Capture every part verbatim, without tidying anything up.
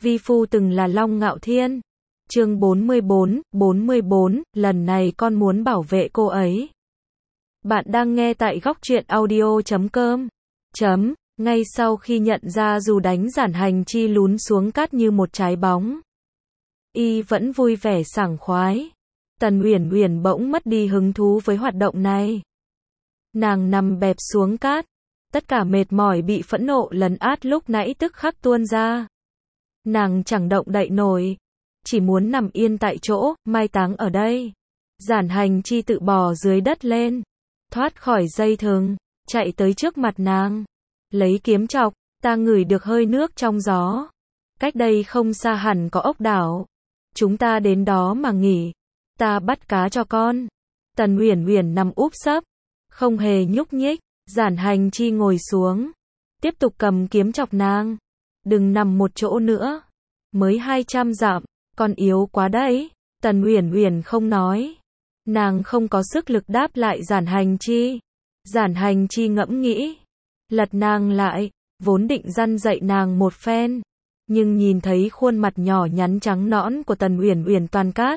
vi phu từng là Long Ngạo Thiên. Chương bốn mươi bốn, bốn mươi bốn, lần này con muốn bảo vệ cô ấy. Bạn đang nghe tại góc truyện audio chấm com. Chấm, ngay sau khi nhận ra dù đánh Giản Hành Chi lún xuống cát như một trái bóng, y vẫn vui vẻ sảng khoái. Tần Uyển Uyển bỗng mất đi hứng thú với hoạt động này. Nàng nằm bẹp xuống cát, tất cả mệt mỏi bị phẫn nộ lấn át lúc nãy tức khắc tuôn ra. Nàng chẳng động đậy nổi, chỉ muốn nằm yên tại chỗ, mai táng ở đây. Giản Hành Chi tự bò dưới đất lên, thoát khỏi dây thừng, chạy tới trước mặt nàng, lấy kiếm chọc. Ta ngửi được hơi nước trong gió. Cách đây không xa hẳn có ốc đảo. Chúng ta đến đó mà nghỉ. Ta bắt cá cho con. Tần Uyển Uyển nằm úp sấp, không hề nhúc nhích. Giản Hành Chi ngồi xuống, tiếp tục cầm kiếm chọc nàng. Đừng nằm một chỗ nữa. Mới hai trăm dặm, con yếu quá đấy. Tần Uyển Uyển không nói. Nàng không có sức lực đáp lại Giản Hành Chi. Giản Hành Chi ngẫm nghĩ, lật nàng lại, vốn định răn dạy nàng một phen, nhưng nhìn thấy khuôn mặt nhỏ nhắn trắng nõn của Tần Uyển Uyển toàn cát,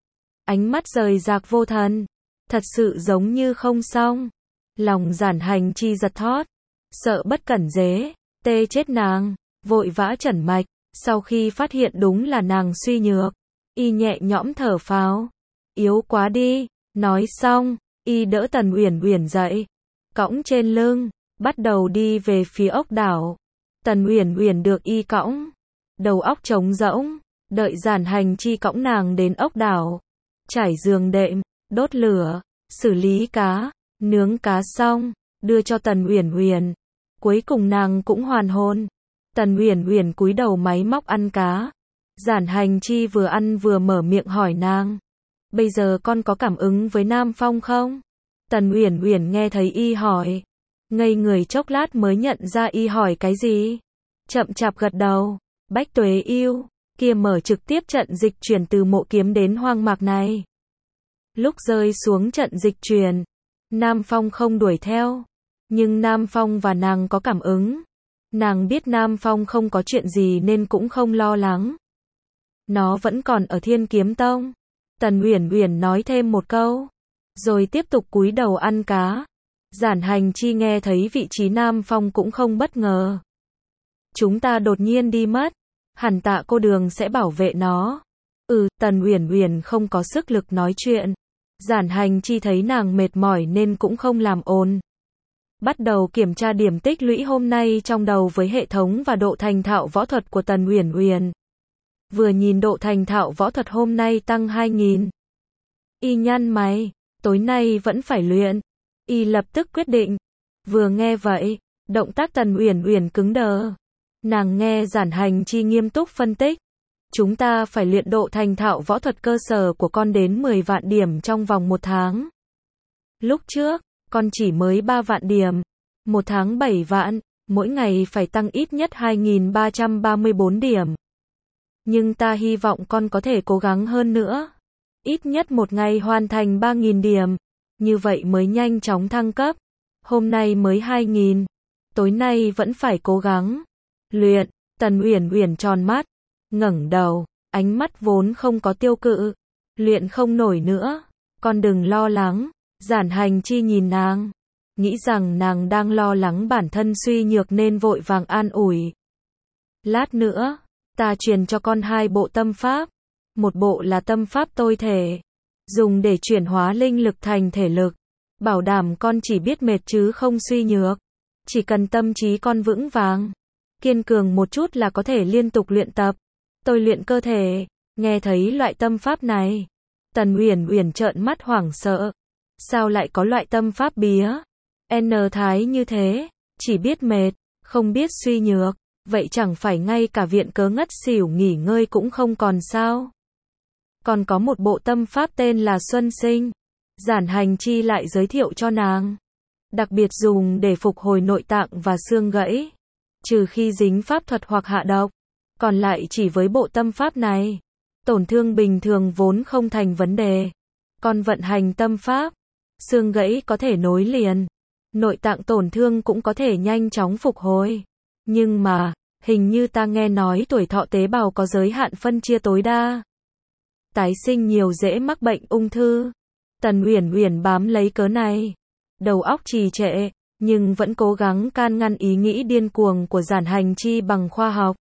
ánh mắt rời rạc vô thần, thật sự giống như không xong. Lòng Giản Hành Chi giật thót, sợ bất cẩn dế tê chết nàng, vội vã chẩn mạch. Sau khi phát hiện đúng là nàng suy nhược, y nhẹ nhõm thở phào. Yếu quá đi. Nói xong, y đỡ Tần Uyển Uyển dậy, cõng trên lưng, bắt đầu đi về phía ốc đảo. Tần Uyển Uyển được y cõng, đầu óc trống rỗng, đợi Giản Hành Chi cõng nàng đến ốc đảo, trải giường đệm, đốt lửa, xử lý cá, nướng cá xong, đưa cho Tần Uyển Uyển. Cuối cùng nàng cũng hoàn hồn. Tần Uyển Uyển cúi đầu máy móc ăn cá. Giản Hành Chi vừa ăn vừa mở miệng hỏi nàng, bây giờ con có cảm ứng với Nam Phong không? Tần Uyển Uyển nghe thấy y hỏi, ngây người chốc lát mới nhận ra y hỏi cái gì. Chậm chạp gật đầu. Bách Tuế Yêu kia mở trực tiếp trận dịch chuyển từ mộ kiếm đến hoang mạc này. Lúc rơi xuống trận dịch chuyển, Nam Phong không đuổi theo, nhưng Nam Phong và nàng có cảm ứng. Nàng biết Nam Phong không có chuyện gì nên cũng không lo lắng. Nó vẫn còn ở Thiên Kiếm Tông. Tần Uyển Uyển nói thêm một câu, rồi tiếp tục cúi đầu ăn cá. Giản Hành Chi nghe thấy vị trí Nam Phong cũng không bất ngờ. Chúng ta đột nhiên đi mất, hẳn Tạ cô đường sẽ bảo vệ nó. Ừ, Tần Uyển Uyển không có sức lực nói chuyện. Giản Hành Chi thấy nàng mệt mỏi nên cũng không làm ồn. Bắt đầu kiểm tra điểm tích lũy hôm nay trong đầu với hệ thống và độ thành thạo võ thuật của Tần Uyển Uyển. Vừa nhìn độ thành thạo võ thuật hôm nay tăng hai nghìn. Y nhăn mày, tối nay vẫn phải luyện. Y lập tức quyết định. Vừa nghe vậy, động tác Tần Uyển Uyển cứng đờ. Nàng nghe Giản Hành Chi nghiêm túc phân tích. Chúng ta phải luyện độ thành thạo võ thuật cơ sở của con đến mười vạn điểm trong vòng một tháng. Lúc trước, con chỉ mới ba vạn điểm. Một tháng bảy vạn, mỗi ngày phải tăng ít nhất hai nghìn ba trăm ba mươi bốn điểm. Nhưng ta hy vọng con có thể cố gắng hơn nữa. Ít nhất một ngày hoàn thành ba nghìn điểm. Như vậy mới nhanh chóng thăng cấp. Hôm nay mới hai nghìn. Tối nay vẫn phải cố gắng. Luyện. Tần Uyển Uyển tròn mắt, ngẩng đầu, ánh mắt vốn không có tiêu cự. Luyện không nổi nữa. Con đừng lo lắng. Giản Hành Chi nhìn nàng, nghĩ rằng nàng đang lo lắng bản thân suy nhược nên vội vàng an ủi. Lát nữa, ta truyền cho con hai bộ tâm pháp. Một bộ là tâm pháp tôi thể, dùng để chuyển hóa linh lực thành thể lực. Bảo đảm con chỉ biết mệt chứ không suy nhược. Chỉ cần tâm trí con vững vàng, kiên cường một chút là có thể liên tục luyện tập. Tôi luyện cơ thể. Nghe thấy loại tâm pháp này, Tần Uyển Uyển trợn mắt hoảng sợ. Sao lại có loại tâm pháp bía N thái như thế, chỉ biết mệt, không biết suy nhược, vậy chẳng phải ngay cả viện cớ ngất xỉu nghỉ ngơi cũng không còn sao? Còn có một bộ tâm pháp tên là Xuân Sinh. Giản Hành Chi lại giới thiệu cho nàng. Đặc biệt dùng để phục hồi nội tạng và xương gãy. Trừ khi dính pháp thuật hoặc hạ độc. Còn lại chỉ với bộ tâm pháp này, tổn thương bình thường vốn không thành vấn đề. Còn vận hành tâm pháp, xương gãy có thể nối liền. Nội tạng tổn thương cũng có thể nhanh chóng phục hồi. Nhưng mà, Hình như ta nghe nói tuổi thọ tế bào có giới hạn phân chia tối đa. Tái sinh nhiều dễ mắc bệnh ung thư. Tần Uyển Uyển bám lấy cớ này. Đầu óc trì trệ, nhưng vẫn cố gắng can ngăn ý nghĩ điên cuồng của Giản Hành Chi bằng khoa học.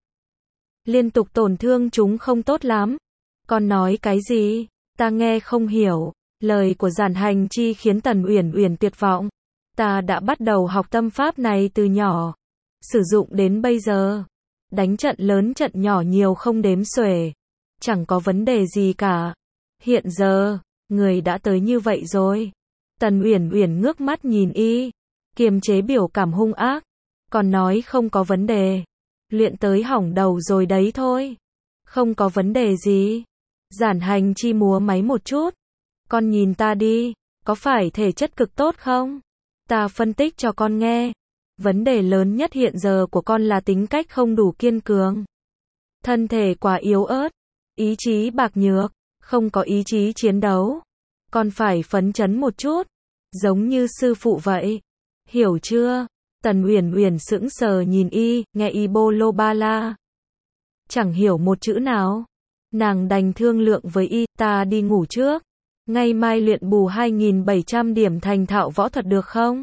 Liên tục tổn thương chúng không tốt lắm. Con nói cái gì? Ta nghe không hiểu. Lời của Giản Hành Chi khiến Tần Uyển Uyển tuyệt vọng. Ta đã bắt đầu học tâm pháp này từ nhỏ. Sử dụng đến bây giờ. Đánh trận lớn trận nhỏ nhiều không đếm xuể. Chẳng có vấn đề gì cả. Hiện giờ, người đã tới như vậy rồi. Tần Uyển Uyển ngước mắt nhìn y. Kiềm chế biểu cảm hung ác. Còn nói không có vấn đề. Luyện tới hỏng đầu rồi đấy thôi. Không có vấn đề gì. Giản Hành Chi múa máy một chút. Con nhìn ta đi. Có phải thể chất cực tốt không? Ta phân tích cho con nghe. Vấn đề lớn nhất hiện giờ của con là tính cách không đủ kiên cường. Thân thể quá yếu ớt. Ý chí bạc nhược. Không có ý chí chiến đấu. Con phải phấn chấn một chút. Giống như sư phụ vậy. Hiểu chưa? Tần Uyển Uyển sững sờ nhìn y, nghe y bô lô ba la. Chẳng hiểu một chữ nào. Nàng đành thương lượng với y, ta đi ngủ trước. Ngày mai luyện bù hai nghìn bảy trăm điểm thành thạo võ thuật được không?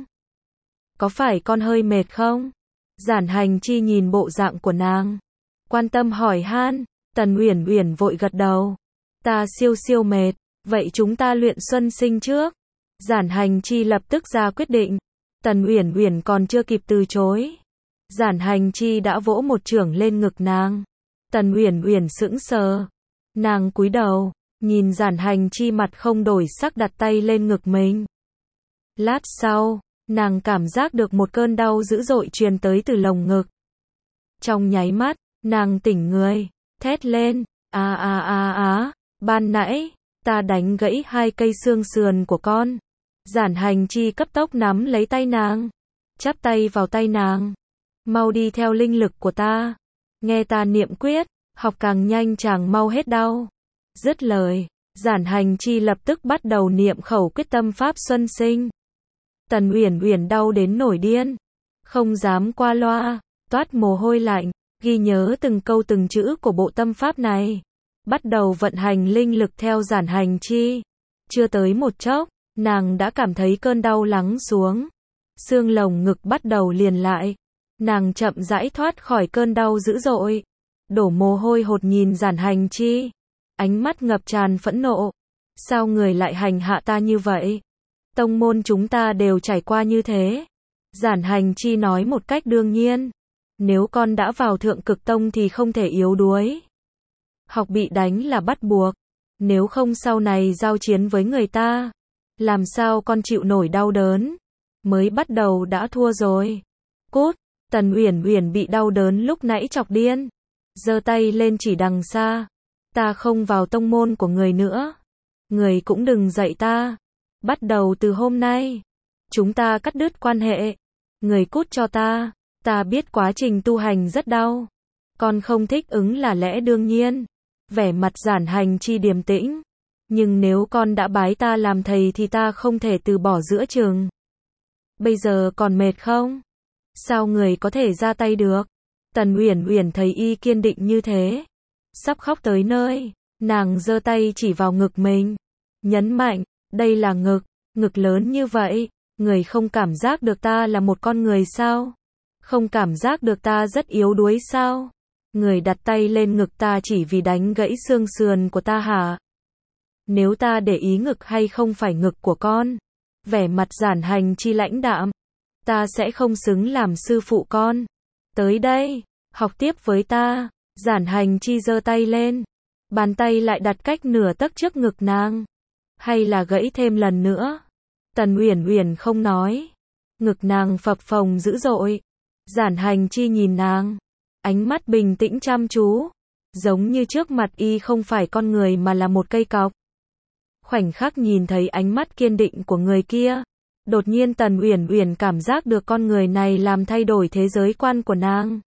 Có phải con hơi mệt không? Giản Hành Chi nhìn bộ dạng của nàng. Quan tâm hỏi han, Tần Uyển Uyển vội gật đầu. Ta siêu siêu mệt, vậy chúng ta luyện xuân sinh trước. Giản Hành Chi lập tức ra quyết định. Tần Uyển Uyển còn chưa kịp từ chối. Giản Hành Chi đã vỗ một chưởng lên ngực nàng. Tần Uyển Uyển sững sờ. Nàng cúi đầu, nhìn Giản Hành Chi mặt không đổi sắc đặt tay lên ngực mình. Lát sau, nàng cảm giác được một cơn đau dữ dội truyền tới từ lồng ngực. Trong nháy mắt, nàng tỉnh người, thét lên, a a a a, ban nãy, ta đánh gãy hai cây xương sườn của con. Giản Hành Chi cấp tốc nắm lấy tay nàng, chắp tay vào tay nàng. Mau đi theo linh lực của ta. Nghe ta niệm quyết, học càng nhanh chàng mau hết đau. Dứt lời, Giản Hành Chi lập tức bắt đầu niệm khẩu quyết tâm pháp xuân sinh. Tần Uyển Uyển đau đến nổi điên, không dám qua loa, toát mồ hôi lạnh, ghi nhớ từng câu từng chữ của bộ tâm pháp này. Bắt đầu vận hành linh lực theo Giản Hành Chi. Chưa tới một chốc, nàng đã cảm thấy cơn đau lắng xuống. Xương lồng ngực bắt đầu liền lại. Nàng chậm rãi thoát khỏi cơn đau dữ dội. Đổ mồ hôi hột nhìn Giản Hành Chi. Ánh mắt ngập tràn phẫn nộ. Sao người lại hành hạ ta như vậy? Tông môn chúng ta đều trải qua như thế. Giản Hành Chi nói một cách đương nhiên. Nếu con đã vào thượng cực tông thì không thể yếu đuối. Học bị đánh là bắt buộc. Nếu không sau này giao chiến với người ta, làm sao con chịu nổi đau đớn? Mới bắt đầu đã thua rồi. Cút! Tần Uyển Uyển bị đau đớn lúc nãy chọc điên. Giơ tay lên chỉ đằng xa. Ta không vào tông môn của người nữa. Người cũng đừng dạy ta. Bắt đầu từ hôm nay, chúng ta cắt đứt quan hệ. Người cút cho ta. Ta biết quá trình tu hành rất đau. Con không thích ứng là lẽ đương nhiên. Vẻ mặt Giản Hành Chi điềm tĩnh. Nhưng nếu con đã bái ta làm thầy thì ta không thể từ bỏ giữa chừng. Bây giờ còn mệt không? Sao người có thể ra tay được? Tần Uyển Uyển thấy y kiên định như thế, sắp khóc tới nơi. Nàng giơ tay chỉ vào ngực mình, nhấn mạnh, đây là ngực, ngực lớn như vậy. Người không cảm giác được ta là một con người sao? Không cảm giác được ta rất yếu đuối sao? Người đặt tay lên ngực ta chỉ vì đánh gãy xương sườn của ta hả? Nếu ta để ý ngực hay không phải ngực của con? Vẻ mặt Giản Hành Chi lãnh đạm. Ta sẽ không xứng làm sư phụ con. Tới đây, học tiếp với ta. Giản Hành Chi giơ tay lên. Bàn tay lại đặt cách nửa tấc trước ngực nàng. Hay là gãy thêm lần nữa? Tần Uyển Uyển không nói. Ngực nàng phập phồng dữ dội. Giản Hành Chi nhìn nàng. Ánh mắt bình tĩnh chăm chú. Giống như trước mặt y không phải con người mà là một cây cọc. Khoảnh khắc nhìn thấy ánh mắt kiên định của người kia. Đột nhiên Tần Uyển Uyển cảm giác được con người này làm thay đổi thế giới quan của nàng.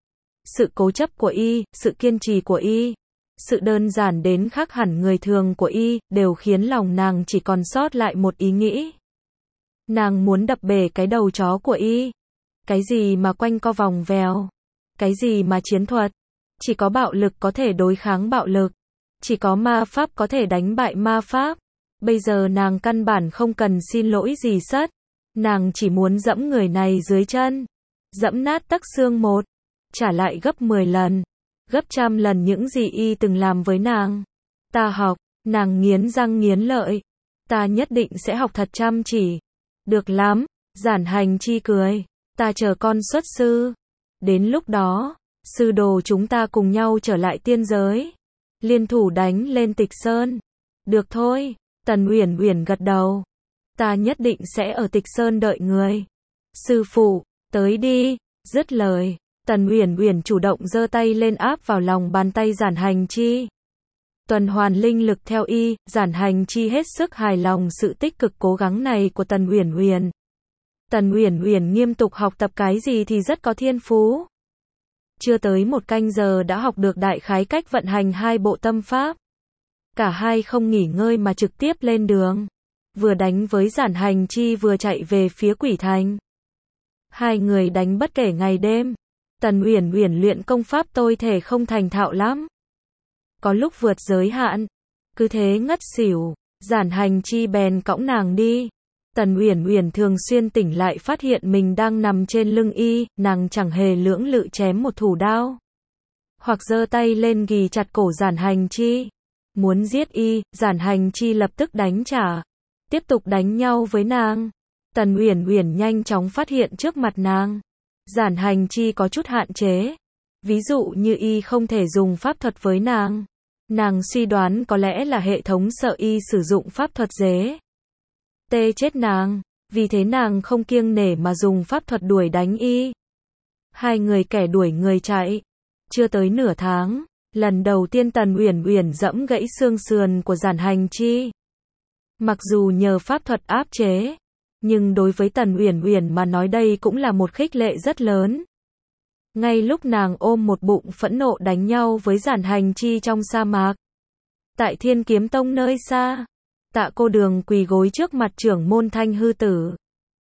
Sự cố chấp của y, sự kiên trì của y, sự đơn giản đến khác hẳn người thường của y, đều khiến lòng nàng chỉ còn sót lại một ý nghĩ. Nàng muốn đập bể cái đầu chó của y. Cái gì mà quanh co vòng vèo. Cái gì mà chiến thuật? Chỉ có bạo lực có thể đối kháng bạo lực. Chỉ có ma pháp có thể đánh bại ma pháp. Bây giờ nàng căn bản không cần xin lỗi gì sất. Nàng chỉ muốn dẫm người này dưới chân. Dẫm nát tấc xương một. Trả lại gấp mười lần. Gấp trăm lần những gì y từng làm với nàng. Ta học. Nàng nghiến răng nghiến lợi. Ta nhất định sẽ học thật chăm chỉ. Được lắm. Giản Hành Chi cười. Ta chờ con xuất sư. Đến lúc đó, sư đồ chúng ta cùng nhau trở lại tiên giới. Liên thủ đánh lên Tịch Sơn. Được thôi. Tần Uyển Uyển gật đầu. Ta nhất định sẽ ở Tịch Sơn đợi người. Sư phụ, tới đi. Dứt lời, Tần Uyển Uyển chủ động giơ tay lên áp vào lòng bàn tay Giản Hành Chi. Tuần hoàn linh lực theo y, Giản Hành Chi hết sức hài lòng sự tích cực cố gắng này của Tần Uyển Uyển. Tần Uyển Uyển nghiêm túc học tập cái gì thì rất có thiên phú. Chưa tới một canh giờ đã học được đại khái cách vận hành hai bộ tâm pháp. Cả hai không nghỉ ngơi mà trực tiếp lên đường. Vừa đánh với Giản Hành Chi vừa chạy về phía Quỷ Thành. Hai người đánh bất kể ngày đêm. Tần Uyển Uyển luyện công pháp tôi thể không thành thạo lắm. Có lúc vượt giới hạn. Cứ thế ngất xỉu. Giản Hành Chi bèn cõng nàng đi. Tần Uyển Uyển thường xuyên tỉnh lại phát hiện mình đang nằm trên lưng y, nàng chẳng hề lưỡng lự chém một thủ đao. Hoặc giơ tay lên ghì chặt cổ Giản Hành Chi. Muốn giết y, Giản Hành Chi lập tức đánh trả. Tiếp tục đánh nhau với nàng. Tần Uyển Uyển nhanh chóng phát hiện trước mặt nàng. Giản Hành Chi có chút hạn chế. Ví dụ như y không thể dùng pháp thuật với nàng. Nàng suy đoán có lẽ là hệ thống sợ y sử dụng pháp thuật dế. Tê chết nàng. Vì thế nàng không kiêng nể mà dùng pháp thuật đuổi đánh y. Hai người kẻ đuổi người chạy. Chưa tới nửa tháng. Lần đầu tiên Tần Uyển Uyển dẫm gãy xương sườn của Giản Hành Chi. Mặc dù nhờ pháp thuật áp chế. Nhưng đối với Tần Uyển Uyển mà nói đây cũng là một khích lệ rất lớn. Ngay lúc nàng ôm một bụng phẫn nộ đánh nhau với Giản Hành Chi trong sa mạc. Tại Thiên Kiếm Tông nơi xa. Tạ Cô Đường quỳ gối trước mặt trưởng môn Thanh Hư Tử.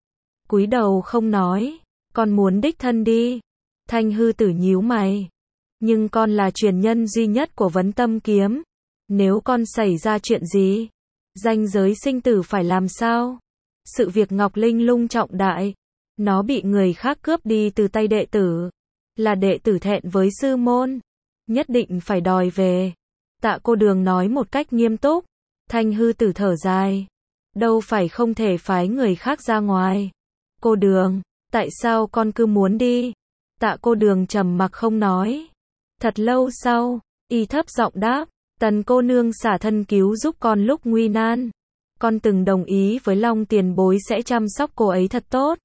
Cúi đầu không nói. Con muốn đích thân đi. Thanh Hư Tử nhíu mày. Nhưng con là truyền nhân duy nhất của Vấn Tâm Kiếm. Nếu con xảy ra chuyện gì, ranh giới sinh tử phải làm sao? Sự việc Ngọc Linh Lung trọng đại. Nó bị người khác cướp đi từ tay đệ tử. Là đệ tử thẹn với sư môn. Nhất định phải đòi về. Tạ Cô Đường nói một cách nghiêm túc. Thanh Hư Tử thở dài. Đâu phải không thể phái người khác ra ngoài. Cô Đường, tại sao con cứ muốn đi? Tạ Cô Đường trầm mặc không nói. Thật lâu sau, y thấp giọng đáp. Tần cô nương xả thân cứu giúp con lúc nguy nan. Con từng đồng ý với Long tiền bối sẽ chăm sóc cô ấy thật tốt.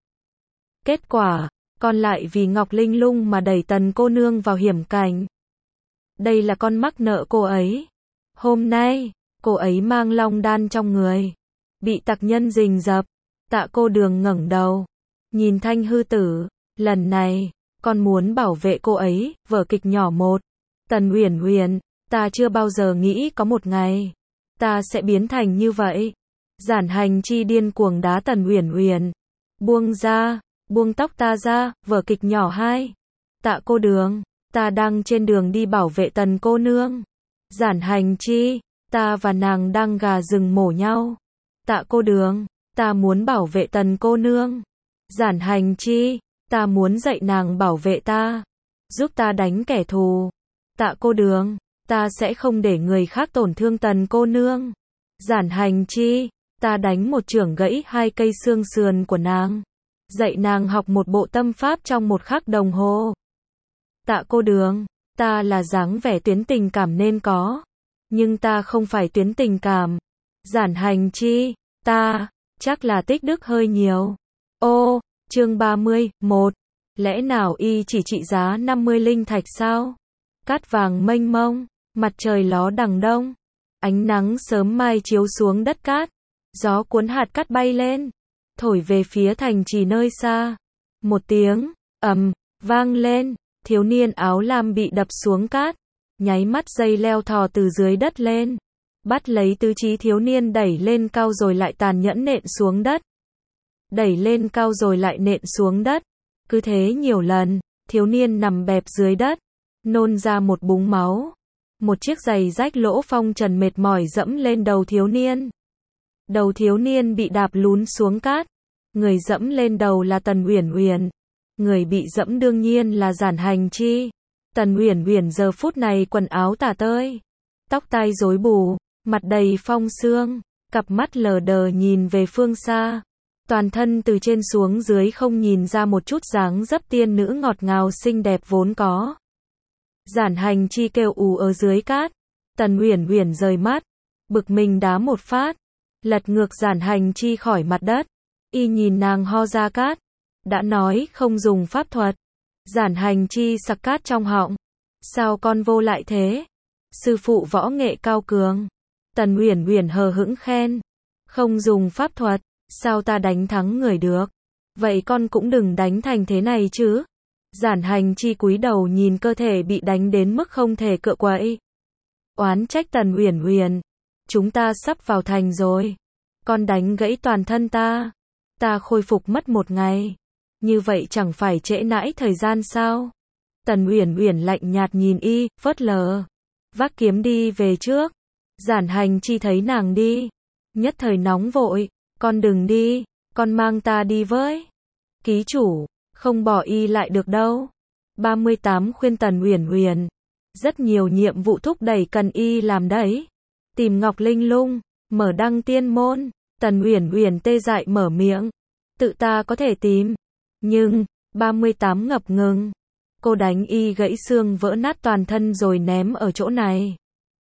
Kết quả, con lại vì Ngọc Linh Lung mà đẩy Tần cô nương vào hiểm cảnh. Đây là con mắc nợ cô ấy. Hôm nay, cô ấy mang long đan trong người. Bị tặc nhân rình rập. Tạ Cô Đường ngẩng đầu. Nhìn Thanh Hư Tử. Lần này, con muốn bảo vệ cô ấy. Vở kịch nhỏ một. Tần Uyển Uyển. Ta chưa bao giờ nghĩ có một ngày. Ta sẽ biến thành như vậy. Giản Hành Chi điên cuồng đá Tần Uyển Uyển. Buông ra. Buông tóc ta ra. Vở kịch nhỏ hai. Tạ Cô Đường. Ta đang trên đường đi bảo vệ Tần cô nương. Giản Hành Chi. Ta và nàng đang gà rừng mổ nhau. Tạ Cô Đường. Ta muốn bảo vệ Tần cô nương. Giản Hành Chi. Ta muốn dạy nàng bảo vệ ta. Giúp ta đánh kẻ thù. Tạ Cô Đường. Ta sẽ không để người khác tổn thương Tần cô nương. Giản Hành Chi. Ta đánh một chưởng gãy hai cây xương sườn của nàng. Dạy nàng học một bộ tâm pháp trong một khắc đồng hồ. Tạ Cô Đường. Ta là dáng vẻ tuyến tình cảm nên có. Nhưng ta không phải tuyến tình cảm. Giản Hành Chi. Ta. Chắc là tích đức hơi nhiều. Ô. Chương ba mươi mốt. Lẽ nào y chỉ trị giá năm mươi linh thạch sao? Cát vàng mênh mông. Mặt trời ló đằng đông. Ánh nắng sớm mai chiếu xuống đất cát. Gió cuốn hạt cát bay lên. Thổi về phía thành trì nơi xa. Một tiếng. ầm. Vang lên. Thiếu niên áo lam bị đập xuống cát. Nháy mắt dây leo thò từ dưới đất lên. Bắt lấy tứ chí thiếu niên đẩy lên cao rồi lại tàn nhẫn nện xuống đất. Đẩy lên cao rồi lại nện xuống đất. Cứ thế nhiều lần. thiếu niên nằm bẹp dưới đất, nôn ra một búng máu. Một chiếc giày rách lỗ phong trần mệt mỏi dẫm lên đầu thiếu niên. Đầu thiếu niên bị đạp lún xuống cát. Người dẫm lên đầu là Tần Uyển Uyển. Người bị dẫm đương nhiên là Giản Hành Chi. Tần Uyển Uyển giờ phút này quần áo tả tơi, tóc tai rối bù, mặt đầy phong sương, cặp mắt lờ đờ nhìn về phương xa. Toàn thân từ trên xuống dưới không nhìn ra một chút dáng dấp tiên nữ ngọt ngào xinh đẹp vốn có. Giản Hành Chi kêu ù ở dưới cát. Tần Uyển Uyển rời mắt, bực mình đá một phát, lật ngược Giản Hành Chi khỏi mặt đất. Y nhìn nàng ho ra cát, đã nói không dùng pháp thuật. Giản Hành Chi sặc cát trong họng. Sao con vô lại thế? Sư phụ võ nghệ cao cường. Tần Uyển Uyển hờ hững khen. Không dùng pháp thuật, sao ta đánh thắng người được? Vậy con cũng đừng đánh thành thế này chứ. Giản Hành Chi cúi đầu nhìn cơ thể bị đánh đến mức không thể cựa quậy. Oán trách Tần Uyển Uyển. Chúng ta sắp vào thành rồi. Con đánh gãy toàn thân ta. Ta khôi phục mất một ngày. Như vậy chẳng phải trễ nãi thời gian sao? Tần Uyển Uyển lạnh nhạt nhìn y, phớt lờ. Vác kiếm đi về trước. Giản Hành Chi thấy nàng đi, nhất thời nóng vội. Con đừng đi, con mang ta đi với. Ký chủ, không bỏ y lại được đâu. ba mươi tám khuyên Tần Uyển Uyển. Rất nhiều nhiệm vụ thúc đẩy cần y làm đấy. Tìm Ngọc Linh Lung, mở đăng tiên môn. Tần Uyển Uyển tê dại mở miệng. Tự ta có thể tìm. Nhưng, ba mươi tám ngập ngừng. Cô đánh y gãy xương vỡ nát toàn thân rồi ném ở chỗ này.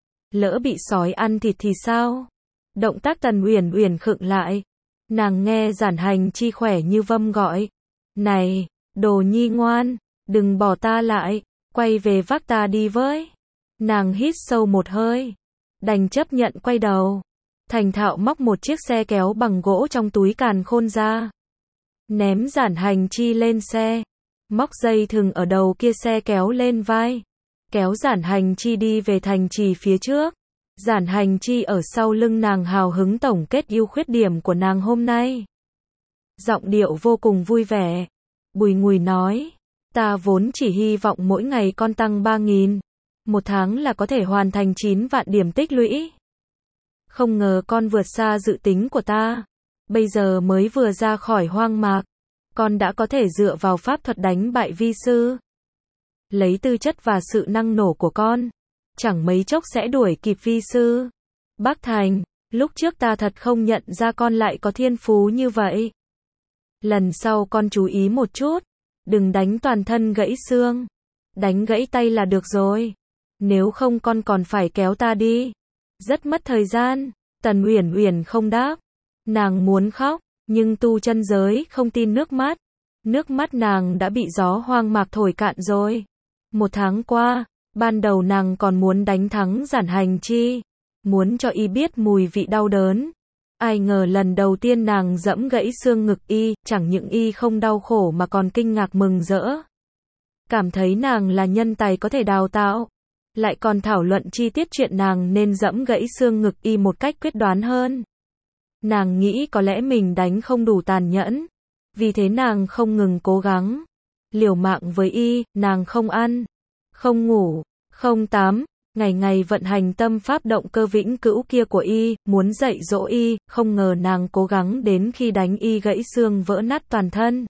Lỡ bị sói ăn thịt thì sao? Động tác Tần Uyển Uyển khựng lại. Nàng nghe Giản Hành Chi khỏe như vâm gọi. Này, đồ nhi ngoan, đừng bỏ ta lại, quay về vác ta đi với. Nàng hít sâu một hơi, đành chấp nhận quay đầu. Thành thạo móc một chiếc xe kéo bằng gỗ trong túi càn khôn ra. Ném Giản Hành Chi lên xe. Móc dây thừng ở đầu kia xe kéo lên vai. Kéo Giản Hành Chi đi về thành trì phía trước. Giản Hành Chi ở sau lưng nàng hào hứng tổng kết ưu khuyết điểm của nàng hôm nay. Giọng điệu vô cùng vui vẻ. Bùi Ngùi nói. Ta vốn chỉ hy vọng mỗi ngày con tăng ba nghìn. Một tháng là có thể hoàn thành chín vạn điểm tích lũy. Không ngờ con vượt xa dự tính của ta. Bây giờ mới vừa ra khỏi hoang mạc. Con đã có thể dựa vào pháp thuật đánh bại vi sư. Lấy tư chất và sự năng nổ của con, chẳng mấy chốc sẽ đuổi kịp vi sư. Bác Thành, lúc trước ta thật không nhận ra con lại có thiên phú như vậy. Lần sau con chú ý một chút, đừng đánh toàn thân gãy xương. Đánh gãy tay là được rồi. Nếu không con còn phải kéo ta đi. Rất mất thời gian. Tần Uyển Uyển không đáp. Nàng muốn khóc, nhưng tu chân giới không tin nước mắt. Nước mắt nàng đã bị gió hoang mạc thổi cạn rồi. Một tháng qua, ban đầu nàng còn muốn đánh thắng Giản Hành Chi. Muốn cho y biết mùi vị đau đớn. Ai ngờ lần đầu tiên nàng dẫm gãy xương ngực y, chẳng những y không đau khổ mà còn kinh ngạc mừng rỡ. Cảm thấy nàng là nhân tài có thể đào tạo. Lại còn thảo luận chi tiết chuyện nàng nên dẫm gãy xương ngực y một cách quyết đoán hơn. Nàng nghĩ có lẽ mình đánh không đủ tàn nhẫn. Vì thế nàng không ngừng cố gắng. Liều mạng với y, nàng không ăn, không ngủ, không tắm. Ngày ngày vận hành tâm pháp động cơ vĩnh cửu kia của y, muốn dạy dỗ y, không ngờ nàng cố gắng đến khi đánh y gãy xương vỡ nát toàn thân.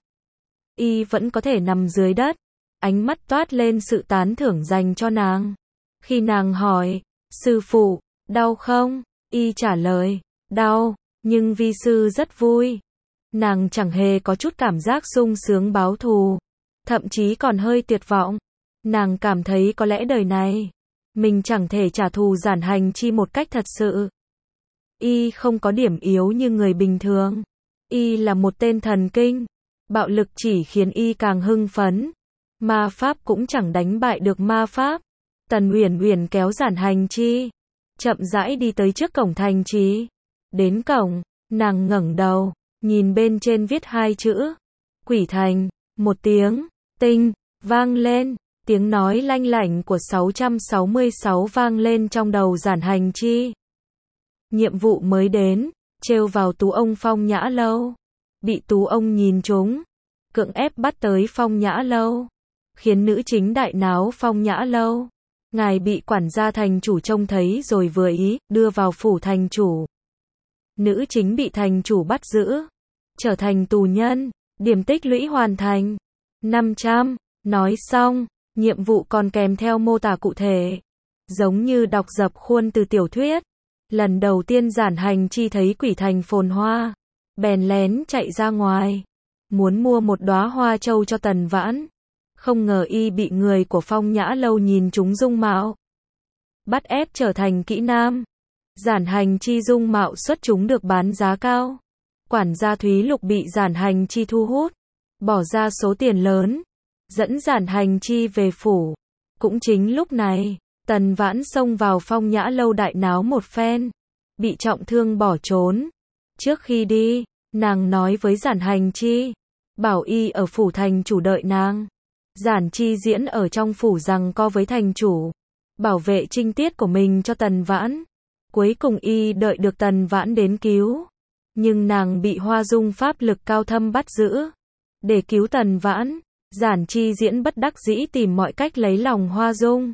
Y vẫn có thể nằm dưới đất, ánh mắt toát lên sự tán thưởng dành cho nàng. Khi nàng hỏi, sư phụ, đau không? Y trả lời, đau, nhưng vi sư rất vui. Nàng chẳng hề có chút cảm giác sung sướng báo thù, thậm chí còn hơi tuyệt vọng. Nàng cảm thấy có lẽ đời này mình chẳng thể trả thù Giản Hành Chi một cách thật sự. Y không có điểm yếu như người bình thường. Y là một tên thần kinh. Bạo lực chỉ khiến y càng hưng phấn. Ma pháp cũng chẳng đánh bại được ma pháp. Tần Uyển Uyển kéo Giản Hành Chi, chậm rãi đi tới trước cổng thành trì. Đến cổng, nàng ngẩng đầu, nhìn bên trên viết hai chữ. Quỷ Thành. Một tiếng tinh vang lên. Tiếng nói lanh lảnh của sáu trăm sáu mươi sáu vang lên trong đầu Giản Hành Chi. Nhiệm vụ mới đến, trêu vào Tú ông Phong Nhã Lâu. Bị Tú ông nhìn trúng, cưỡng ép bắt tới Phong Nhã Lâu. khiến nữ chính đại náo Phong Nhã lâu. Ngài bị quản gia thành chủ trông thấy rồi vừa ý, đưa vào phủ thành chủ. Nữ chính bị thành chủ bắt giữ, trở thành tù nhân, điểm tích lũy hoàn thành. năm trăm, nói xong, nhiệm vụ còn kèm theo mô tả cụ thể. Giống như đọc dập khuôn từ tiểu thuyết. Lần đầu tiên Giản Hành Chi thấy quỷ thành phồn hoa, bèn lén chạy ra ngoài, muốn mua một đóa hoa châu cho Tần Vãn. Không ngờ y bị người của Phong Nhã lâu nhìn trúng dung mạo, bắt ép trở thành kỹ nam. Giản Hành Chi dung mạo xuất chúng được bán giá cao. Quản gia Thúy Lục bị Giản Hành Chi thu hút, bỏ ra số tiền lớn, dẫn Giản Hành Chi về phủ. Cũng chính lúc này, Tần Vãn xông vào Phong Nhã lâu đại náo một phen, bị trọng thương bỏ trốn. Trước khi đi, nàng nói với Giản Hành Chi, bảo y ở phủ thành chủ đợi nàng. Giản Chi diễn ở trong phủ giằng co với thành chủ, bảo vệ trinh tiết của mình cho Tần Vãn. Cuối cùng y đợi được Tần Vãn đến cứu, nhưng nàng bị Hoa Dung pháp lực cao thâm bắt giữ. Để cứu Tần Vãn, Giản Chi diễn bất đắc dĩ tìm mọi cách lấy lòng Hoa Dung.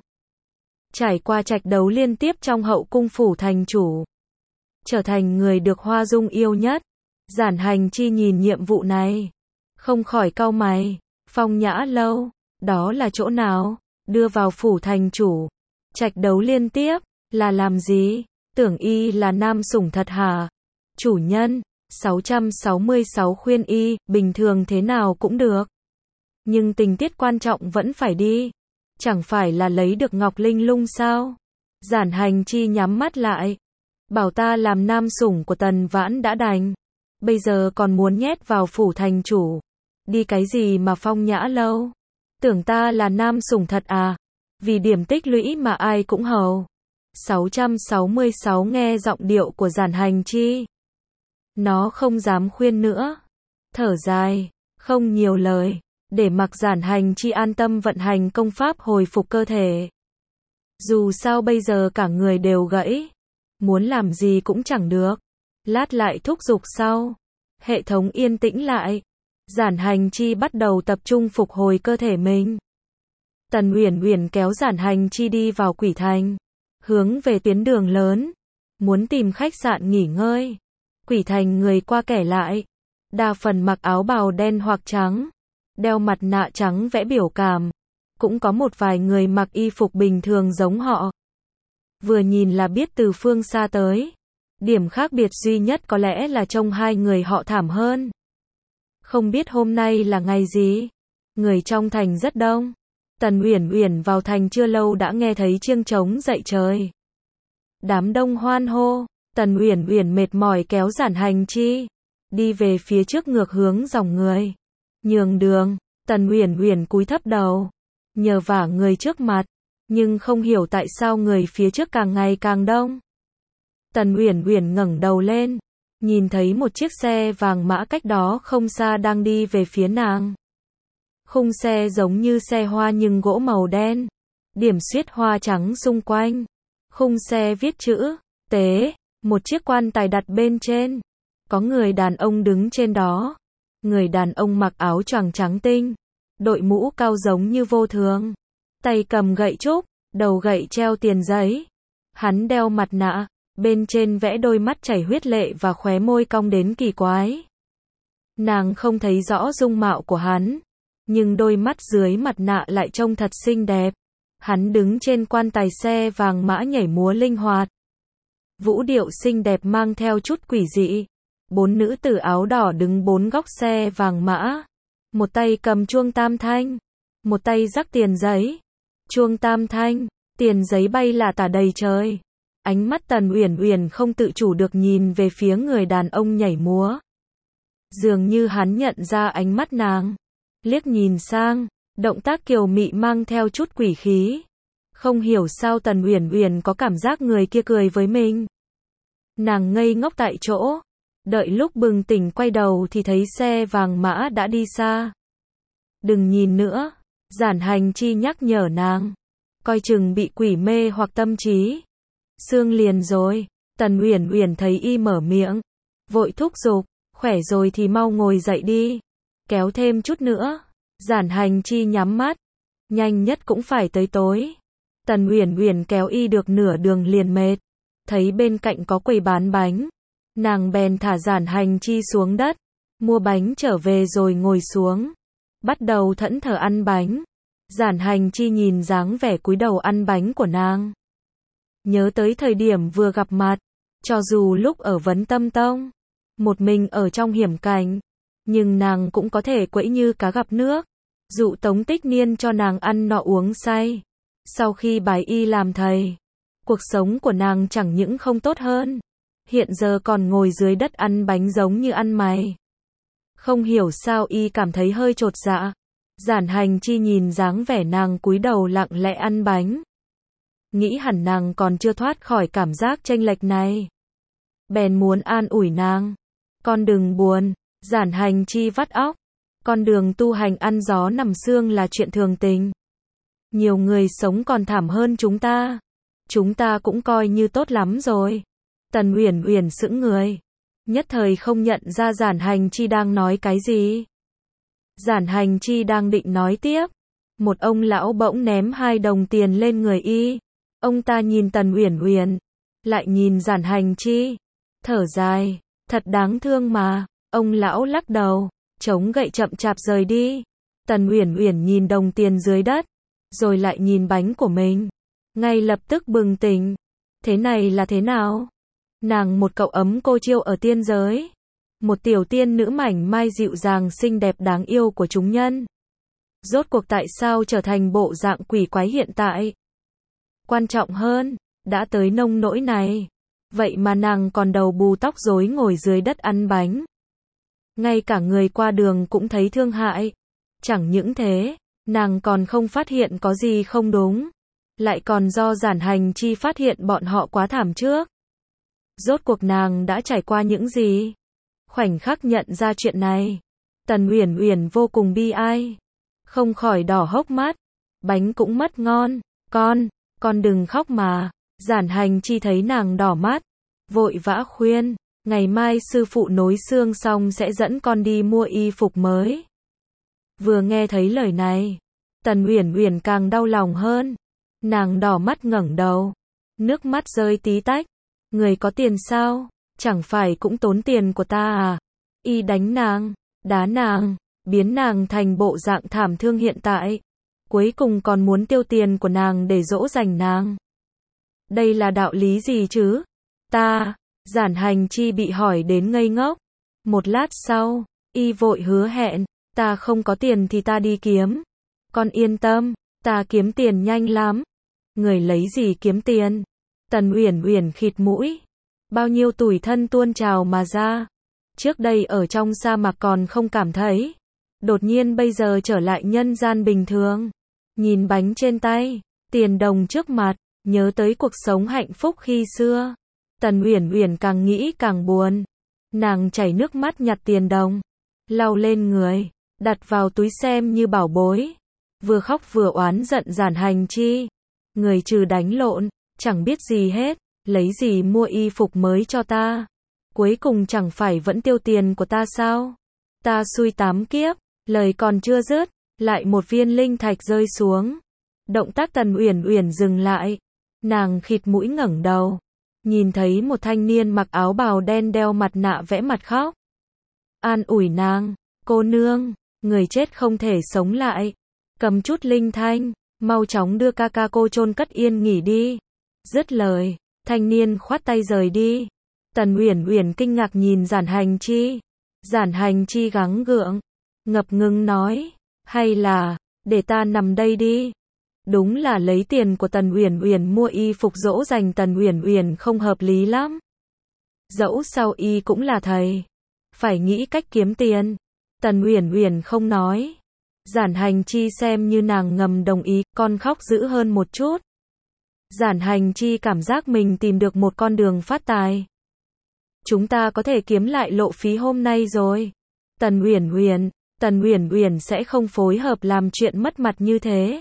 Trải qua trạch đấu liên tiếp trong hậu cung phủ thành chủ, trở thành người được Hoa Dung yêu nhất. Giản Hành Chi nhìn nhiệm vụ này, không khỏi cau mày. Phong Nhã lâu, đó là chỗ nào? Đưa vào phủ thành chủ, trạch đấu liên tiếp, là làm gì? Tưởng y là nam sủng thật hả? Chủ nhân, sáu trăm sáu mươi sáu khuyên y, bình thường thế nào cũng được. Nhưng tình tiết quan trọng vẫn phải đi. Chẳng phải là lấy được Ngọc Linh Lung sao? Giản Hành Chi nhắm mắt lại. Bảo ta làm nam sủng của Tần Vãn đã đành. Bây giờ còn muốn nhét vào phủ thành chủ. Đi cái gì mà Phong Nhã lâu? Tưởng ta là nam sủng thật à? Vì điểm tích lũy mà ai cũng hầu. sáu trăm sáu mươi sáu nghe giọng điệu của Giản Hành Chi. Nó không dám khuyên nữa. Thở dài, không nhiều lời, để mặc Giản Hành Chi an tâm vận hành công pháp hồi phục cơ thể. Dù sao bây giờ cả người đều gãy, muốn làm gì cũng chẳng được. Lát lại thúc giục sau. Hệ thống yên tĩnh lại. Giản Hành Chi bắt đầu tập trung phục hồi cơ thể mình. Tần Uyển Uyển kéo Giản Hành Chi đi vào quỷ thành, hướng về tuyến đường lớn, muốn tìm khách sạn nghỉ ngơi. Quỷ thành người qua kẻ lại, đa phần mặc áo bào đen hoặc trắng, đeo mặt nạ trắng vẽ biểu cảm. Cũng có một vài người mặc y phục bình thường giống họ. Vừa nhìn là biết từ phương xa tới. Điểm khác biệt duy nhất có lẽ là trông hai người họ thảm hơn. Không biết hôm nay là ngày gì? Người trong thành rất đông. Tần Uyển Uyển vào thành chưa lâu đã nghe thấy chiêng trống dậy trời. Đám đông hoan hô. Tần Uyển Uyển mệt mỏi kéo Giản Hành Chi đi về phía trước ngược hướng dòng người. Nhường đường. Tần Uyển Uyển cúi thấp đầu, nhờ vả người trước mặt, nhưng không hiểu tại sao người phía trước càng ngày càng đông. Tần Uyển Uyển ngẩng đầu lên, nhìn thấy một chiếc xe vàng mã cách đó không xa đang đi về phía nàng. Khung xe giống như xe hoa nhưng gỗ màu đen, điểm xuyết hoa trắng xung quanh. Khung xe viết chữ tế, một chiếc quan tài đặt bên trên. Có người đàn ông đứng trên đó. Người đàn ông mặc áo choàng trắng tinh, đội mũ cao giống như vô thường, tay cầm gậy trúc, đầu gậy treo tiền giấy. Hắn đeo mặt nạ, bên trên vẽ đôi mắt chảy huyết lệ và khóe môi cong đến kỳ quái. Nàng không thấy rõ dung mạo của hắn, nhưng đôi mắt dưới mặt nạ lại trông thật xinh đẹp. Hắn đứng trên quan tài xe vàng mã nhảy múa linh hoạt. Vũ điệu xinh đẹp mang theo chút quỷ dị. Bốn nữ tử áo đỏ đứng bốn góc xe vàng mã. Một tay cầm chuông tam thanh, một tay rắc tiền giấy. Chuông tam thanh, tiền giấy bay lả tả đầy trời. Ánh mắt Tần Uyển Uyển không tự chủ được nhìn về phía người đàn ông nhảy múa. Dường như hắn nhận ra ánh mắt nàng, liếc nhìn sang, động tác kiều mị mang theo chút quỷ khí. Không hiểu sao Tần Uyển Uyển có cảm giác người kia cười với mình. Nàng ngây ngốc tại chỗ, đợi lúc bừng tỉnh quay đầu thì thấy xe vàng mã đã đi xa. Đừng nhìn nữa, Giản Hành Chi nhắc nhở nàng, coi chừng bị quỷ mê hoặc tâm trí. Sương liền rồi. Tần Uyển Uyển thấy y mở miệng, vội thúc giục, khỏe rồi thì mau ngồi dậy đi, kéo thêm chút nữa. Giản Hành Chi nhắm mắt, nhanh nhất cũng phải tới tối. Tần Uyển Uyển kéo y được nửa đường liền mệt, thấy bên cạnh có quầy bán bánh, nàng bèn thả Giản Hành Chi xuống đất, mua bánh trở về rồi ngồi xuống, bắt đầu thẫn thờ ăn bánh. Giản Hành Chi nhìn dáng vẻ cúi đầu ăn bánh của nàng, nhớ tới thời điểm vừa gặp mặt, cho dù lúc ở Vấn Tâm Tông, một mình ở trong hiểm cảnh, nhưng nàng cũng có thể quẫy như cá gặp nước, dụ Tống Tích Niên cho nàng ăn nọ uống say. Sau khi bái y làm thầy, cuộc sống của nàng chẳng những không tốt hơn, hiện giờ còn ngồi dưới đất ăn bánh giống như ăn mày. Không hiểu sao y cảm thấy hơi chột dạ. Giản Hành Chi nhìn dáng vẻ nàng cúi đầu lặng lẽ ăn bánh, nghĩ hẳn nàng còn chưa thoát khỏi cảm giác chênh lệch này, bèn muốn an ủi nàng. Con đừng buồn, Giản Hành Chi vắt óc, con đường tu hành ăn gió nằm sương là chuyện thường tình. Nhiều người sống còn thảm hơn chúng ta, chúng ta cũng coi như tốt lắm rồi. Tần Uyển Uyển sững người, nhất thời không nhận ra Giản Hành Chi đang nói cái gì. Giản Hành Chi đang định nói tiếp, một ông lão bỗng ném hai đồng tiền lên người y. Ông ta nhìn Tần Uyển Uyển, lại nhìn Giản Hành Chi, thở dài, thật đáng thương mà. Ông lão lắc đầu, chống gậy chậm chạp rời đi. Tần Uyển Uyển nhìn đồng tiền dưới đất, rồi lại nhìn bánh của mình, ngay lập tức bừng tỉnh. Thế này là thế nào? Nàng một cậu ấm cô chiêu ở tiên giới, một tiểu tiên nữ mảnh mai dịu dàng xinh đẹp đáng yêu của chúng nhân, rốt cuộc tại sao trở thành bộ dạng quỷ quái hiện tại? Quan trọng hơn, đã tới nông nỗi này, vậy mà nàng còn đầu bù tóc rối ngồi dưới đất ăn bánh. Ngay cả người qua đường cũng thấy thương hại. Chẳng những thế, nàng còn không phát hiện có gì không đúng, lại còn do Giản Hành Chi phát hiện bọn họ quá thảm trước. Rốt cuộc nàng đã trải qua những gì? Khoảnh khắc nhận ra chuyện này, Tần Uyển Uyển vô cùng bi ai, không khỏi đỏ hốc mắt. Bánh cũng mất ngon, con, con đừng khóc mà. Giản Hành Chi thấy nàng đỏ mắt, vội vã khuyên, ngày mai sư phụ nối xương xong sẽ dẫn con đi mua y phục mới. Vừa nghe thấy lời này, Tần Uyển Uyển càng đau lòng hơn, nàng đỏ mắt ngẩng đầu, nước mắt rơi tí tách. Người có tiền sao? Chẳng phải cũng tốn tiền của ta à? Y đánh nàng, đá nàng, biến nàng thành bộ dạng thảm thương hiện tại, cuối cùng còn muốn tiêu tiền của nàng để dỗ dành nàng. Đây là đạo lý gì chứ? Ta, Giản Hành Chi bị hỏi đến ngây ngốc. Một lát sau, y vội hứa hẹn, ta không có tiền thì ta đi kiếm. Con yên tâm, ta kiếm tiền nhanh lắm. Người lấy gì kiếm tiền? Tần Uyển Uyển khịt mũi, bao nhiêu tủi thân tuôn trào mà ra. Trước đây ở trong sa mạc còn không cảm thấy, đột nhiên bây giờ trở lại nhân gian bình thường. Nhìn bánh trên tay, tiền đồng trước mặt, nhớ tới cuộc sống hạnh phúc khi xưa. Tần Uyển Uyển càng nghĩ càng buồn. Nàng chảy nước mắt nhặt tiền đồng, lau lên người, đặt vào túi xem như bảo bối. Vừa khóc vừa oán giận Giản Hành Chi. Người trừ đánh lộn, chẳng biết gì hết, lấy gì mua y phục mới cho ta? Cuối cùng chẳng phải vẫn tiêu tiền của ta sao? Ta xui tám kiếp, lời còn chưa dứt, lại một viên linh thạch rơi xuống. Động tác Tần Uyển Uyển dừng lại, nàng khịt mũi ngẩng đầu, nhìn thấy một thanh niên mặc áo bào đen đeo mặt nạ vẽ mặt khóc. An ủi nàng, cô nương, người chết không thể sống lại, cầm chút linh thanh, mau chóng đưa ca ca cô chôn cất yên nghỉ đi. Dứt lời, thanh niên khoát tay rời đi. Tần Uyển Uyển kinh ngạc nhìn Giản Hành Chi. Giản Hành Chi gắng gượng, ngập ngừng nói, hay là, để ta nằm đây đi. Đúng là lấy tiền của Tần Uyển Uyển mua y phục dỗ dành Tần Uyển Uyển không hợp lý lắm. Dẫu sao y cũng là thầy, phải nghĩ cách kiếm tiền. Tần Uyển Uyển không nói. Giản Hành Chi xem như nàng ngầm đồng ý, con khóc dữ hơn một chút. Giản Hành Chi cảm giác mình tìm được một con đường phát tài. Chúng ta có thể kiếm lại lộ phí hôm nay rồi. Tần Uyển Uyển, Tần Uyển Uyển sẽ không phối hợp làm chuyện mất mặt như thế.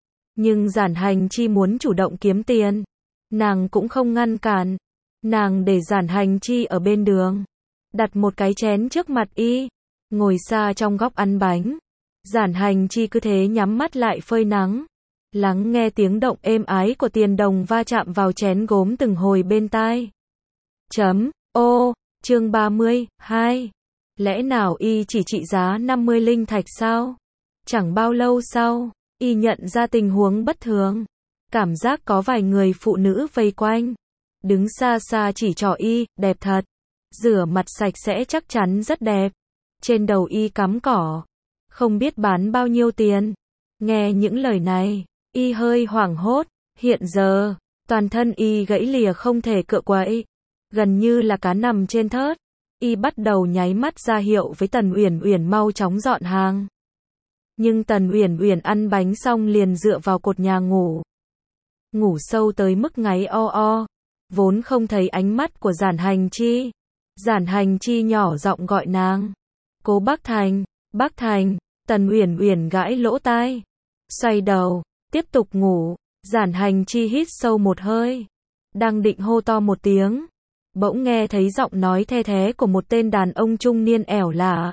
Nhưng Giản Hành Chi muốn chủ động kiếm tiền, nàng cũng không ngăn cản. Nàng để Giản Hành Chi ở bên đường, đặt một cái chén trước mặt y, ngồi xa trong góc ăn bánh. Giản Hành Chi cứ thế nhắm mắt lại phơi nắng, lắng nghe tiếng động êm ái của tiền đồng va chạm vào chén gốm từng hồi bên tai. Chấm, ô, chương ba mươi hai. Lẽ nào y chỉ trị giá năm mươi linh thạch sao? Chẳng bao lâu sau, y nhận ra tình huống bất thường. Cảm giác có vài người phụ nữ vây quanh. Đứng xa xa chỉ trỏ y, đẹp thật. Rửa mặt sạch sẽ chắc chắn rất đẹp. Trên đầu y cắm cỏ. Không biết bán bao nhiêu tiền. Nghe những lời này, y hơi hoảng hốt. Hiện giờ, toàn thân y gãy lìa không thể cựa quậy. Gần như là cá nằm trên thớt. Y bắt đầu nháy mắt ra hiệu với Tần Uyển Uyển mau chóng dọn hàng. Nhưng Tần Uyển Uyển ăn bánh xong liền dựa vào cột nhà ngủ. Ngủ sâu tới mức ngáy o o. Vốn không thấy ánh mắt của Giản Hành Chi. Giản Hành Chi nhỏ giọng gọi nàng. Cố Bác Thành, Bác Thành. Tần Uyển Uyển gãi lỗ tai. Xoay đầu, tiếp tục ngủ. Giản Hành Chi hít sâu một hơi. Đang định hô to một tiếng. Bỗng nghe thấy giọng nói the thé của một tên đàn ông trung niên ẻo lả.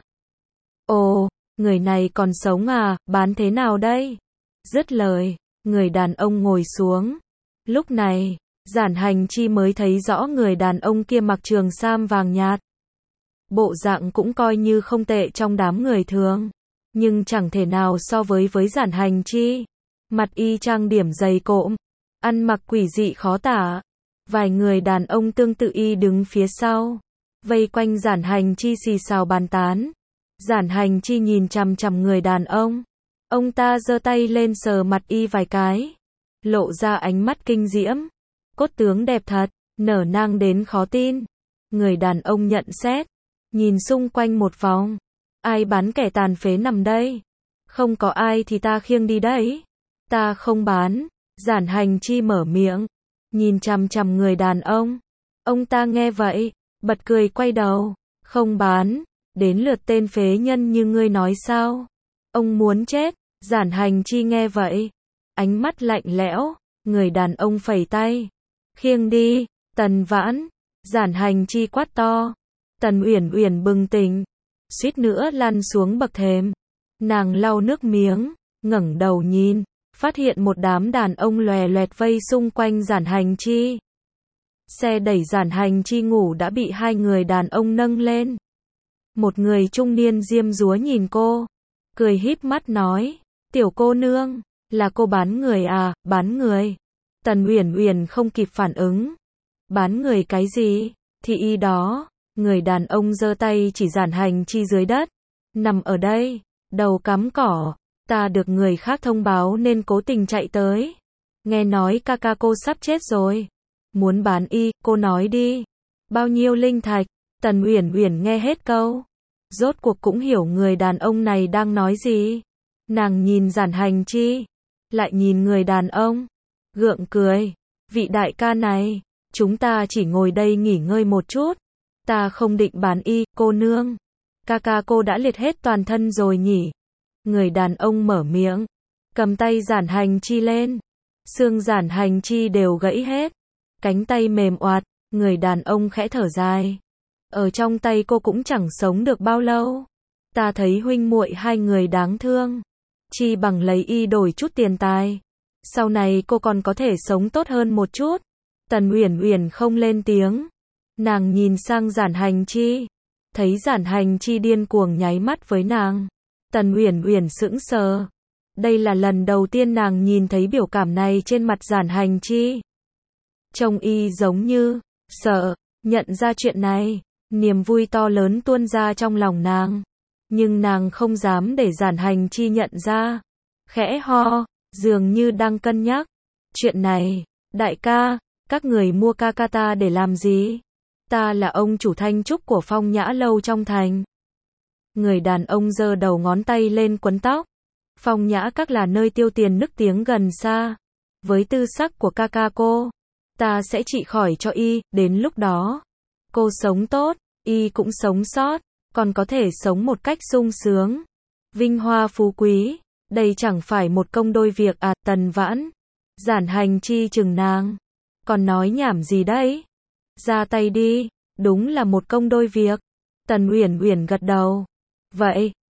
Ồ, người này còn sống à, bán thế nào đây? Dứt lời, người đàn ông ngồi xuống. Lúc này, Giản Hành Chi mới thấy rõ người đàn ông kia mặc trường sam vàng nhạt. Bộ dạng cũng coi như không tệ trong đám người thường. Nhưng chẳng thể nào so với với Giản Hành Chi. Mặt y trang điểm dày cộm. Ăn mặc quỷ dị khó tả. Vài người đàn ông tương tự y đứng phía sau. Vây quanh Giản Hành Chi xì xào bàn tán. Giản Hành Chi nhìn chằm chằm người đàn ông. Ông ta giơ tay lên sờ mặt y vài cái. Lộ ra ánh mắt kinh diễm. Cốt tướng đẹp thật, nở nang đến khó tin. Người đàn ông nhận xét. Nhìn xung quanh một vòng. Ai bán kẻ tàn phế nằm đây? Không có ai thì ta khiêng đi đấy. Ta không bán. Giản Hành Chi mở miệng. Nhìn chằm chằm người đàn ông. Ông ta nghe vậy, bật cười quay đầu. Không bán. Đến lượt tên phế nhân như ngươi nói sao? Ông muốn chết. Giản Hành Chi nghe vậy. Ánh mắt lạnh lẽo. Người đàn ông phẩy tay. Khiêng đi, Tần Vãn. Giản Hành Chi quát to. Tần Uyển Uyển bừng tỉnh. Suýt nữa lăn xuống bậc thềm. Nàng lau nước miếng, ngẩng đầu nhìn. Phát hiện một đám đàn ông lòe loẹt vây xung quanh Giản Hành Chi. Xe đẩy Giản Hành Chi ngủ đã bị hai người đàn ông nâng lên. Một người trung niên diêm dúa nhìn cô. Cười híp mắt nói. Tiểu cô nương, là cô bán người à, bán người. Tần Uyển Uyển không kịp phản ứng. Bán người cái gì? Thì y đó. Người đàn ông giơ tay chỉ Giản Hành Chi dưới đất. Nằm ở đây, đầu cắm cỏ. Ta được người khác thông báo nên cố tình chạy tới. Nghe nói ca ca cô sắp chết rồi. Muốn bán y, cô nói đi. Bao nhiêu linh thạch? Tần Uyển Uyển nghe hết câu. Rốt cuộc cũng hiểu người đàn ông này đang nói gì. Nàng nhìn Giản Hành Chi. Lại nhìn người đàn ông. Gượng cười. Vị đại ca này, chúng ta chỉ ngồi đây nghỉ ngơi một chút. Ta không định bán y, cô nương. Ca ca cô đã liệt hết toàn thân rồi nhỉ? Người đàn ông mở miệng. Cầm tay Giản Hành Chi lên. Xương Giản Hành Chi đều gãy hết. Cánh tay mềm oạt. Người đàn ông khẽ thở dài. Ở trong tay cô cũng chẳng sống được bao lâu. Ta thấy huynh muội hai người đáng thương. Chi bằng lấy y đổi chút tiền tài. Sau này cô còn có thể sống tốt hơn một chút. Tần Uyển Uyển không lên tiếng. Nàng nhìn sang Giản Hành Chi. Thấy Giản Hành Chi điên cuồng nháy mắt với nàng. Tần Uyển Uyển sững sờ. Đây là lần đầu tiên nàng nhìn thấy biểu cảm này trên mặt Giản Hành Chi. Trông y giống như sợ, nhận ra chuyện này. Niềm vui to lớn tuôn ra trong lòng nàng. Nhưng nàng không dám để Giản Hành Chi nhận ra. Khẽ ho, dường như đang cân nhắc. Chuyện này, đại ca, các người mua ca ca ta để làm gì? Ta là ông chủ Thanh Trúc của Phong Nhã Lâu trong thành. Người đàn ông giơ đầu ngón tay lên quấn tóc. Phong Nhã Các là nơi tiêu tiền nức tiếng gần xa. Với tư sắc của ca ca cô, ta sẽ trị khỏi cho y, đến lúc đó. Cô sống tốt, y cũng sống sót, còn có thể sống một cách sung sướng. Vinh hoa phú quý, đây chẳng phải một công đôi việc à, Tần Vãn. Giản Hành Chi chừng nàng. Còn nói nhảm gì đấy? Ra tay đi, đúng là một công đôi việc. Tần Uyển Uyển gật đầu. Vậy,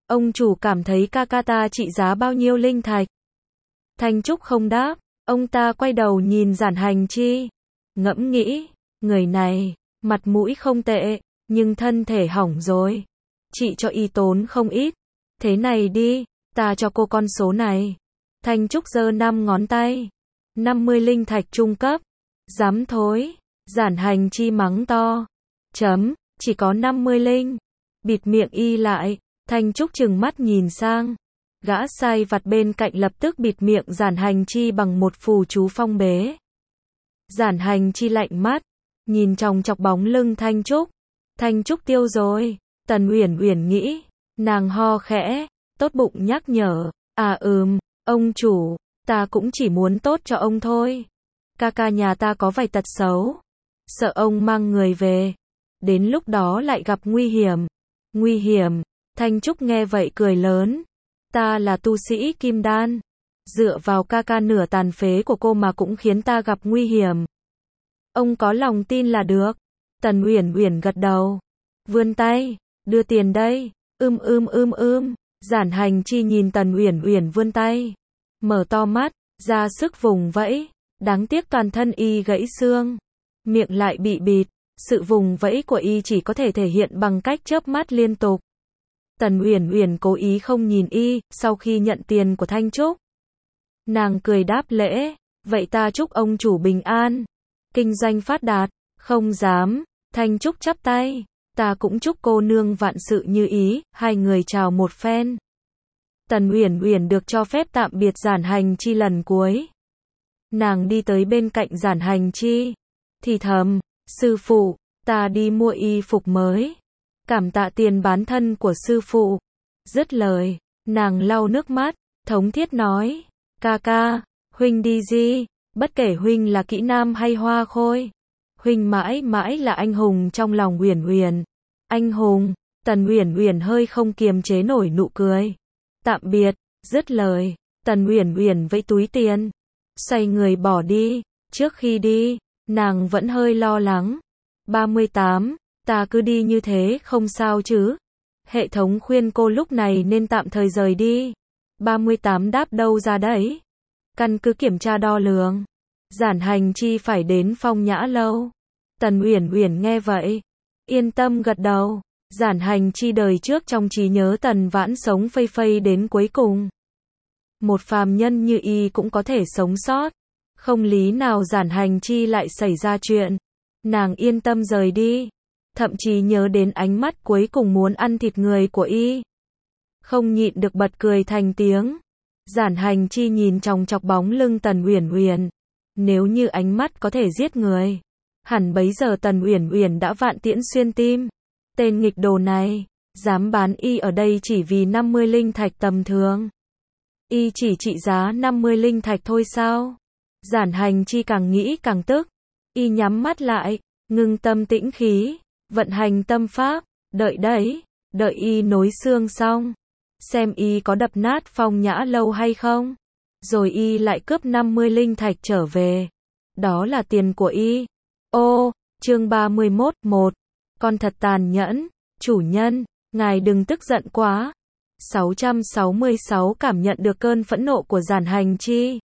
Ông chủ cảm thấy ca ca ta trị giá bao nhiêu linh thạch? Thanh Trúc không đáp, ông ta quay đầu nhìn Giản Hành Chi. Ngẫm nghĩ, người này, mặt mũi không tệ, nhưng thân thể hỏng rồi. Chị cho y tốn không ít. Thế này đi, ta cho cô con số này. Thanh Trúc giơ năm ngón tay. năm mươi linh thạch trung cấp. Dám thối. Giản Hành Chi mắng to. Chấm, chỉ có năm mươi linh. Bịt miệng y lại. Thanh Trúc trừng mắt nhìn sang. Gã sai vặt bên cạnh lập tức bịt miệng Giản Hành Chi bằng một phù chú phong bế. Giản Hành Chi lạnh mắt, nhìn chòng chọc bóng lưng Thanh Trúc. Thanh Trúc tiêu rồi. Tần Uyển Uyển nghĩ, nàng ho khẽ, tốt bụng nhắc nhở, à ừm, ông chủ, ta cũng chỉ muốn tốt cho ông thôi. Ca ca nhà ta có vài tật xấu, sợ ông mang người về, đến lúc đó lại gặp nguy hiểm. Nguy hiểm? Thanh Trúc nghe vậy cười lớn, ta là tu sĩ kim đan, dựa vào ca ca nửa tàn phế của cô mà cũng khiến ta gặp nguy hiểm. Ông có lòng tin là được. Tần Uyển Uyển gật đầu, vươn tay, đưa tiền đây. Ưm ưm ưm ưm. Giản Hành Chi nhìn Tần Uyển Uyển vươn tay, mở to mắt, ra sức vùng vẫy, đáng tiếc toàn thân y gãy xương, miệng lại bị bịt, sự vùng vẫy của y chỉ có thể thể hiện bằng cách chớp mắt liên tục. Tần Uyển Uyển cố ý không nhìn y, sau khi nhận tiền của Thanh Trúc, nàng cười đáp lễ, vậy ta chúc ông chủ bình an, kinh doanh phát đạt. Không dám. Thanh Trúc chắp tay, ta cũng chúc cô nương vạn sự như ý. Hai người chào một phen. Tần Uyển Uyển được cho phép tạm biệt Giản Hành Chi lần cuối. Nàng đi tới bên cạnh Giản Hành Chi, thì thầm, sư phụ, ta đi mua y phục mới, cảm tạ tiền bán thân của sư phụ. Dứt lời, nàng lau nước mắt, thống thiết nói, ca ca, huynh đi gì, bất kể huynh là kỹ nam hay hoa khôi, huynh mãi mãi là anh hùng trong lòng Uyển Uyển. Anh hùng? Tần Uyển Uyển hơi không kiềm chế nổi nụ cười. Tạm biệt. Dứt lời, Tần Uyển Uyển vẫy túi tiền, xoay người bỏ đi. Trước khi đi, nàng vẫn hơi lo lắng. ba mươi tám, ta cứ đi như thế không sao chứ? Hệ thống khuyên cô lúc này nên tạm thời rời đi. ba mươi tám đáp đâu ra đấy? Căn cứ kiểm tra đo lường, Giản Hành Chi phải đến Phong Nhã lâu. Tần Uyển Uyển nghe vậy, yên tâm gật đầu. Giản Hành Chi đời trước trong trí nhớ Tần Vãn sống phây phây đến cuối cùng. Một phàm nhân như y cũng có thể sống sót, không lý nào Giản Hành Chi lại xảy ra chuyện. Nàng yên tâm rời đi, thậm chí nhớ đến ánh mắt cuối cùng muốn ăn thịt người của y, không nhịn được bật cười thành tiếng. Giản Hành Chi nhìn chòng chọc bóng lưng Tần Uyển Uyển, nếu như ánh mắt có thể giết người, hẳn bấy giờ Tần Uyển Uyển đã vạn tiễn xuyên tim. Tên nghịch đồ này, dám bán y ở đây chỉ vì năm mươi linh thạch tầm thường. Y chỉ trị giá năm mươi linh thạch thôi sao? Giản Hành Chi càng nghĩ càng tức. Y nhắm mắt lại, ngưng tâm tĩnh khí, vận hành tâm pháp, đợi đấy, đợi y nối xương xong, xem y có đập nát Phong Nhã lâu hay không. Rồi y lại cướp năm mươi linh thạch trở về. Đó là tiền của y. Ô, chương ba mươi mốt, một. Con thật tàn nhẫn. Chủ nhân, ngài đừng tức giận quá. sáu trăm sáu mươi sáu cảm nhận được cơn phẫn nộ của Giản Hành Chi,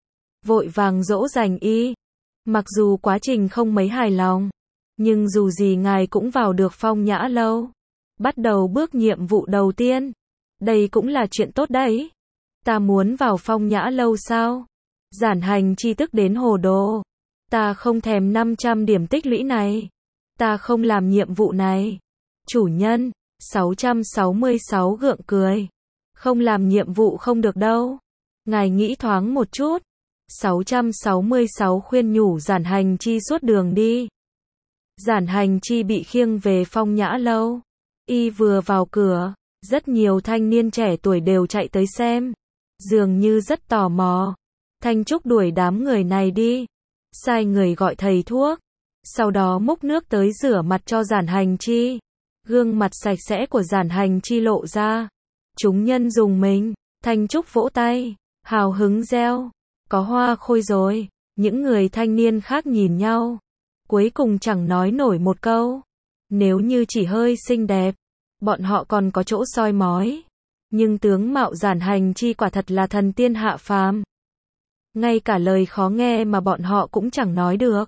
vội vàng dỗ dành y. Mặc dù quá trình không mấy hài lòng, nhưng dù gì ngài cũng vào được Phong Nhã lâu, bắt đầu bước nhiệm vụ đầu tiên. Đây cũng là chuyện tốt đấy. Ta muốn vào Phong Nhã lâu sao? Giản Hành Chi tức đến hồ đồ. Ta không thèm năm trăm điểm tích lũy này. Ta không làm nhiệm vụ này. Chủ nhân, sáu trăm sáu mươi sáu gượng cười. Không làm nhiệm vụ không được đâu. Ngài nghĩ thoáng một chút. sáu trăm sáu mươi sáu khuyên nhủ Giản Hành Chi suốt đường đi. Giản Hành Chi bị khiêng về Phong Nhã lâu. Y vừa vào cửa, rất nhiều thanh niên trẻ tuổi đều chạy tới xem, dường như rất tò mò. Thanh Trúc đuổi đám người này đi, sai người gọi thầy thuốc, sau đó múc nước tới rửa mặt cho Giản Hành Chi. Gương mặt sạch sẽ của Giản Hành Chi lộ ra. Chúng nhân dùng mình. Thanh Trúc vỗ tay, hào hứng reo, có hoa khôi rồi. Những người thanh niên khác nhìn nhau, cuối cùng chẳng nói nổi một câu. Nếu như chỉ hơi xinh đẹp, bọn họ còn có chỗ soi mói. Nhưng tướng mạo Giản Hành Chi quả thật là thần tiên hạ phàm. Ngay cả lời khó nghe mà bọn họ cũng chẳng nói được.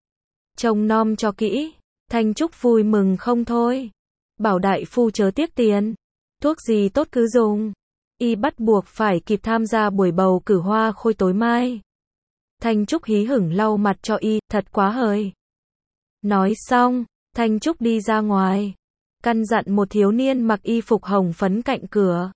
Trông nom cho kỹ, Thanh Trúc vui mừng không thôi. Bảo đại phu chớ tiếc tiền, thuốc gì tốt cứ dùng. Y bắt buộc phải kịp tham gia buổi bầu cử hoa khôi tối mai. Thanh Trúc hí hửng lau mặt cho y, thật quá hời. Nói xong, Thanh Trúc đi ra ngoài, căn dặn một thiếu niên mặc y phục hồng phấn cạnh cửa.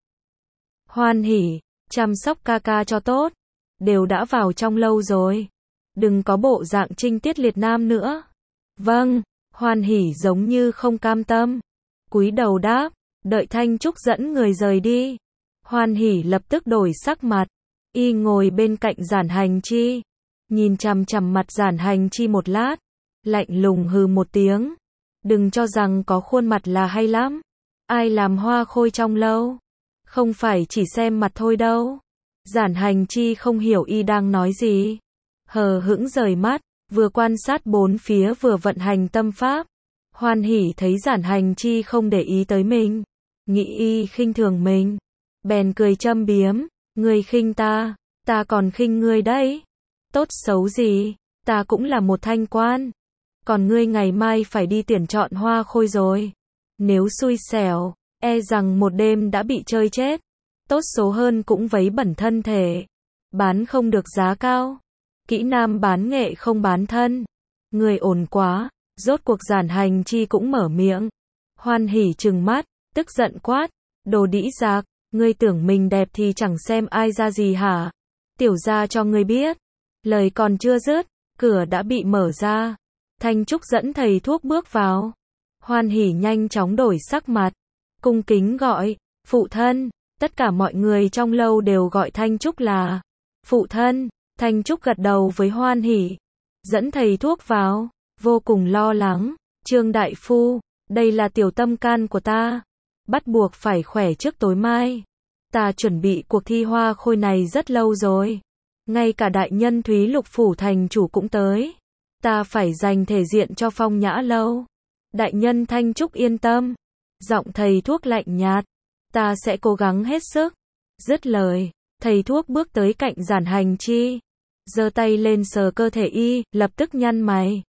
Hoan hỉ, chăm sóc ca ca cho tốt, đều đã vào trong lâu rồi. Đừng có bộ dạng trinh tiết liệt nam nữa. Vâng, Hoan hỉ giống như không cam tâm. Cúi đầu đáp, đợi Thanh Trúc dẫn người rời đi. Hoan hỉ lập tức đổi sắc mặt. Y ngồi bên cạnh Giản Hành Chi, nhìn chằm chằm mặt Giản Hành Chi một lát, lạnh lùng hừ một tiếng. Đừng cho rằng có khuôn mặt là hay lắm. Ai làm hoa khôi trong lâu? Không phải chỉ xem mặt thôi đâu. Giản Hành Chi không hiểu y đang nói gì. Hờ hững rời mắt, vừa quan sát bốn phía vừa vận hành tâm pháp. Hoan hỉ thấy Giản Hành Chi không để ý tới mình, nghĩ y khinh thường mình, bèn cười châm biếm, ngươi khinh ta, ta còn khinh ngươi đấy. Tốt xấu gì, ta cũng là một thanh quan. Còn ngươi ngày mai phải đi tuyển chọn hoa khôi rồi. Nếu xui xẻo, e rằng một đêm đã bị chơi chết. Tốt số hơn cũng vấy bẩn thân thể. Bán không được giá cao. Kỹ nam bán nghệ không bán thân. Người ổn quá. Rốt cuộc Giản Hành Chi cũng mở miệng. Hoan hỉ trừng mắt, tức giận quát. Đồ đĩ giặc, ngươi tưởng mình đẹp thì chẳng xem ai ra gì hả? Tiểu gia cho ngươi biết. Lời còn chưa dứt, cửa đã bị mở ra. Thanh Trúc dẫn thầy thuốc bước vào. Hoan hỉ nhanh chóng đổi sắc mặt, cung kính gọi, phụ thân. Tất cả mọi người trong lâu đều gọi Thanh Trúc là phụ thân. Thanh Trúc gật đầu với Hoan hỉ, dẫn thầy thuốc vào, vô cùng lo lắng. Trương đại phu, đây là tiểu tâm can của ta, bắt buộc phải khỏe trước tối mai. Ta chuẩn bị cuộc thi hoa khôi này rất lâu rồi. Ngay cả đại nhân Thúy Lục phủ thành chủ cũng tới. Ta phải dành thể diện cho Phong Nhã lâu. Đại nhân Thanh Trúc yên tâm. Giọng thầy thuốc lạnh nhạt. Ta sẽ cố gắng hết sức. Dứt lời, thầy thuốc bước tới cạnh Giản Hành Chi, giơ tay lên sờ cơ thể y, lập tức nhăn mày.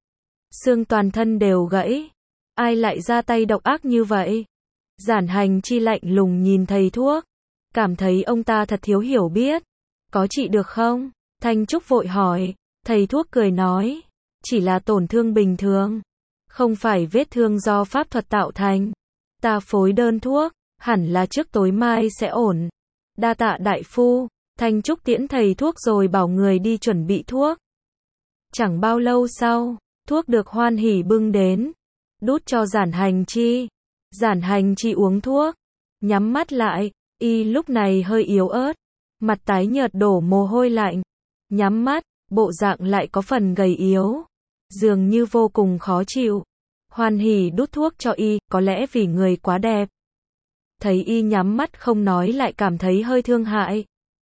Xương toàn thân đều gãy. Ai lại ra tay độc ác như vậy? Giản Hành Chi lạnh lùng nhìn thầy thuốc, cảm thấy ông ta thật thiếu hiểu biết. Có trị được không? Thanh Trúc vội hỏi. Thầy thuốc cười nói, chỉ là tổn thương bình thường, không phải vết thương do pháp thuật tạo thành. Ta phối đơn thuốc, hẳn là trước tối mai sẽ ổn. Đa tạ đại phu. Thanh Trúc tiễn thầy thuốc rồi bảo người đi chuẩn bị thuốc. Chẳng bao lâu sau, thuốc được Hoan hỉ bưng đến, đút cho Giản Hành Chi. Giản Hành Chi uống thuốc, nhắm mắt lại, y lúc này hơi yếu ớt, mặt tái nhợt đổ mồ hôi lạnh, nhắm mắt, bộ dạng lại có phần gầy yếu, dường như vô cùng khó chịu. Hoan hỉ đút thuốc cho y, có lẽ vì người quá đẹp. Thấy y nhắm mắt không nói lại cảm thấy hơi thương hại.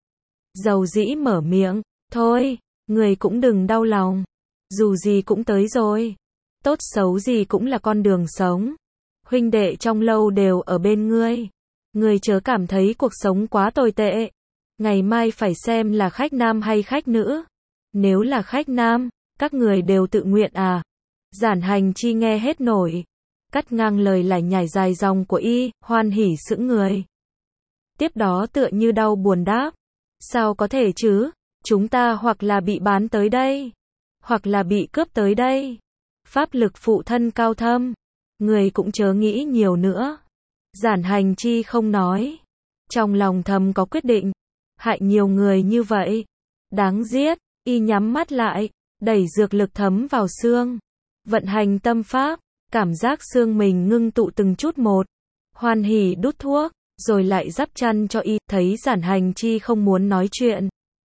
Dầu dĩ mở miệng, thôi, người cũng đừng đau lòng. Dù gì cũng tới rồi. Tốt xấu gì cũng là con đường sống. Huynh đệ trong lâu đều ở bên ngươi. Ngươi chớ cảm thấy cuộc sống quá tồi tệ. Ngày mai phải xem là khách nam hay khách nữ. Nếu là khách nam, các người đều tự nguyện à? Giản Hành Chi nghe hết nổi, cắt ngang lời lải nhải dài dòng của y. Hoan hỉ sững người. Tiếp đó tựa như đau buồn đáp. Sao có thể chứ? Chúng ta hoặc là bị bán tới đây, hoặc là bị cướp tới đây. Pháp lực phụ thân cao thâm, người cũng chớ nghĩ nhiều nữa. Giản Hành Chi không nói, trong lòng thầm có quyết định. Hại nhiều người như vậy, đáng giết. Y nhắm mắt lại, đẩy dược lực thấm vào xương, vận hành tâm pháp, cảm giác xương mình ngưng tụ từng chút một. Hoan hỉ đút thuốc, rồi lại dắp chăn cho y. Thấy Giản Hành Chi không muốn nói chuyện,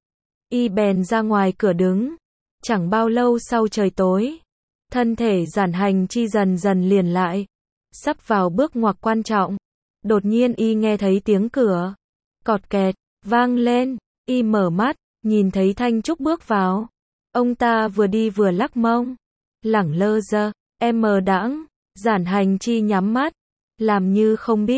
y bèn ra ngoài cửa đứng. Chẳng bao lâu sau trời tối, thân thể Giản Hành Chi dần dần liền lại, sắp vào bước ngoặt quan trọng. Đột nhiên y nghe thấy tiếng cửa cọt kẹt vang lên. Y mở mắt, nhìn thấy Thanh Trúc bước vào. Ông ta vừa đi vừa lắc mông, lẳng lơ dơ, em mờ đãng. Giản Hành Chi nhắm mắt, làm như không biết.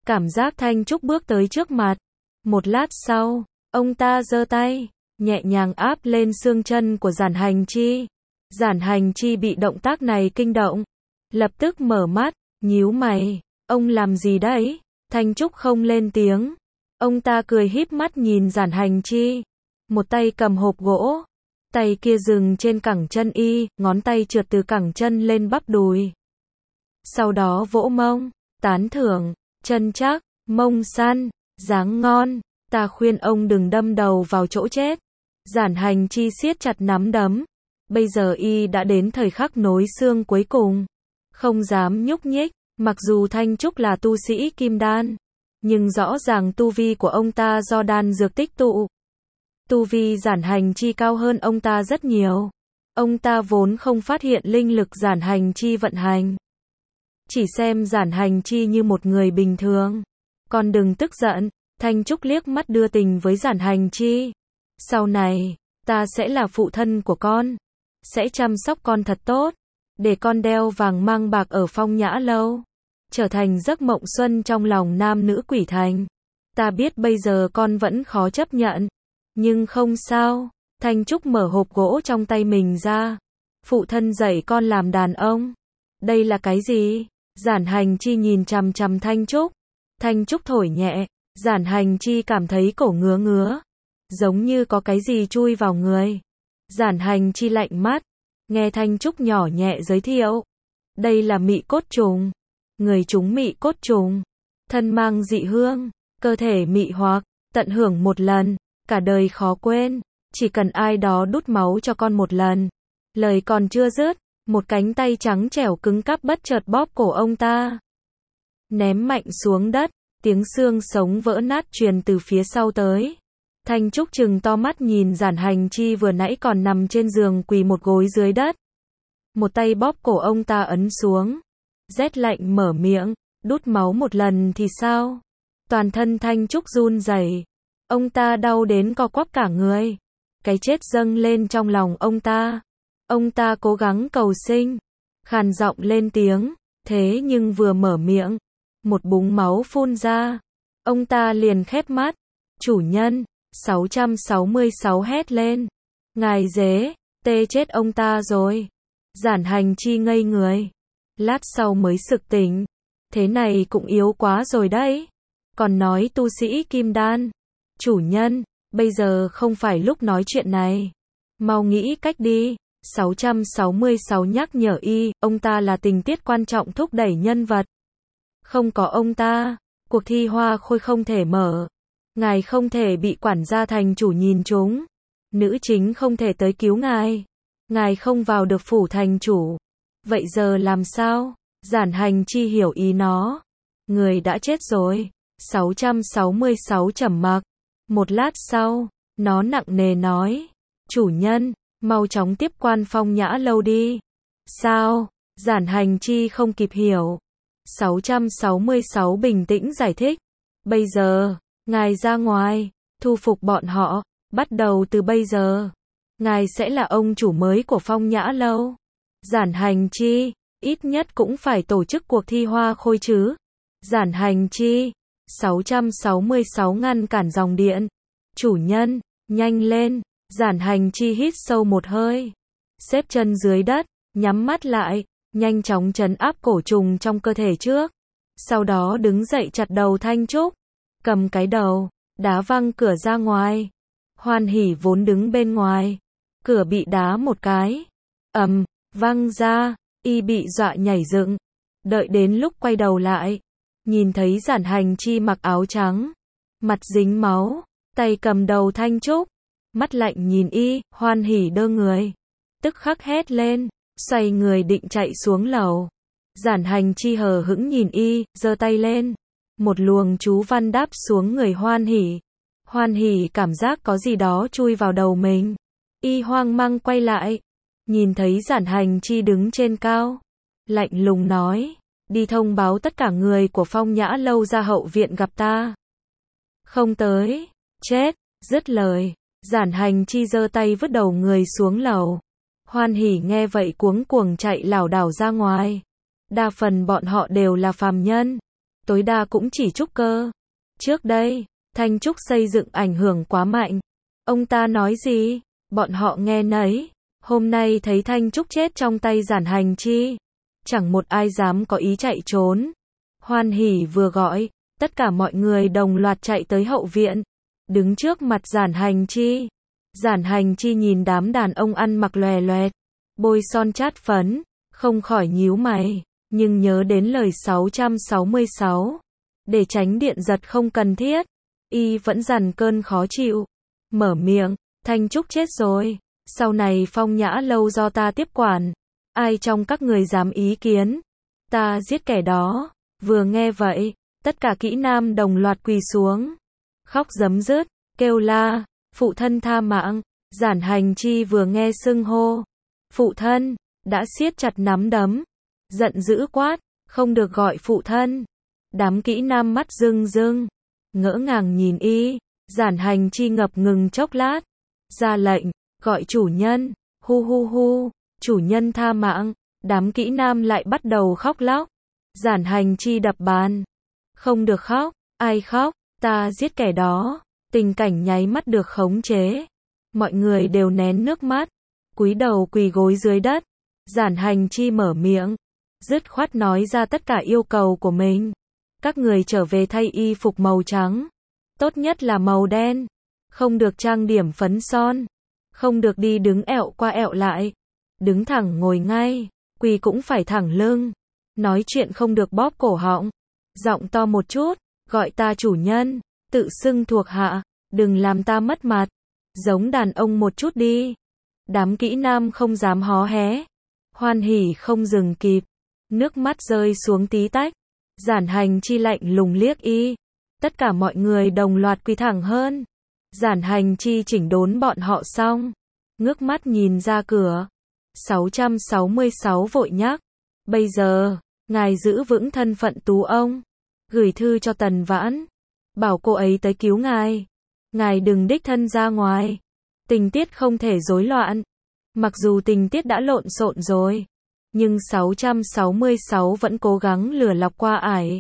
cảm giác Thanh Trúc bước tới trước mặt. Một lát sau, ông ta giơ tay, nhẹ nhàng áp lên xương chân của Giản Hành Chi. Giản Hành Chi bị động tác này kinh động, lập tức mở mắt, nhíu mày, ông làm gì đấy? Thanh Trúc không lên tiếng. Ông ta cười híp mắt nhìn Giản Hành Chi, một tay cầm hộp gỗ, tay kia dừng trên cẳng chân y, ngón tay trượt từ cẳng chân lên bắp đùi. Sau đó vỗ mông, tán thưởng, chân chắc, mông săn, dáng ngon, ta khuyên ông đừng đâm đầu vào chỗ chết. Giản Hành Chi siết chặt nắm đấm, bây giờ y đã đến thời khắc nối xương cuối cùng, không dám nhúc nhích, mặc dù Thanh Trúc là tu sĩ kim đan, nhưng rõ ràng tu vi của ông ta do đan dược tích tụ. Tu vi Giản Hành Chi cao hơn ông ta rất nhiều. Ông ta vốn không phát hiện linh lực Giản Hành Chi vận hành, chỉ xem Giản Hành Chi như một người bình thường. Con đừng tức giận, Thanh Trúc liếc mắt đưa tình với Giản Hành Chi. Sau này, ta sẽ là phụ thân của con, sẽ chăm sóc con thật tốt, để con đeo vàng mang bạc ở Phong Nhã Lâu, trở thành giấc mộng xuân trong lòng nam nữ Quỷ Thành. Ta biết bây giờ con vẫn khó chấp nhận, nhưng không sao. Thanh Trúc mở hộp gỗ trong tay mình ra. Phụ thân dạy con làm đàn ông. Đây là cái gì? Giản Hành Chi nhìn chằm chằm Thanh Trúc. Thanh Trúc thổi nhẹ, Giản Hành Chi cảm thấy cổ ngứa ngứa, giống như có cái gì chui vào người. Giản Hành Chi lạnh mắt, nghe Thanh Trúc nhỏ nhẹ giới thiệu. Đây là mị cốt trùng. Người chúng mị cốt trùng, thân mang dị hương, cơ thể mị hoặc, tận hưởng một lần, cả đời khó quên. Chỉ cần ai đó đút máu cho con một lần. Lời còn chưa dứt, một cánh tay trắng trẻo cứng cáp bất chợt bóp cổ ông ta, ném mạnh xuống đất, tiếng xương sống vỡ nát truyền từ phía sau tới. Thanh Trúc trừng to mắt nhìn Giản Hành Chi vừa nãy còn nằm trên giường quỳ một gối dưới đất. Một tay bóp cổ ông ta ấn xuống, rét lạnh mở miệng, đút máu một lần thì sao? Toàn thân Thanh Trúc run rẩy, ông ta đau đến co quắp cả người. Cái chết dâng lên trong lòng ông ta. Ông ta cố gắng cầu sinh, khàn giọng lên tiếng, thế nhưng vừa mở miệng, một búng máu phun ra. Ông ta liền khép mắt. Chủ nhân, sáu trăm sáu mươi sáu hét lên. Ngài dế, tê chết ông ta rồi. Giản Hành Chi ngây người. Lát sau mới sực tỉnh. Thế này cũng yếu quá rồi đấy. Còn nói tu sĩ kim đan. Chủ nhân, bây giờ không phải lúc nói chuyện này. Mau nghĩ cách đi. sáu trăm sáu mươi sáu nhắc nhở y, ông ta là tình tiết quan trọng thúc đẩy nhân vật. Không có ông ta, cuộc thi hoa khôi không thể mở. Ngài không thể bị quản gia thành chủ nhìn trúng. Nữ chính không thể tới cứu ngài. Ngài không vào được phủ thành chủ. Vậy giờ làm sao? Giản Hành Chi hiểu ý nó. Người đã chết rồi. sáu trăm sáu mươi sáu trầm mặc. Một lát sau, nó nặng nề nói. Chủ nhân, mau chóng tiếp quan Phong Nhã Lâu đi. Sao? Giản Hành Chi không kịp hiểu. sáu trăm sáu mươi sáu bình tĩnh giải thích. Bây giờ, ngài ra ngoài, thu phục bọn họ, bắt đầu từ bây giờ. Ngài sẽ là ông chủ mới của Phong Nhã Lâu. Giản Hành Chi, ít nhất cũng phải tổ chức cuộc thi hoa khôi chứ. Giản Hành Chi, sáu trăm sáu mươi sáu ngăn cản dòng điện. Chủ nhân, nhanh lên. Giản Hành Chi hít sâu một hơi, xếp chân dưới đất, nhắm mắt lại, nhanh chóng trấn áp cổ trùng trong cơ thể trước. Sau đó đứng dậy chặt đầu Thanh Trúc, cầm cái đầu, đá văng cửa ra ngoài. Hoan Hỉ vốn đứng bên ngoài, cửa bị đá một cái, ầm, văng ra, y bị dọa nhảy dựng. Đợi đến lúc quay đầu lại, nhìn thấy Giản Hành Chi mặc áo trắng, mặt dính máu, tay cầm đầu Thanh Trúc, mắt lạnh nhìn y. Hoan Hỉ đơ người, tức khắc hét lên, xoay người định chạy xuống lầu. Giản Hành Chi hờ hững nhìn y, giơ tay lên, một luồng chú văn đáp xuống người Hoan Hỉ. Hoan Hỉ cảm giác có gì đó chui vào đầu mình, y hoang mang quay lại, nhìn thấy Giản Hành Chi đứng trên cao, lạnh lùng nói, đi thông báo tất cả người của Phong Nhã Lâu ra hậu viện gặp ta. Không tới, chết. Dứt lời, Giản Hành Chi giơ tay vứt đầu người xuống lầu. Hoan Hỉ nghe vậy cuống cuồng chạy lảo đảo ra ngoài. Đa phần bọn họ đều là phàm nhân, tối đa cũng chỉ trúc cơ. Trước đây, Thanh Trúc xây dựng ảnh hưởng quá mạnh. Ông ta nói gì, bọn họ nghe nấy. Hôm nay thấy Thanh Trúc chết trong tay Giản Hành Chi, chẳng một ai dám có ý chạy trốn. Hoan Hỉ vừa gọi, tất cả mọi người đồng loạt chạy tới hậu viện, đứng trước mặt Giản Hành Chi. Giản Hành Chi nhìn đám đàn ông ăn mặc lòe loẹt, bôi son chát phấn, không khỏi nhíu mày, nhưng nhớ đến lời sáu trăm sáu mươi sáu, để tránh điện giật không cần thiết, y vẫn dằn cơn khó chịu, mở miệng, Thanh Trúc chết rồi, sau này Phong Nhã lâu do ta tiếp quản, ai trong các người dám ý kiến, ta giết kẻ đó. Vừa nghe vậy, tất cả kỹ nam đồng loạt quỳ xuống, khóc rấm rứt, kêu la, phụ thân tha mạng. Giản Hành Chi vừa nghe xưng hô phụ thân, đã siết chặt nắm đấm, giận dữ quát, không được gọi phụ thân. Đám kỹ nam mắt rưng rưng, ngỡ ngàng nhìn y. Giản Hành Chi ngập ngừng chốc lát, ra lệnh, gọi chủ nhân. Hu hu hu, chủ nhân tha mạng. Đám kỹ nam lại bắt đầu khóc lóc. Giản Hành Chi đập bàn, không được khóc, ai khóc, ta giết kẻ đó. Tình cảnh nháy mắt được khống chế, mọi người đều nén nước mắt, cúi đầu quỳ gối dưới đất. Giản Hành Chi mở miệng, dứt khoát nói ra tất cả yêu cầu của mình. Các người trở về thay y phục màu trắng, tốt nhất là màu đen, không được trang điểm phấn son, không được đi đứng ẹo qua ẹo lại, đứng thẳng ngồi ngay, quỳ cũng phải thẳng lưng, nói chuyện không được bóp cổ họng, giọng to một chút, gọi ta chủ nhân, tự xưng thuộc hạ, đừng làm ta mất mặt, giống đàn ông một chút đi. Đám kỹ nam không dám hó hé. Hoan Hỉ không dừng kịp, nước mắt rơi xuống tí tách. Giản Hành Chi lạnh lùng liếc y, tất cả mọi người đồng loạt quỳ thẳng hơn. Giản Hành Chi chỉnh đốn bọn họ xong, ngước mắt nhìn ra cửa. sáu trăm sáu mươi sáu vội nhắc, bây giờ, ngài giữ vững thân phận tú ông, gửi thư cho Tần Vãn, bảo cô ấy tới cứu ngài. Ngài đừng đích thân ra ngoài, tình tiết không thể rối loạn. Mặc dù tình tiết đã lộn xộn rồi, nhưng sáu trăm sáu mươi sáu vẫn cố gắng lừa lọc qua ải.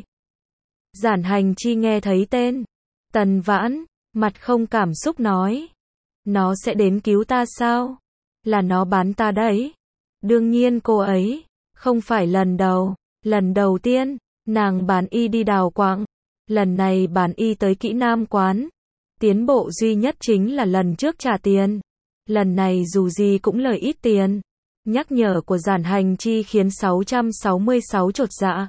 Giản Hành Chi nghe thấy tên Tần Vãn, mặt không cảm xúc nói, nó sẽ đến cứu ta sao? Là nó bán ta đấy. Đương nhiên cô ấy không phải lần đầu, lần đầu tiên nàng bán y đi đào quạng, lần này bán y tới Kỹ Nam quán. Tiến bộ duy nhất chính là lần trước trả tiền, lần này dù gì cũng lời ít tiền. Nhắc nhở của Giản Hành Chi khiến sáu trăm sáu mươi sáu chột dạ.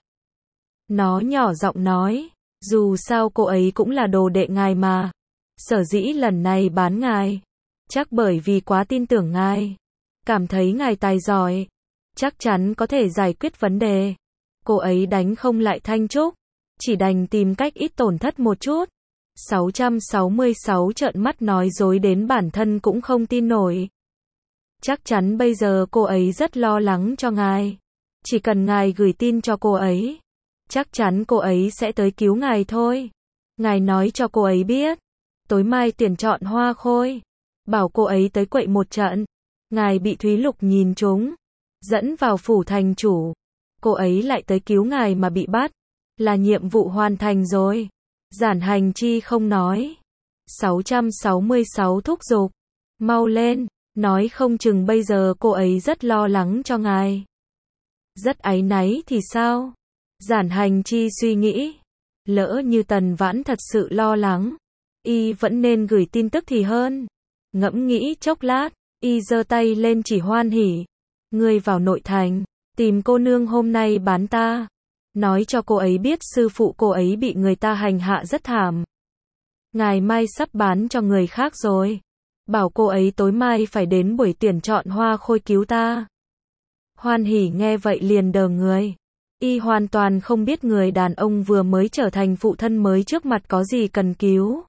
Nó nhỏ giọng nói, dù sao cô ấy cũng là đồ đệ ngài mà. Sở dĩ lần này bán ngài, chắc bởi vì quá tin tưởng ngài, cảm thấy ngài tài giỏi, chắc chắn có thể giải quyết vấn đề. Cô ấy đánh không lại Thanh Trúc, chỉ đành tìm cách ít tổn thất một chút. sáu trăm sáu mươi sáu trợn mắt nói dối đến bản thân cũng không tin nổi. Chắc chắn bây giờ cô ấy rất lo lắng cho ngài. Chỉ cần ngài gửi tin cho cô ấy, chắc chắn cô ấy sẽ tới cứu ngài thôi. Ngài nói cho cô ấy biết, tối mai tuyển chọn Hoa Khôi, bảo cô ấy tới quậy một trận. Ngài bị Thúy Lục nhìn trúng, dẫn vào phủ thành chủ, cô ấy lại tới cứu ngài mà bị bắt, là nhiệm vụ hoàn thành rồi. Giản Hành Chi không nói. sáu trăm sáu mươi sáu thúc giục, mau lên, nói không chừng bây giờ cô ấy rất lo lắng cho ngài. Rất áy náy thì sao? Giản Hành Chi suy nghĩ, lỡ như Tần Vãn thật sự lo lắng, y vẫn nên gửi tin tức thì hơn. Ngẫm nghĩ chốc lát, y giơ tay lên chỉ Hoan Hỉ, ngươi vào nội thành, tìm cô nương hôm nay bán ta, nói cho cô ấy biết sư phụ cô ấy bị người ta hành hạ rất thảm. Ngày mai sắp bán cho người khác rồi, bảo cô ấy tối mai phải đến buổi tuyển chọn Hoa Khôi cứu ta. Hoan Hỉ nghe vậy liền đờ người, y hoàn toàn không biết người đàn ông vừa mới trở thành phụ thân mới trước mặt có gì cần cứu.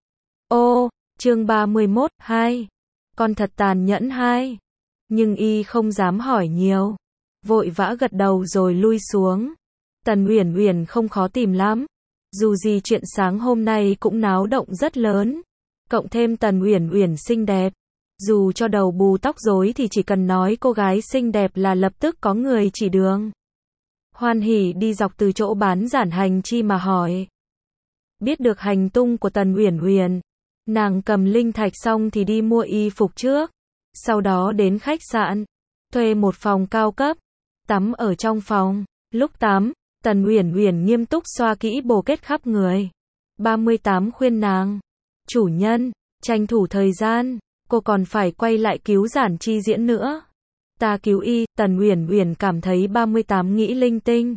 Ô, chương ba mươi mốt, hai. Con thật tàn nhẫn hai. Nhưng y không dám hỏi nhiều, vội vã gật đầu rồi lui xuống. Tần Uyển Uyển không khó tìm lắm, dù gì chuyện sáng hôm nay cũng náo động rất lớn, cộng thêm Tần Uyển Uyển xinh đẹp, dù cho đầu bù tóc rối thì chỉ cần nói cô gái xinh đẹp là lập tức có người chỉ đường. hoan hỉ đi dọc từ chỗ bán giản hành chi mà hỏi. Biết được hành tung của Tần Uyển Uyển, nàng cầm linh thạch xong thì đi mua y phục trước, sau đó đến khách sạn, thuê một phòng cao cấp, tắm ở trong phòng. Lúc tắm, Tần Uyển Uyển nghiêm túc xoa kỹ bồ kết khắp người. ba mươi tám khuyên nàng, chủ nhân, tranh thủ thời gian, cô còn phải quay lại cứu giản chi diễn nữa. Ta cứu y, Tần Uyển Uyển cảm thấy ba mươi tám nghĩ linh tinh.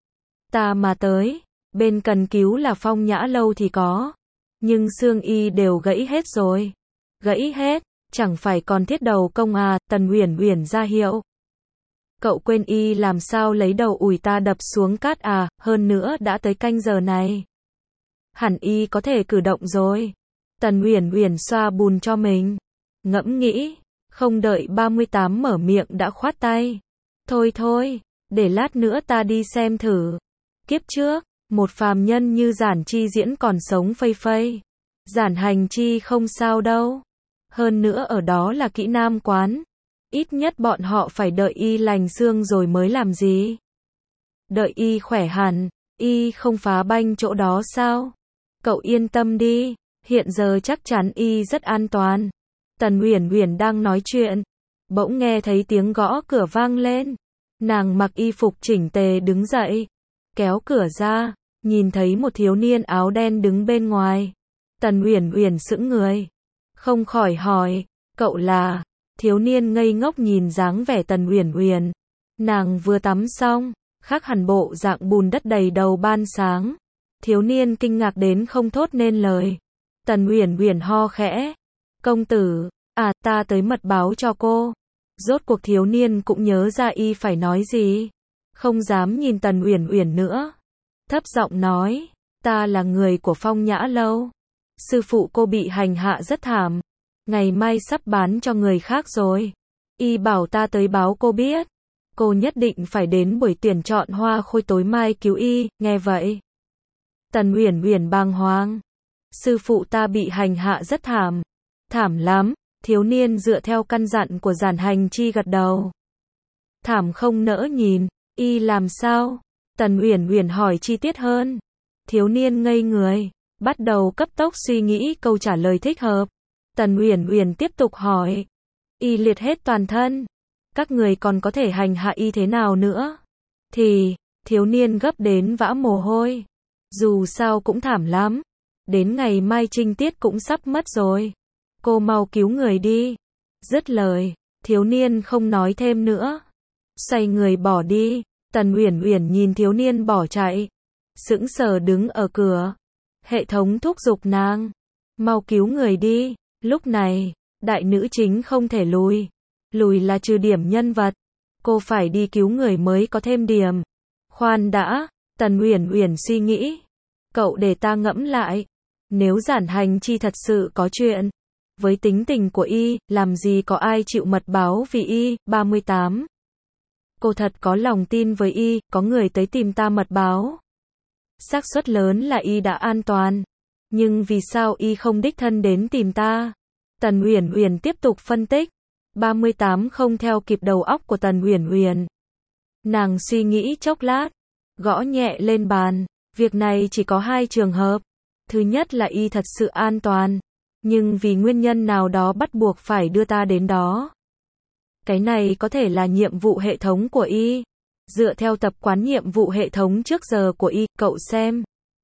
Ta mà tới, bên cần cứu là Phong Nhã Lâu thì có, nhưng xương y đều gãy hết rồi. Gãy hết, chẳng phải còn thiết đầu công à, Tần Uyển Uyển ra hiệu. Cậu quên y làm sao lấy đầu ủi ta đập xuống cát à, hơn nữa đã tới canh giờ này. Hẳn y có thể cử động rồi. Tần Uyển Uyển xoa bùn cho mình, ngẫm nghĩ, không đợi ba mươi tám mở miệng đã khoát tay. Thôi thôi, để lát nữa ta đi xem thử. Kiếp trước, một phàm nhân như Giản Chi Diễn còn sống phây phây. Giản Hành Chi không sao đâu. Hơn nữa ở đó là kỹ nam quán. Ít nhất bọn họ phải đợi y lành xương rồi mới làm gì. Đợi y khỏe hẳn, y không phá banh chỗ đó sao? Cậu yên tâm đi, hiện giờ chắc chắn y rất an toàn. Tần Uyển Uyển đang nói chuyện, bỗng nghe thấy tiếng gõ cửa vang lên. Nàng mặc y phục chỉnh tề đứng dậy, kéo cửa ra, nhìn thấy một thiếu niên áo đen đứng bên ngoài. Tần Uyển Uyển sững người, không khỏi hỏi, cậu là? Thiếu niên ngây ngốc nhìn dáng vẻ Tần Uyển Uyển. Nàng vừa tắm xong, khác hẳn bộ dạng bùn đất đầy đầu ban sáng. Thiếu niên kinh ngạc đến không thốt nên lời. Tần Uyển Uyển ho khẽ. Công tử, à ta tới mật báo cho cô. Rốt cuộc thiếu niên cũng nhớ ra y phải nói gì. Không dám nhìn Tần Uyển Uyển nữa. Thấp giọng nói, ta là người của Phong Nhã Lâu. Sư phụ cô bị hành hạ rất thảm. Ngày mai sắp bán cho người khác rồi. Y bảo ta tới báo cô biết. Cô nhất định phải đến buổi tuyển chọn hoa khôi tối mai cứu y, nghe vậy. Tần Uyển Uyển bàng hoàng. Sư phụ ta bị hành hạ rất thảm. Thảm lắm, thiếu niên dựa theo căn dặn của Giản Hành Chi gật đầu. Thảm không nỡ nhìn, y làm sao? Tần Uyển Uyển hỏi chi tiết hơn. Thiếu niên ngây người, bắt đầu cấp tốc suy nghĩ câu trả lời thích hợp. Tần Uyển Uyển tiếp tục hỏi. Y liệt hết toàn thân. Các người còn có thể hành hạ y thế nào nữa? Thì, thiếu niên gấp đến vã mồ hôi. Dù sao cũng thảm lắm. Đến ngày mai trinh tiết cũng sắp mất rồi. Cô mau cứu người đi. Dứt lời, thiếu niên không nói thêm nữa. Xoay người bỏ đi. Tần Uyển Uyển nhìn thiếu niên bỏ chạy. Sững sờ đứng ở cửa. Hệ thống thúc giục nàng. Mau cứu người đi. Lúc này, đại nữ chính không thể lùi. Lùi là trừ điểm nhân vật. Cô phải đi cứu người mới có thêm điểm. Khoan đã, Tần Uyển Uyển suy nghĩ. Cậu để ta ngẫm lại. Nếu Giản Hành Chi thật sự có chuyện, với tính tình của y, làm gì có ai chịu mật báo vì y. ba mươi tám. Cô thật có lòng tin với y, có người tới tìm ta mật báo. Xác suất lớn là y đã an toàn. Nhưng vì sao y không đích thân đến tìm ta? Tần Uyển Uyển tiếp tục phân tích. ba mươi tám không theo kịp đầu óc của Tần Uyển Uyển. Nàng suy nghĩ chốc lát, gõ nhẹ lên bàn. Việc này chỉ có hai trường hợp. Thứ nhất là y thật sự an toàn, nhưng vì nguyên nhân nào đó bắt buộc phải đưa ta đến đó. Cái này có thể là nhiệm vụ hệ thống của y. Dựa theo tập quán nhiệm vụ hệ thống trước giờ của y, cậu xem.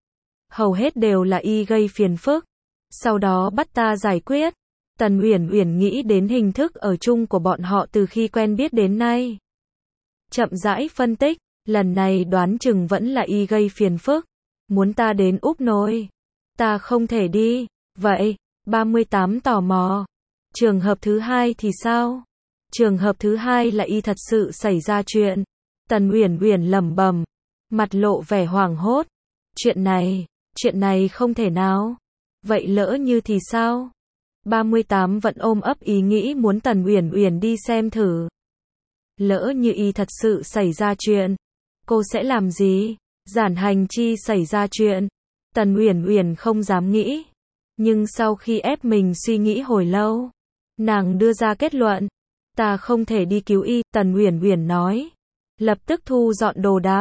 Hầu hết đều là y gây phiền phức, sau đó bắt ta giải quyết. Tần Uyển Uyển nghĩ đến hình thức ở chung của bọn họ từ khi quen biết đến nay. Chậm rãi phân tích, lần này đoán chừng vẫn là y gây phiền phức. Muốn ta đến úp nồi. Ta không thể đi. Vậy, ba mươi tám tò mò. Trường hợp thứ hai thì sao? Trường hợp thứ hai là y thật sự xảy ra chuyện. Tần Uyển Uyển lẩm bẩm, mặt lộ vẻ hoảng hốt. Chuyện này, chuyện này không thể nào. Vậy lỡ như thì sao? ba mươi tám vẫn ôm ấp ý nghĩ muốn Tần Uyển Uyển đi xem thử. Lỡ như y thật sự xảy ra chuyện, cô sẽ làm gì? Giản Hành Chi xảy ra chuyện, Tần Uyển Uyển không dám nghĩ. Nhưng sau khi ép mình suy nghĩ hồi lâu, nàng đưa ra kết luận. Ta không thể đi cứu y, Tần Uyển Uyển nói. Lập tức thu dọn đồ đạc,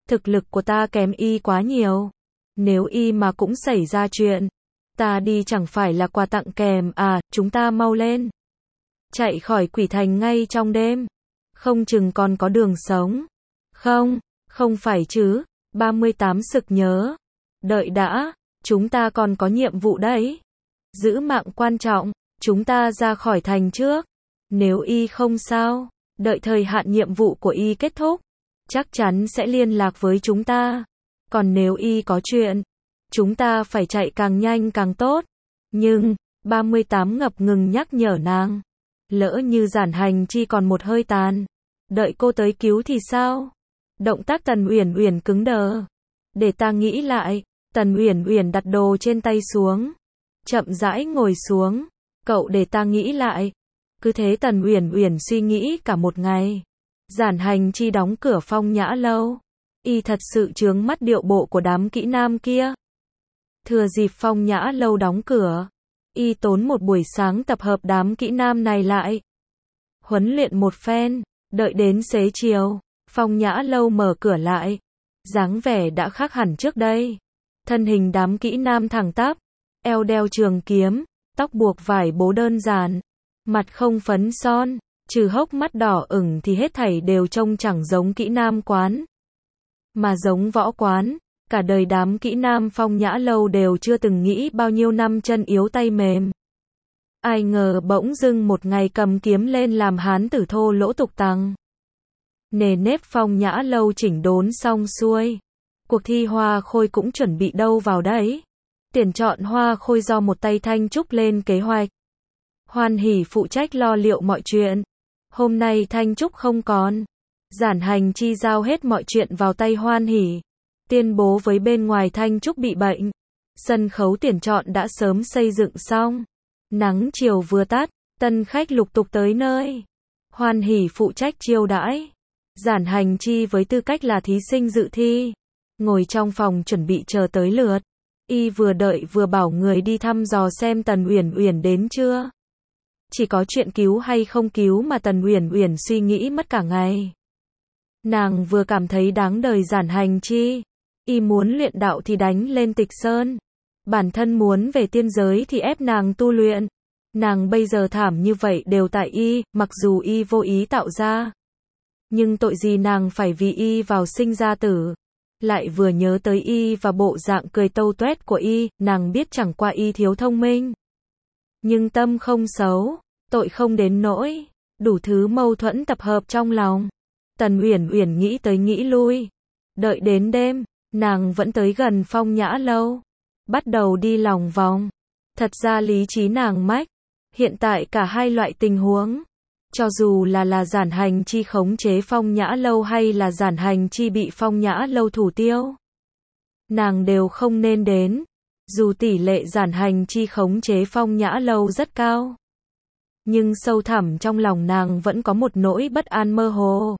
Thực lực của ta kém y quá nhiều. Nếu y mà cũng xảy ra chuyện, ta đi chẳng phải là quà tặng kèm à, chúng ta mau lên. Chạy khỏi Quỷ Thành ngay trong đêm. Không chừng còn có đường sống. Không, không phải chứ, ba mươi tám sực nhớ. Đợi đã, chúng ta còn có nhiệm vụ đấy. Giữ mạng quan trọng, chúng ta ra khỏi thành trước. Nếu y không sao, đợi thời hạn nhiệm vụ của y kết thúc, chắc chắn sẽ liên lạc với chúng ta. Còn nếu y có chuyện, chúng ta phải chạy càng nhanh càng tốt. Nhưng, ba mươi tám ngập ngừng nhắc nhở nàng. Lỡ như Giản Hành Chi còn một hơi tàn, đợi cô tới cứu thì sao? Động tác Tần Uyển Uyển cứng đờ. Để ta nghĩ lại. Tần Uyển Uyển đặt đồ trên tay xuống, chậm rãi ngồi xuống. Cậu để ta nghĩ lại. Cứ thế Tần Uyển Uyển suy nghĩ cả một ngày. Giản Hành Chi đóng cửa Phong Nhã Lâu. Y thật sự chướng mắt điệu bộ của đám kỹ nam kia. Thừa dịp Phong Nhã Lâu đóng cửa, y tốn một buổi sáng tập hợp đám kỹ nam này lại. Huấn luyện một phen, đợi đến xế chiều, Phong Nhã Lâu mở cửa lại. Dáng vẻ đã khác hẳn trước đây. Thân hình đám kỹ nam thẳng tắp, eo đeo trường kiếm, tóc buộc vải bố đơn giản, mặt không phấn son, trừ hốc mắt đỏ ửng thì hết thảy đều trông chẳng giống kỹ nam quán, mà giống võ quán. Cả đời đám kỹ nam Phong Nhã Lâu đều chưa từng nghĩ bao nhiêu năm chân yếu tay mềm. Ai ngờ bỗng dưng một ngày cầm kiếm lên làm hán tử thô lỗ tục tăng. Nề nếp Phong Nhã Lâu chỉnh đốn xong xuôi. Cuộc thi hoa khôi cũng chuẩn bị đâu vào đấy. Tiền chọn hoa khôi do một tay Thanh Trúc lên kế hoạch. Hoan Hỉ phụ trách lo liệu mọi chuyện. Hôm nay Thanh Trúc không còn. Giản Hành Chi giao hết mọi chuyện vào tay Hoan Hỉ. Tuyên bố với bên ngoài Thanh Trúc bị bệnh. Sân khấu tuyển chọn đã sớm xây dựng xong. Nắng chiều vừa tắt, tân khách lục tục tới nơi. Hoan Hỉ phụ trách chiêu đãi. Giản Hành Chi với tư cách là thí sinh dự thi, ngồi trong phòng chuẩn bị chờ tới lượt. Y vừa đợi vừa bảo người đi thăm dò xem Tần Uyển Uyển đến chưa. Chỉ có chuyện cứu hay không cứu mà Tần Uyển Uyển suy nghĩ mất cả ngày. Nàng vừa cảm thấy đáng đời Giản Hành Chi. Y muốn luyện đạo thì đánh lên Tịch Sơn. Bản thân muốn về tiên giới thì ép nàng tu luyện. Nàng bây giờ thảm như vậy đều tại Y, mặc dù Y vô ý tạo ra. Nhưng tội gì nàng phải vì Y vào sinh ra tử. Lại vừa nhớ tới Y và bộ dạng cười tâu tuét của Y, nàng biết chẳng qua Y thiếu thông minh. Nhưng tâm không xấu, tội không đến nỗi. Đủ thứ mâu thuẫn tập hợp trong lòng. Tần Uyển Uyển nghĩ tới nghĩ lui. Đợi đến đêm, nàng vẫn tới gần Phong Nhã Lâu. Bắt đầu đi lòng vòng. Thật ra lý trí nàng mách. Hiện tại cả hai loại tình huống, cho dù là là Giản Hành Chi khống chế Phong Nhã Lâu hay là Giản Hành Chi bị Phong Nhã Lâu thủ tiêu, nàng đều không nên đến. Dù tỷ lệ Giản Hành Chi khống chế Phong Nhã Lâu rất cao, nhưng sâu thẳm trong lòng nàng vẫn có một nỗi bất an mơ hồ.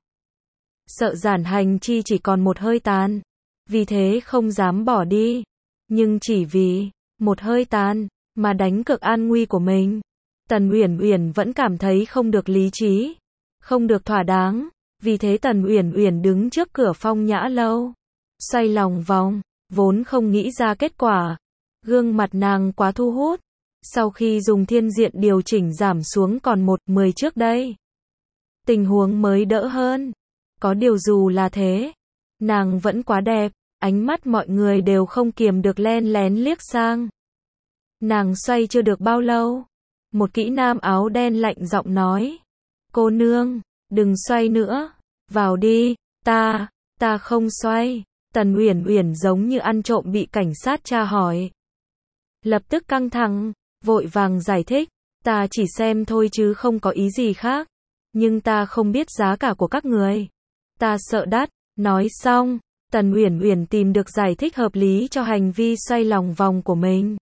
Sợ Giản Hành Chi chỉ còn một hơi tàn, vì thế không dám bỏ đi. Nhưng chỉ vì một hơi tàn mà đánh cược an nguy của mình. Tần Uyển Uyển vẫn cảm thấy không được lý trí, không được thỏa đáng. Vì thế Tần Uyển Uyển đứng trước cửa Phong Nhã Lâu, xoay lòng vòng, vốn không nghĩ ra kết quả. Gương mặt nàng quá thu hút. Sau khi dùng thiên diện điều chỉnh giảm xuống còn một mười trước đây, tình huống mới đỡ hơn. Có điều dù là thế, nàng vẫn quá đẹp, ánh mắt mọi người đều không kiềm được len lén liếc sang. Nàng xoay chưa được bao lâu, một kỹ nam áo đen lạnh giọng nói: "Cô nương, đừng xoay nữa, vào đi." "Ta, ta không xoay." Tần Uyển Uyển giống như ăn trộm bị cảnh sát tra hỏi. Lập tức căng thẳng, vội vàng giải thích: "Ta chỉ xem thôi chứ không có ý gì khác. Nhưng ta không biết giá cả của các người. Ta sợ đắt." Nói xong, Tần Uyển Uyển tìm được giải thích hợp lý cho hành vi xoay lòng vòng của mình.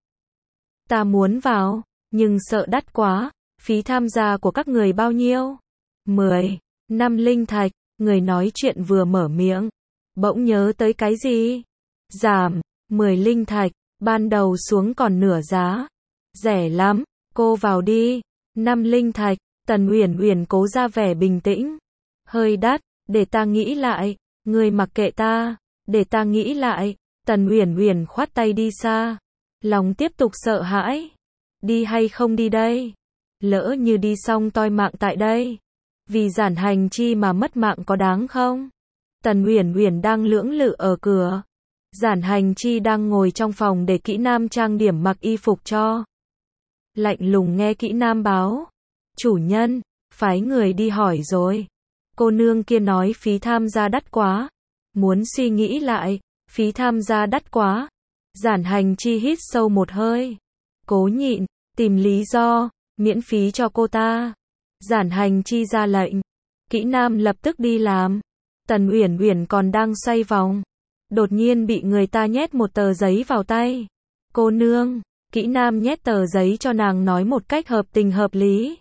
"Ta muốn vào, nhưng sợ đắt quá. Phí tham gia của các người bao nhiêu?" mười, năm linh thạch." Người nói chuyện vừa mở miệng, bỗng nhớ tới cái gì. "Giảm, mười linh thạch, ban đầu xuống còn nửa giá. Rẻ lắm, cô vào đi." "năm linh thạch." Tần Uyển Uyển cố ra vẻ bình tĩnh. "Hơi đắt, để ta nghĩ lại." "Ngươi mặc kệ ta, Để ta nghĩ lại. Tần Uyển Uyển khoát tay đi xa. Lòng tiếp tục sợ hãi. Đi hay không đi đây? Lỡ như đi xong toi mạng tại đây. Vì Giản Hành Chi mà mất mạng có đáng không? Tần Uyển Uyển đang lưỡng lự ở cửa. Giản Hành Chi đang ngồi trong phòng để Kỹ Nam trang điểm mặc y phục cho. Lạnh lùng nghe Kỹ Nam báo. Chủ nhân, phái người đi hỏi rồi. Cô nương kia nói phí tham gia đắt quá. Muốn suy nghĩ lại, phí tham gia đắt quá. Giản Hành Chi hít sâu một hơi. Cố nhịn, tìm lý do, miễn phí cho cô ta. Giản Hành Chi ra lệnh. Kỹ Nam lập tức đi làm. Tần Uyển Uyển còn đang xoay vòng. Đột nhiên bị người ta nhét một tờ giấy vào tay. Cô nương, Kỹ Nam nhét tờ giấy cho nàng nói một cách hợp tình hợp lý.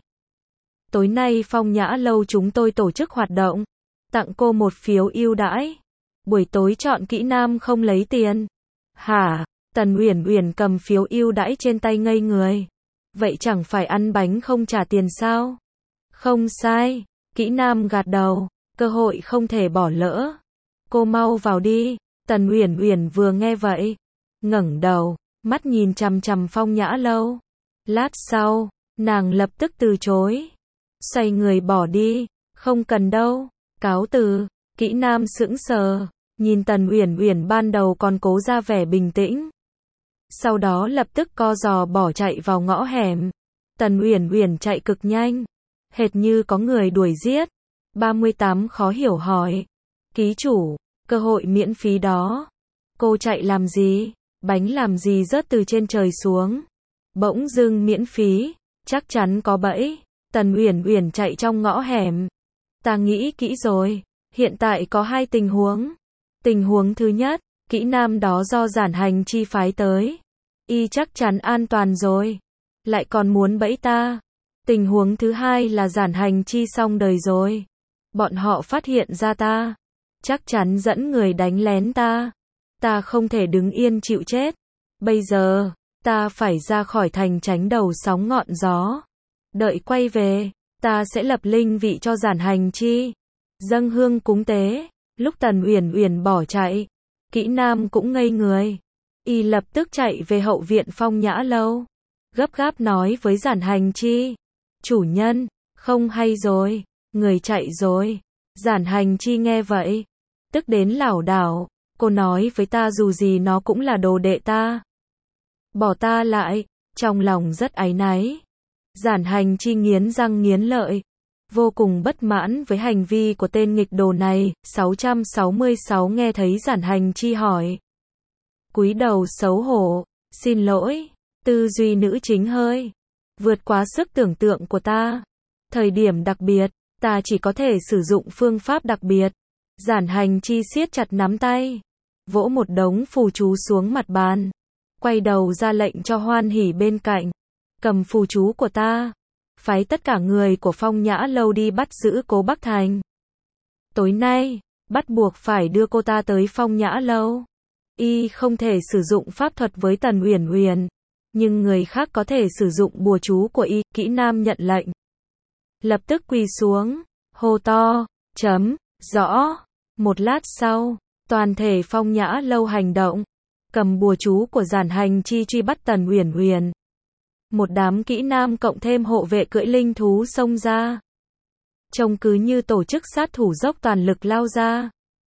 Tối nay Phong Nhã Lâu chúng tôi tổ chức hoạt động. Tặng cô một phiếu ưu đãi. Buổi tối chọn Kỹ Nam không lấy tiền. Hả? Tần Uyển Uyển cầm phiếu ưu đãi trên tay ngây người. Vậy chẳng phải ăn bánh không trả tiền sao? Không sai. Kỹ Nam gật đầu. Cơ hội không thể bỏ lỡ. Cô mau vào đi. Tần Uyển Uyển vừa nghe vậy, ngẩng đầu, mắt nhìn chằm chằm Phong Nhã Lâu. Lát sau, nàng lập tức từ chối. Xoay người bỏ đi. Không cần đâu. Cáo từ. Kỹ Nam sững sờ. Nhìn Tần Uyển Uyển ban đầu còn cố ra vẻ bình tĩnh. Sau đó lập tức co giò bỏ chạy vào ngõ hẻm. Tần Uyển Uyển chạy cực nhanh. Hệt như có người đuổi giết. ba mươi tám khó hiểu hỏi. Ký chủ, cơ hội miễn phí đó. Cô chạy làm gì? Bánh làm gì rớt từ trên trời xuống? Bỗng dưng miễn phí. Chắc chắn có bẫy. Tần Uyển Uyển chạy trong ngõ hẻm. Ta nghĩ kỹ rồi. Hiện tại có hai tình huống. Tình huống thứ nhất, Kỹ Nam đó do Giản Hành Chi phái tới. Y chắc chắn an toàn rồi. Lại còn muốn bẫy ta. Tình huống thứ hai là Giản Hành Chi xong đời rồi. Bọn họ phát hiện ra ta. Chắc chắn dẫn người đánh lén ta. Ta không thể đứng yên chịu chết. Bây giờ, ta phải ra khỏi thành tránh đầu sóng ngọn gió. Đợi quay về, ta sẽ lập linh vị cho Giản Hành Chi. Dâng hương cúng tế. Lúc Tần Uyển Uyển bỏ chạy, Kỹ Nam cũng ngây người. Y lập tức chạy về hậu viện Phong Nhã Lâu. Gấp gáp nói với Giản Hành Chi. Chủ nhân, không hay rồi. Người chạy rồi. Giản Hành Chi nghe vậy. Tức đến lảo đảo. Cô nói với ta dù gì nó cũng là đồ đệ ta. Bỏ ta lại. Trong lòng rất áy náy. Giản Hành Chi nghiến răng nghiến lợi. Vô cùng bất mãn với hành vi của tên nghịch đồ này. sáu trăm sáu mươi sáu nghe thấy Giản Hành Chi hỏi. Cúi đầu xấu hổ. Xin lỗi. Tư duy nữ chính hơi vượt quá sức tưởng tượng của ta. Thời điểm đặc biệt, ta chỉ có thể sử dụng phương pháp đặc biệt. Giản Hành Chi siết chặt nắm tay. Vỗ một đống phù chú xuống mặt bàn. Quay đầu ra lệnh cho Hoan Hỉ bên cạnh. Cầm phù chú của ta. Phái tất cả người của Phong Nhã Lâu đi bắt giữ Cố Bắc Thành. Tối nay, bắt buộc phải đưa cô ta tới Phong Nhã Lâu. Y không thể sử dụng pháp thuật với Tần Uyển Uyển. Nhưng người khác có thể sử dụng bùa chú của Y. Kỹ Nam nhận lệnh. Lập tức quỳ xuống. Hô to. Chấm. Rõ. Một lát sau, toàn thể Phong Nhã Lâu hành động. Cầm bùa chú của Giản Hành Chi truy bắt Tần Uyển Uyển. Một đám Kỹ Nam cộng thêm hộ vệ cưỡi linh thú xông ra. Trông cứ như tổ chức sát thủ dốc toàn lực lao ra.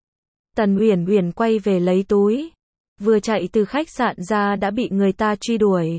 Tần Uyển Uyển quay về lấy túi. Vừa chạy từ khách sạn ra đã bị người ta truy đuổi.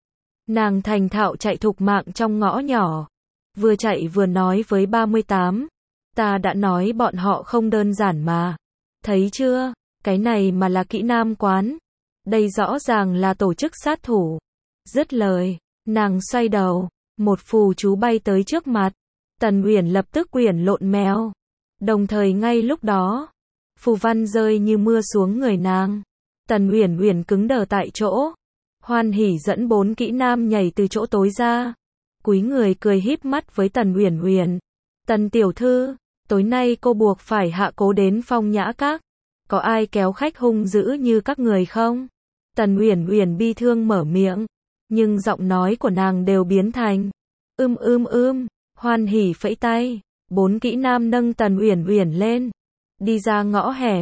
Nàng thành thạo chạy thục mạng trong ngõ nhỏ. Vừa chạy vừa nói với ba mươi tám. Ta đã nói bọn họ không đơn giản mà. Thấy chưa? Cái này mà là Kỹ Nam quán. Đây rõ ràng là tổ chức sát thủ. Dứt lời, nàng xoay đầu. Một phù chú bay tới trước mặt. Tần Uyển lập tức quyển lộn mèo. Đồng thời ngay lúc đó, phù văn rơi như mưa xuống người nàng. Tần Uyển Uyển cứng đờ tại chỗ. Hoan Hỉ dẫn bốn Kỹ Nam nhảy từ chỗ tối ra. Cúi người cười híp mắt với Tần Uyển Uyển. Tần tiểu thư, tối nay cô buộc phải hạ cố đến Phong Nhã Các. Có ai kéo khách hung dữ như các người không? Tần Uyển Uyển bi thương mở miệng. Nhưng giọng nói của nàng đều biến thành ưm ưm ưm. Hoan Hỉ phẩy tay. Bốn Kỹ Nam nâng Tần Uyển Uyển lên. Đi ra ngõ hẻm.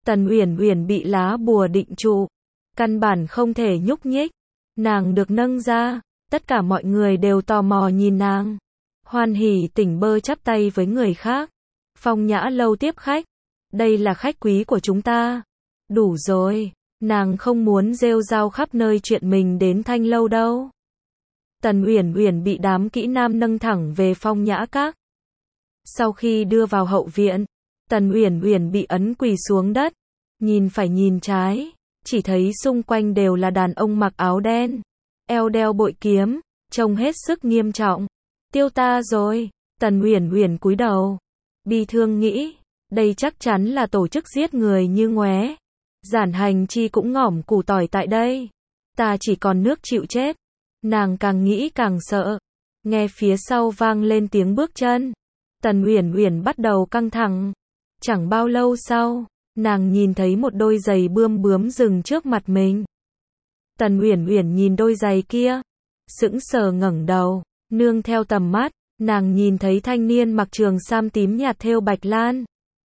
Tần Uyển Uyển bị lá bùa định trụ, căn bản không thể nhúc nhích. Nàng được nâng ra, tất cả mọi người đều tò mò nhìn nàng. Hoan hỉ tỉnh bơ chắp tay với người khác. Phong Nhã Lâu tiếp khách. Đây là khách quý của chúng ta. Đủ rồi, nàng không muốn rêu rao khắp nơi chuyện mình đến Thanh Lâu đâu. Tần Uyển Uyển bị đám kỹ nam nâng thẳng về Phong Nhã Các. Sau khi đưa vào hậu viện, Tần Uyển Uyển bị ấn quỳ xuống đất, nhìn phải nhìn trái, chỉ thấy xung quanh đều là đàn ông mặc áo đen, eo đeo bội kiếm, trông hết sức nghiêm trọng. Tiêu ta rồi, Tần Uyển Uyển cúi đầu, bi thương nghĩ, đây chắc chắn là tổ chức giết người như ngoé. Giản Hành Chi cũng ngỏm củ tỏi tại đây, ta chỉ còn nước chịu chết. Nàng càng nghĩ càng sợ. Nghe phía sau vang lên tiếng bước chân, Tần Uyển Uyển bắt đầu căng thẳng. Chẳng bao lâu sau, nàng nhìn thấy một đôi giày bươm bướm dừng trước mặt mình. Tần Uyển Uyển nhìn đôi giày kia, sững sờ ngẩng đầu, nương theo tầm mắt, nàng nhìn thấy thanh niên mặc trường sam tím nhạt thêu bạch lan.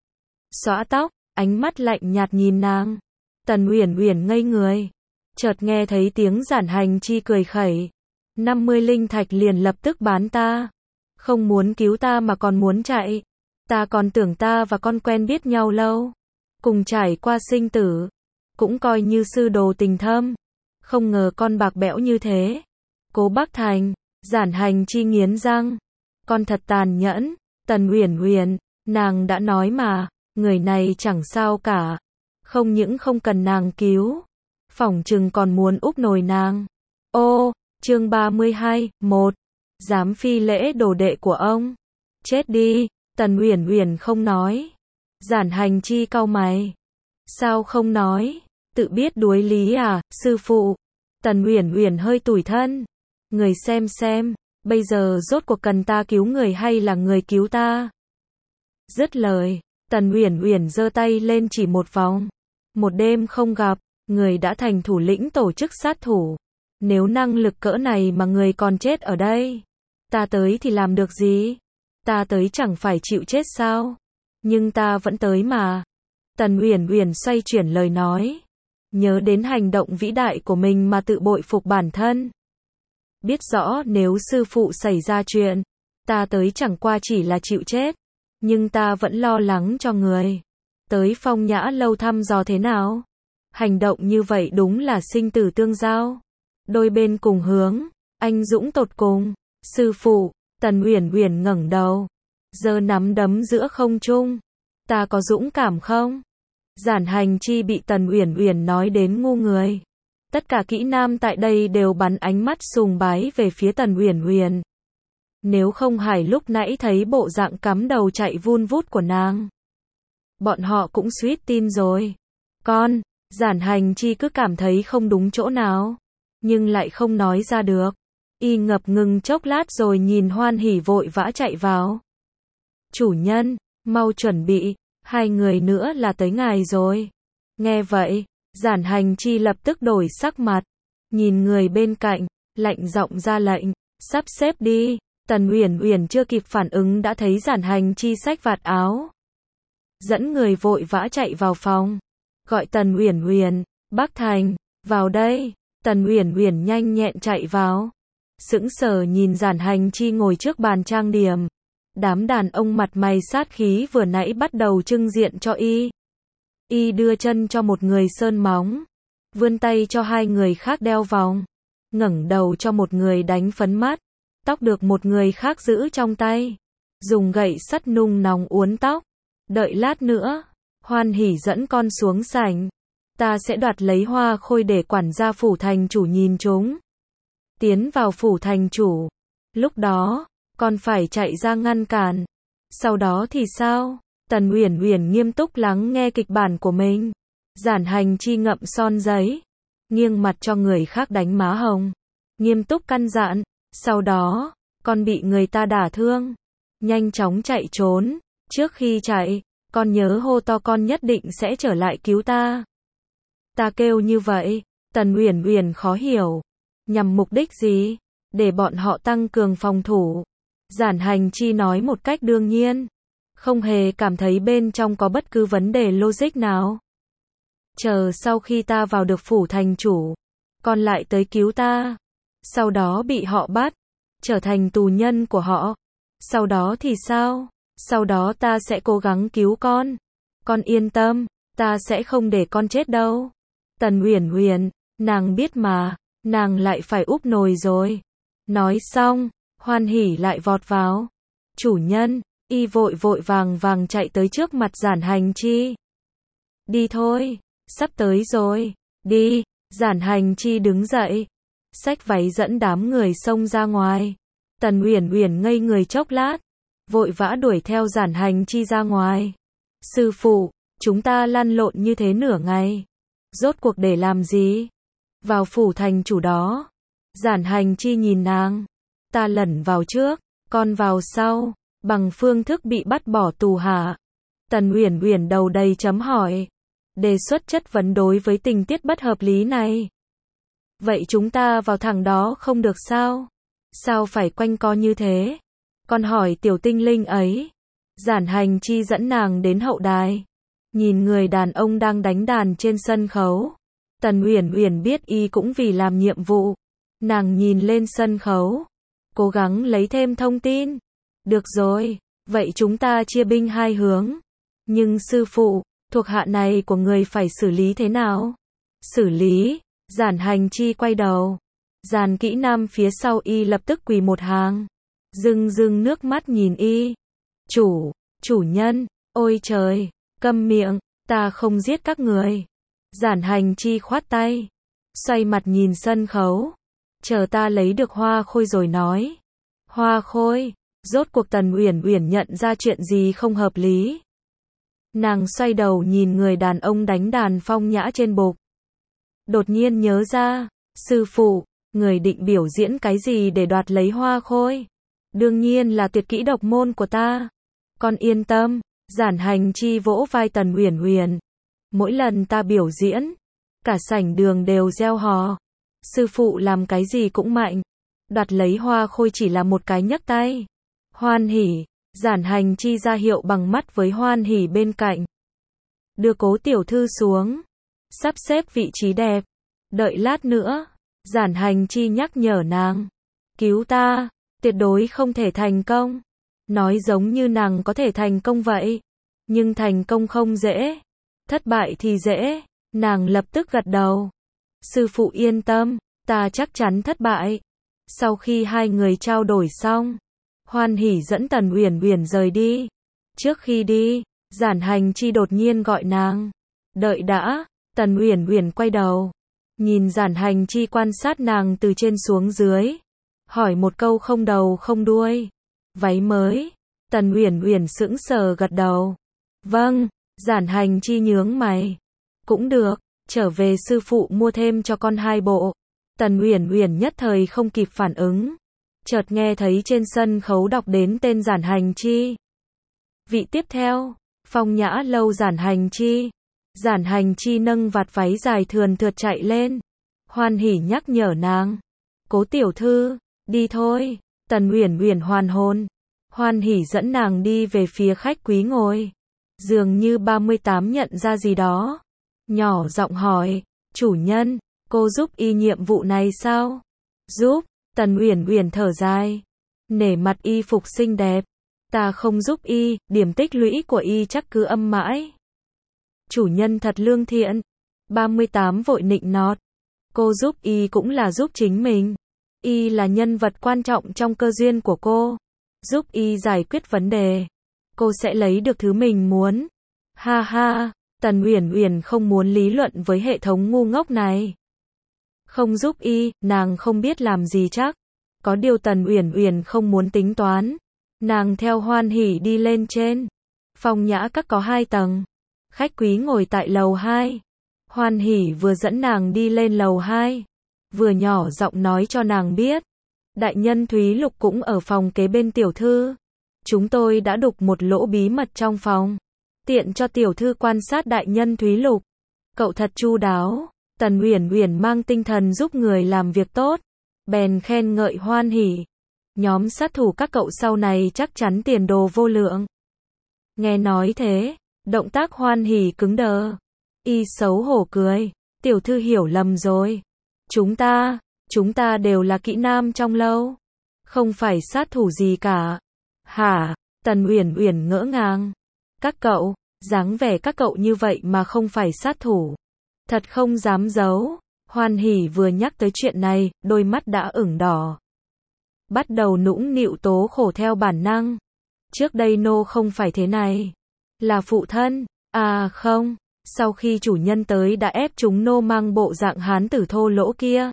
Xõa tóc, ánh mắt lạnh nhạt nhìn nàng. Tần Uyển Uyển ngây người, chợt nghe thấy tiếng Giản Hành Chi cười khẩy. năm mươi linh thạch liền lập tức bán ta. Không muốn cứu ta mà còn muốn chạy. Ta còn tưởng ta và con quen biết nhau lâu, cùng trải qua sinh tử, cũng coi như sư đồ tình thâm. Không ngờ con bạc bẽo như thế. Cố Bắc Thành, Giản Hành Chi nghiến răng. Con thật tàn nhẫn. Tần Uyển Uyển, nàng đã nói mà, người này chẳng sao cả. Không những không cần nàng cứu, phỏng chừng còn muốn úp nồi nàng. Ô, chương ba mươi hai, một. Dám phi lễ đồ đệ của ông. Chết đi. Tần Uyển Uyển không nói. Giản Hành Chi cau mày. Sao không nói? Tự biết đuối lý à, sư phụ? Tần Uyển Uyển hơi tủi thân. Người xem xem, bây giờ rốt cuộc cần ta cứu người hay là người cứu ta? Dứt lời, Tần Uyển Uyển giơ tay lên chỉ một vòng. Một đêm không gặp, người đã thành thủ lĩnh tổ chức sát thủ. Nếu năng lực cỡ này mà người còn chết ở đây, ta tới thì làm được gì? Ta tới chẳng phải chịu chết sao? Nhưng ta vẫn tới mà. Tần Uyển Uyển xoay chuyển lời nói, nhớ đến hành động vĩ đại của mình mà tự bội phục bản thân. Biết rõ nếu sư phụ xảy ra chuyện, ta tới chẳng qua chỉ là chịu chết, nhưng ta vẫn lo lắng cho người. Tới Phong Nhã Lâu thăm dò thế nào? Hành động như vậy đúng là sinh tử tương giao. Đôi bên cùng hướng, anh dũng tột cùng. Sư phụ, Tần Uyển Uyển ngẩng đầu, giơ nắm đấm giữa không trung. Ta có dũng cảm không? Giản Hành Chi bị Tần Uyển Uyển nói đến ngu người. Tất cả kỹ nam tại đây đều bắn ánh mắt sùng bái về phía Tần Uyển Uyển. Nếu không Hải lúc nãy thấy bộ dạng cắm đầu chạy vun vút của nàng, bọn họ cũng suýt tin rồi. Con, Giản Hành Chi cứ cảm thấy không đúng chỗ nào, nhưng lại không nói ra được. Y ngập ngừng chốc lát rồi nhìn Hoan Hỉ vội vã chạy vào. Chủ nhân, mau chuẩn bị, hai người nữa là tới ngài rồi. Nghe vậy, Giản Hành Chi lập tức đổi sắc mặt, nhìn người bên cạnh, lạnh giọng ra lệnh, sắp xếp đi. Tần Uyển Uyển chưa kịp phản ứng đã thấy Giản Hành Chi xách vạt áo, dẫn người vội vã chạy vào phòng, gọi Tần Uyển Uyển, Bắc Thành, vào đây. Tần Uyển Uyển nhanh nhẹn chạy vào, sững sờ nhìn Giản Hành Chi ngồi trước bàn trang điểm. Đám đàn ông mặt mày sát khí vừa nãy bắt đầu trưng diện cho y. Y đưa chân cho một người sơn móng, vươn tay cho hai người khác đeo vòng, ngẩng đầu cho một người đánh phấn mắt, tóc được một người khác giữ trong tay, dùng gậy sắt nung nóng uốn tóc. Đợi lát nữa, Hoan Hỉ dẫn con xuống sảnh, ta sẽ đoạt lấy Hoa Khôi để quản gia phủ thành chủ nhìn chúng. Tiến vào phủ thành chủ, lúc đó, con phải chạy ra ngăn cản. Sau đó thì sao? Tần Uyển Uyển nghiêm túc lắng nghe kịch bản của mình. Giản Hành Chi ngậm son giấy, nghiêng mặt cho người khác đánh má hồng, nghiêm túc căn dặn. Sau đó, con bị người ta đả thương, nhanh chóng chạy trốn. Trước khi chạy, con nhớ hô to con nhất định sẽ trở lại cứu ta. Ta kêu như vậy, Tần Uyển Uyển khó hiểu. Nhằm mục đích gì? Để bọn họ tăng cường phòng thủ. Giản Hành Chi nói một cách đương nhiên, không hề cảm thấy bên trong có bất cứ vấn đề logic nào. chờ sau khi ta vào được phủ thành chủ, con lại tới cứu ta. Sau đó bị họ bắt, trở thành tù nhân của họ. Sau đó thì sao? Sau đó ta sẽ cố gắng cứu con. Con yên tâm, ta sẽ không để con chết đâu. Tần Uyển Uyển, nàng biết mà, nàng lại phải úp nồi rồi. Nói xong, Hoan Hỉ lại vọt vào. Chủ nhân, y vội vội vàng vàng chạy tới trước mặt Giản Hành Chi. Đi thôi, sắp tới rồi, đi. Giản Hành Chi đứng dậy, xách váy dẫn đám người xông ra ngoài. Tần Uyển Uyển ngây người chốc lát, vội vã đuổi theo Giản Hành Chi ra ngoài. Sư phụ, chúng ta lăn lộn như thế nửa ngày, rốt cuộc để làm gì? Vào phủ thành chủ đó. Giản Hành Chi nhìn nàng, ta lẩn vào trước, con vào sau, bằng phương thức bị bắt bỏ tù hả? Tần Uyển Uyển đầu đầy chấm hỏi, đề xuất chất vấn đối với tình tiết bất hợp lý này. Vậy chúng ta vào thẳng đó không được sao? Sao phải quanh co như thế? Con hỏi tiểu tinh linh ấy. Giản Hành Chi dẫn nàng đến hậu đài, nhìn người đàn ông đang đánh đàn trên sân khấu. Tần Uyển Uyển biết y cũng vì làm nhiệm vụ. Nàng nhìn lên sân khấu, cố gắng lấy thêm thông tin. Được rồi, vậy chúng ta chia binh hai hướng. Nhưng sư phụ, thuộc hạ này của người phải xử lý thế nào? Xử lý? Giản Hành Chi quay đầu. Giàn kỹ nam phía sau y lập tức quỳ một hàng, rưng rưng nước mắt nhìn y. Chủ, chủ nhân, ôi trời, câm miệng, ta không giết các người. Giản Hành Chi khoát tay, xoay mặt nhìn sân khấu. Chờ ta lấy được hoa khôi rồi nói. Hoa khôi? Rốt cuộc Tần Uyển Uyển nhận ra chuyện gì không hợp lý. Nàng xoay đầu nhìn người đàn ông đánh đàn phong nhã trên bục. Đột nhiên nhớ ra, sư phụ, người định biểu diễn cái gì để đoạt lấy hoa khôi? Đương nhiên là tuyệt kỹ độc môn của ta. Con yên tâm. Giản Hành Chi vỗ vai Tần Uyển Uyển. Mỗi lần ta biểu diễn, cả sảnh đường đều reo hò. Sư phụ làm cái gì cũng mạnh. Đoạt lấy hoa khôi chỉ là một cái nhấc tay. Hoan Hỉ. Giản Hành Chi ra hiệu bằng mắt với Hoan Hỉ bên cạnh. Đưa Cố tiểu thư xuống. Sắp xếp vị trí đẹp. Đợi lát nữa. Giản Hành Chi nhắc nhở nàng. Cứu ta, tuyệt đối không thể thành công. Nói giống như nàng có thể thành công vậy. Nhưng thành công không dễ. Thất bại thì dễ. Nàng lập tức gật đầu. Sư phụ yên tâm, ta chắc chắn thất bại. Sau khi hai người trao đổi xong, Hoan Hỉ dẫn Tần Uyển Uyển rời đi. Trước khi đi, Giản Hành Chi đột nhiên gọi nàng. Đợi đã. Tần Uyển Uyển quay đầu, nhìn Giản Hành Chi quan sát nàng từ trên xuống dưới, hỏi một câu không đầu không đuôi. Váy mới? Tần Uyển Uyển sững sờ gật đầu. Vâng. Giản Hành Chi nhướng mày. Cũng được, trở về sư phụ mua thêm cho con hai bộ. Tần Uyển Uyển nhất thời không kịp phản ứng, chợt nghe thấy trên sân khấu đọc đến tên Giản Hành Chi. Vị tiếp theo, Phong Nhã lâu Giản Hành Chi. Giản Hành Chi nâng vạt váy dài thườn thượt chạy lên. Hoan Hỉ nhắc nhở nàng. Cố tiểu thư, đi thôi. Tần Uyển Uyển hoàn hồn. Hoan Hỉ dẫn nàng đi về phía khách quý ngồi. Dường như ba mươi tám nhận ra gì đó. Nhỏ giọng hỏi, chủ nhân, cô giúp y nhiệm vụ này sao? Giúp. Tần Uyển Uyển thở dài. Nể mặt y phục xinh đẹp. Ta không giúp y, điểm tích lũy của y chắc cứ âm mãi. Chủ nhân thật lương thiện. ba mươi tám vội nịnh nọt. Cô giúp y cũng là giúp chính mình. Y là nhân vật quan trọng trong cơ duyên của cô. Giúp y giải quyết vấn đề, cô sẽ lấy được thứ mình muốn. Ha ha, Tần Uyển Uyển không muốn lý luận với hệ thống ngu ngốc này. Không giúp y, nàng không biết làm gì chắc. Có điều Tần Uyển Uyển không muốn tính toán. Nàng theo Hoan Hỉ đi lên trên. Phong Nhã các có hai tầng. Khách quý ngồi tại lầu hai. Hoan Hỉ vừa dẫn nàng đi lên lầu hai, vừa nhỏ giọng nói cho nàng biết. Đại nhân Thúy Lục cũng ở phòng kế bên tiểu thư. Chúng tôi đã đục một lỗ bí mật trong phòng, tiện cho tiểu thư quan sát đại nhân Thúy Lục. Cậu thật chu đáo. Tần Uyển Uyển mang tinh thần giúp người làm việc tốt, bèn khen ngợi Hoan Hỉ. Nhóm sát thủ các cậu sau này chắc chắn tiền đồ vô lượng. Nghe nói thế, động tác Hoan Hỉ cứng đờ. Y xấu hổ cười, tiểu thư hiểu lầm rồi. Chúng ta, chúng ta đều là kỹ nam trong lâu. Không phải sát thủ gì cả. Hả? Tần Uyển Uyển ngỡ ngàng. Các cậu, dáng vẻ các cậu như vậy mà không phải sát thủ. Thật không dám giấu. Hoan Hỉ vừa nhắc tới chuyện này, đôi mắt đã ửng đỏ. Bắt đầu nũng nịu tố khổ theo bản năng. Trước đây nô không phải thế này. Là phụ thân. À không, sau khi chủ nhân tới đã ép chúng nô mang bộ dạng hán tử thô lỗ kia.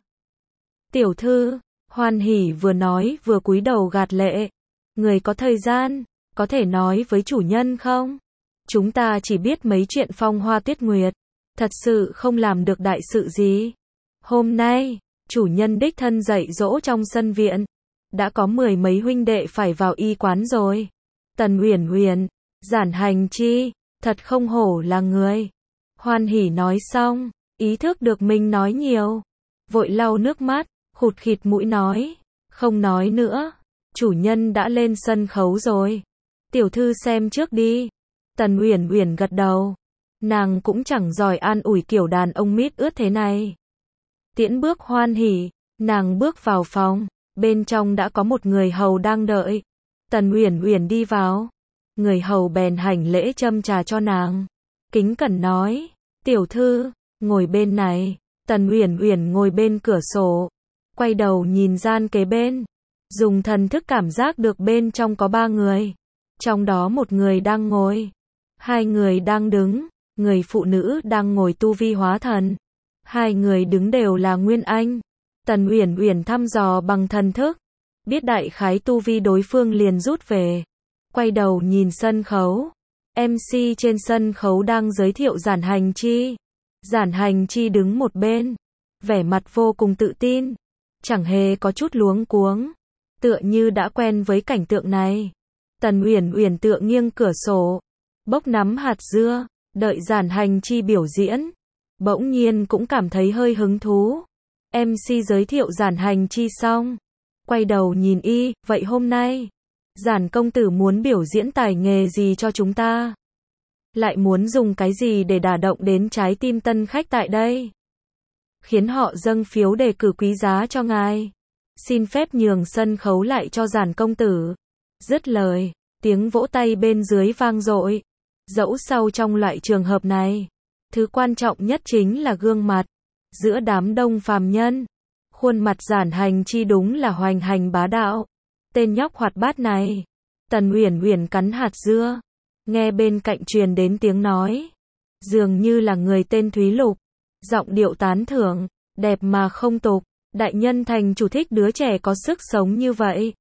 Tiểu thư, Hoan Hỉ vừa nói vừa cúi đầu gạt lệ. Người có thời gian, có thể nói với chủ nhân không? Chúng ta chỉ biết mấy chuyện phong hoa tuyết nguyệt. Thật sự không làm được đại sự gì. Hôm nay, chủ nhân đích thân dạy dỗ trong sân viện. Đã có mười mấy huynh đệ phải vào y quán rồi. Tần Uyển Uyển, Giản Hành Chi, thật không hổ là người. Hoan Hỉ nói xong, ý thức được mình nói nhiều. Vội lau nước mắt, khụt khịt mũi nói. Không nói nữa, chủ nhân đã lên sân khấu rồi. Tiểu thư xem trước đi. Tần Uyển Uyển gật đầu. Nàng cũng chẳng giỏi an ủi kiểu đàn ông mít ướt thế này. Tiễn bước Hoan Hỉ, nàng bước vào phòng. Bên trong đã có một người hầu đang đợi. Tần Uyển Uyển đi vào. Người hầu bèn hành lễ châm trà cho nàng. Kính cẩn nói, tiểu thư, ngồi bên này. Tần Uyển Uyển ngồi bên cửa sổ. Quay đầu nhìn gian kế bên. Dùng thần thức cảm giác được bên trong có ba người. Trong đó một người đang ngồi. Hai người đang đứng. Người phụ nữ đang ngồi tu vi hóa thần. Hai người đứng đều là Nguyên Anh. Tần Uyển Uyển thăm dò bằng thần thức. Biết đại khái tu vi đối phương liền rút về. Quay đầu nhìn sân khấu. em xê trên sân khấu đang giới thiệu Giản Hành Chi. Giản Hành Chi đứng một bên. Vẻ mặt vô cùng tự tin. Chẳng hề có chút luống cuống. Tựa như đã quen với cảnh tượng này. Tần Uyển Uyển tựa nghiêng cửa sổ. Bốc nắm hạt dưa. Đợi Giản Hành Chi biểu diễn. Bỗng nhiên cũng cảm thấy hơi hứng thú. em xê giới thiệu Giản Hành Chi xong. Quay đầu nhìn y, vậy hôm nay, Giản công tử muốn biểu diễn tài nghề gì cho chúng ta? Lại muốn dùng cái gì để đả động đến trái tim tân khách tại đây? Khiến họ dâng phiếu đề cử quý giá cho ngài. Xin phép nhường sân khấu lại cho Giản công tử. Dứt lời, tiếng vỗ tay bên dưới vang dội. Dẫu sao trong loại trường hợp này, thứ quan trọng nhất chính là gương mặt. Giữa đám đông phàm nhân, khuôn mặt Giản Hành Chi đúng là hoành hành bá đạo. Tên nhóc hoạt bát này. Tần Uyển Uyển cắn hạt dưa. Nghe bên cạnh truyền đến tiếng nói. Dường như là người tên Thúy Lục. Giọng điệu tán thưởng. Đẹp mà không tục. Đại nhân thành chủ thích đứa trẻ có sức sống như vậy.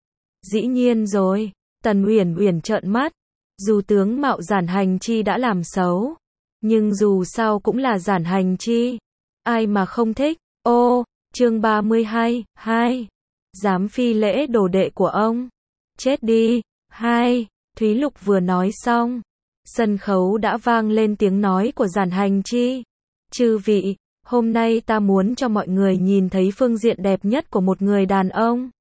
Dĩ nhiên rồi. Tần Uyển Uyển trợn mắt. Dù tướng mạo Giản Hành Chi đã làm xấu. Nhưng dù sao cũng là Giản Hành Chi. Ai mà không thích. Ô, chương ba mươi hai, hai. Dám phi lễ đồ đệ của ông. Chết đi. Hai. Thúy Lục vừa nói xong. Sân khấu đã vang lên tiếng nói của Giản Hành Chi. Chư vị, hôm nay ta muốn cho mọi người nhìn thấy phương diện đẹp nhất của một người đàn ông.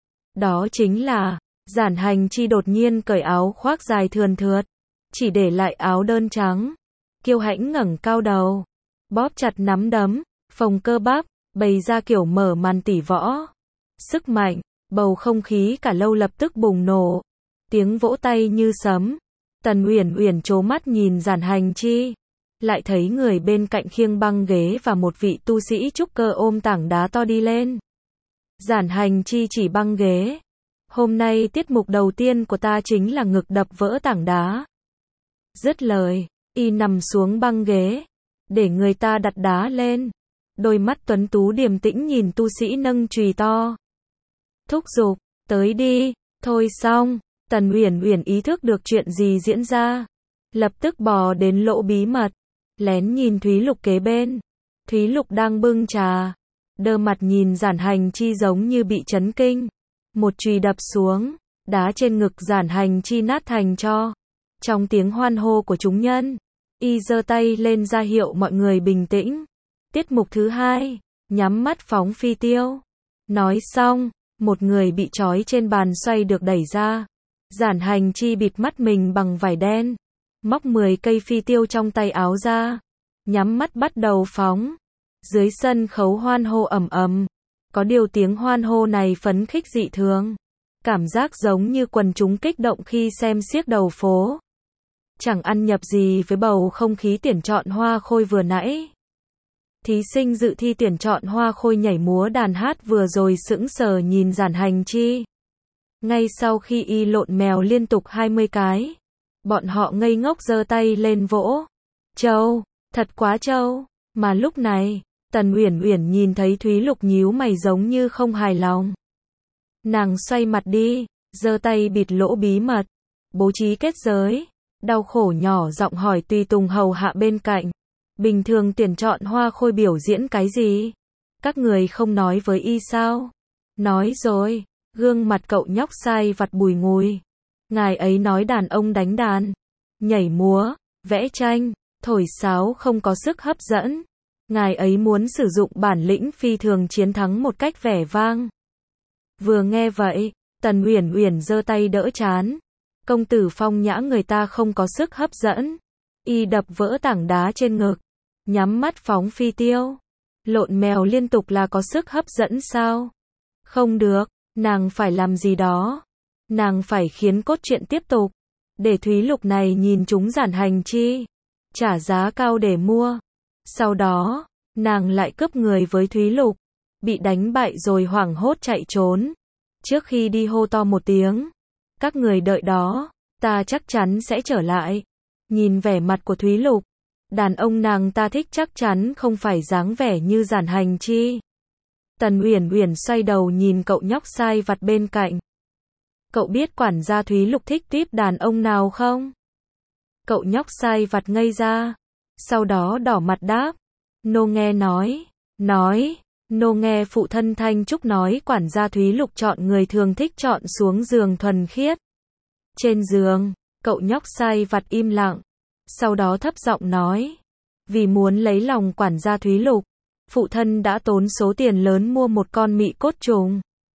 Đó chính là, Giản Hành Chi đột nhiên cởi áo khoác dài thườn thượt. Chỉ để lại áo đơn trắng. Kiêu hãnh ngẩng cao đầu. Bóp chặt nắm đấm. Phồng cơ bắp. Bày ra kiểu mở màn tỷ võ. Sức mạnh, bầu không khí cả lâu lập tức bùng nổ. Tiếng vỗ tay như sấm. Tần Uyển Uyển trố mắt nhìn Giản Hành Chi. Lại thấy người bên cạnh khiêng băng ghế và một vị tu sĩ trúc cơ ôm tảng đá to đi lên. Giản Hành Chi chỉ băng ghế. Hôm nay tiết mục đầu tiên của ta chính là ngực đập vỡ tảng đá. Dứt lời, y nằm xuống băng ghế. Để người ta đặt đá lên. Đôi mắt tuấn tú điềm tĩnh nhìn tu sĩ nâng chùy to. Thúc giục, tới đi, thôi xong. Tần Uyển Uyển ý thức được chuyện gì diễn ra. Lập tức bò đến lỗ bí mật. Lén nhìn Thúy Lục kế bên. Thúy Lục đang bưng trà. Đơ mặt nhìn Giản Hành Chi giống như bị chấn kinh. Một chùy đập xuống. Đá trên ngực Giản Hành Chi nát thành tro. Trong tiếng hoan hô của chúng nhân. Y giơ tay lên ra hiệu mọi người bình tĩnh. Tiết mục thứ hai. Nhắm mắt phóng phi tiêu. Nói xong. Một người bị trói trên bàn xoay được đẩy ra. Giản Hành Chi bịt mắt mình bằng vải đen. Móc mười cây phi tiêu trong tay áo ra. nhắm mắt bắt đầu phóng. Dưới sân khấu hoan hô ầm ầm. Có điều tiếng hoan hô này phấn khích dị thường. Cảm giác giống như quần chúng kích động khi xem xiếc đầu phố. Chẳng ăn nhập gì với bầu không khí tuyển chọn hoa khôi vừa nãy. Thí sinh dự thi tuyển chọn hoa khôi nhảy múa đàn hát vừa rồi sững sờ nhìn Giản Hành Chi. Ngay sau khi y lộn mèo liên tục hai mươi cái, bọn họ ngây ngốc giơ tay lên vỗ. Châu, thật quá châu. Mà lúc này, Tần Uyển Uyển nhìn thấy Thúy Lục nhíu mày giống như không hài lòng. Nàng xoay mặt đi, giơ tay bịt lỗ bí mật, bố trí kết giới, đau khổ nhỏ giọng hỏi tùy tùng hầu hạ bên cạnh. Bình thường tuyển chọn hoa khôi biểu diễn cái gì? Các người không nói với y sao? Nói rồi, gương mặt cậu nhóc sai vặt bùi ngùi. Ngài ấy nói đàn ông đánh đàn, nhảy múa, vẽ tranh, thổi sáo không có sức hấp dẫn. Ngài ấy muốn sử dụng bản lĩnh phi thường chiến thắng một cách vẻ vang. Vừa nghe vậy, Tần Uyển Uyển giơ tay đỡ chán. Công tử Phong Nhã người ta không có sức hấp dẫn. Y đập vỡ tảng đá trên ngực, nhắm mắt phóng phi tiêu. Lộn mèo liên tục là có sức hấp dẫn sao? Không được, nàng phải làm gì đó. Nàng phải khiến cốt truyện tiếp tục. Để Thúy Lục này nhìn chúng Giản Hành Chi. Trả giá cao để mua. Sau đó, nàng lại cướp người với Thúy Lục. Bị đánh bại rồi hoảng hốt chạy trốn. Trước khi đi hô to một tiếng. Các người đợi đó, ta chắc chắn sẽ trở lại. Nhìn vẻ mặt của Thúy Lục, đàn ông nàng ta thích chắc chắn không phải dáng vẻ như Giản Hành Chi. Tần Uyển Uyển xoay đầu nhìn cậu nhóc sai vặt bên cạnh. Cậu biết quản gia Thúy Lục thích tiếp đàn ông nào không? Cậu nhóc sai vặt ngây ra. Sau đó đỏ mặt đáp. Nô nghe nói. Nói. Nô nghe phụ thân Thanh Trúc nói quản gia Thúy Lục chọn người thường thích chọn xuống giường thuần khiết. Trên giường, cậu nhóc sai vặt im lặng. Sau đó thấp giọng nói. Vì muốn lấy lòng quản gia Thúy Lục, phụ thân đã tốn số tiền lớn mua một con mị cốt trùng.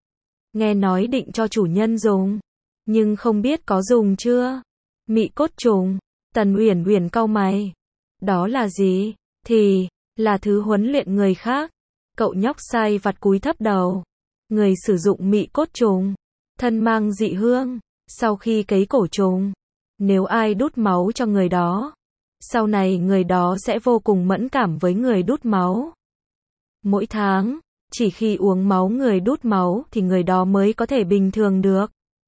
Nghe nói định cho chủ nhân dùng, nhưng không biết có dùng chưa. Mị cốt trùng. Tần Uyển Uyển cau mày. Đó là gì? Thì, là thứ huấn luyện người khác. Cậu nhóc sai vặt cúi thấp đầu. Người sử dụng mị cốt trùng, thân mang dị hương, sau khi cấy cổ trùng, nếu ai đút máu cho người đó, sau này người đó sẽ vô cùng mẫn cảm với người đút máu. Mỗi tháng, chỉ khi uống máu người đút máu thì người đó mới có thể bình thường được.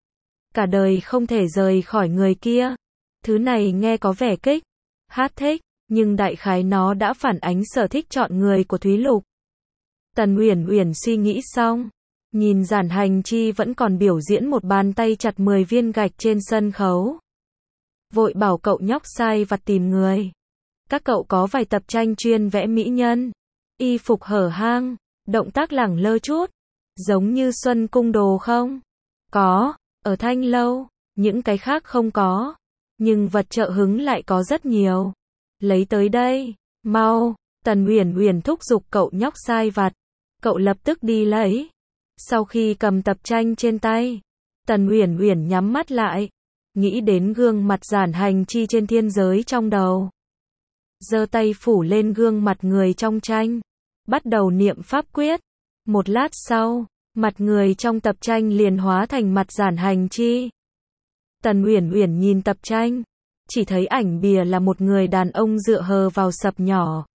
Cả đời không thể rời khỏi người kia. Thứ này nghe có vẻ kích, hát thích, nhưng đại khái nó đã phản ánh sở thích chọn người của Thúy Lục. Tần Uyển Uyển suy nghĩ xong, nhìn Giản Hành Chi vẫn còn biểu diễn một bàn tay chặt mười viên gạch trên sân khấu. Vội bảo cậu nhóc sai vặt tìm người. Các cậu có vài tập tranh chuyên vẽ mỹ nhân, y phục hở hang, động tác lẳng lơ chút, giống như Xuân Cung Đồ không? Có, ở Thanh Lâu, những cái khác không có, nhưng vật trợ hứng lại có rất nhiều. Lấy tới đây, mau. Tần Uyển Uyển thúc giục cậu nhóc sai vặt. Cậu lập tức đi lấy. Sau khi cầm tập tranh trên tay, Tần Uyển Uyển nhắm mắt lại, nghĩ đến gương mặt Giản Hành Chi trên thiên giới trong đầu. Giơ tay phủ lên gương mặt người trong tranh, bắt đầu niệm pháp quyết. Một lát sau, mặt người trong tập tranh liền hóa thành mặt Giản Hành Chi. Tần Uyển Uyển nhìn tập tranh, chỉ thấy ảnh bìa là một người đàn ông dựa hờ vào sập nhỏ.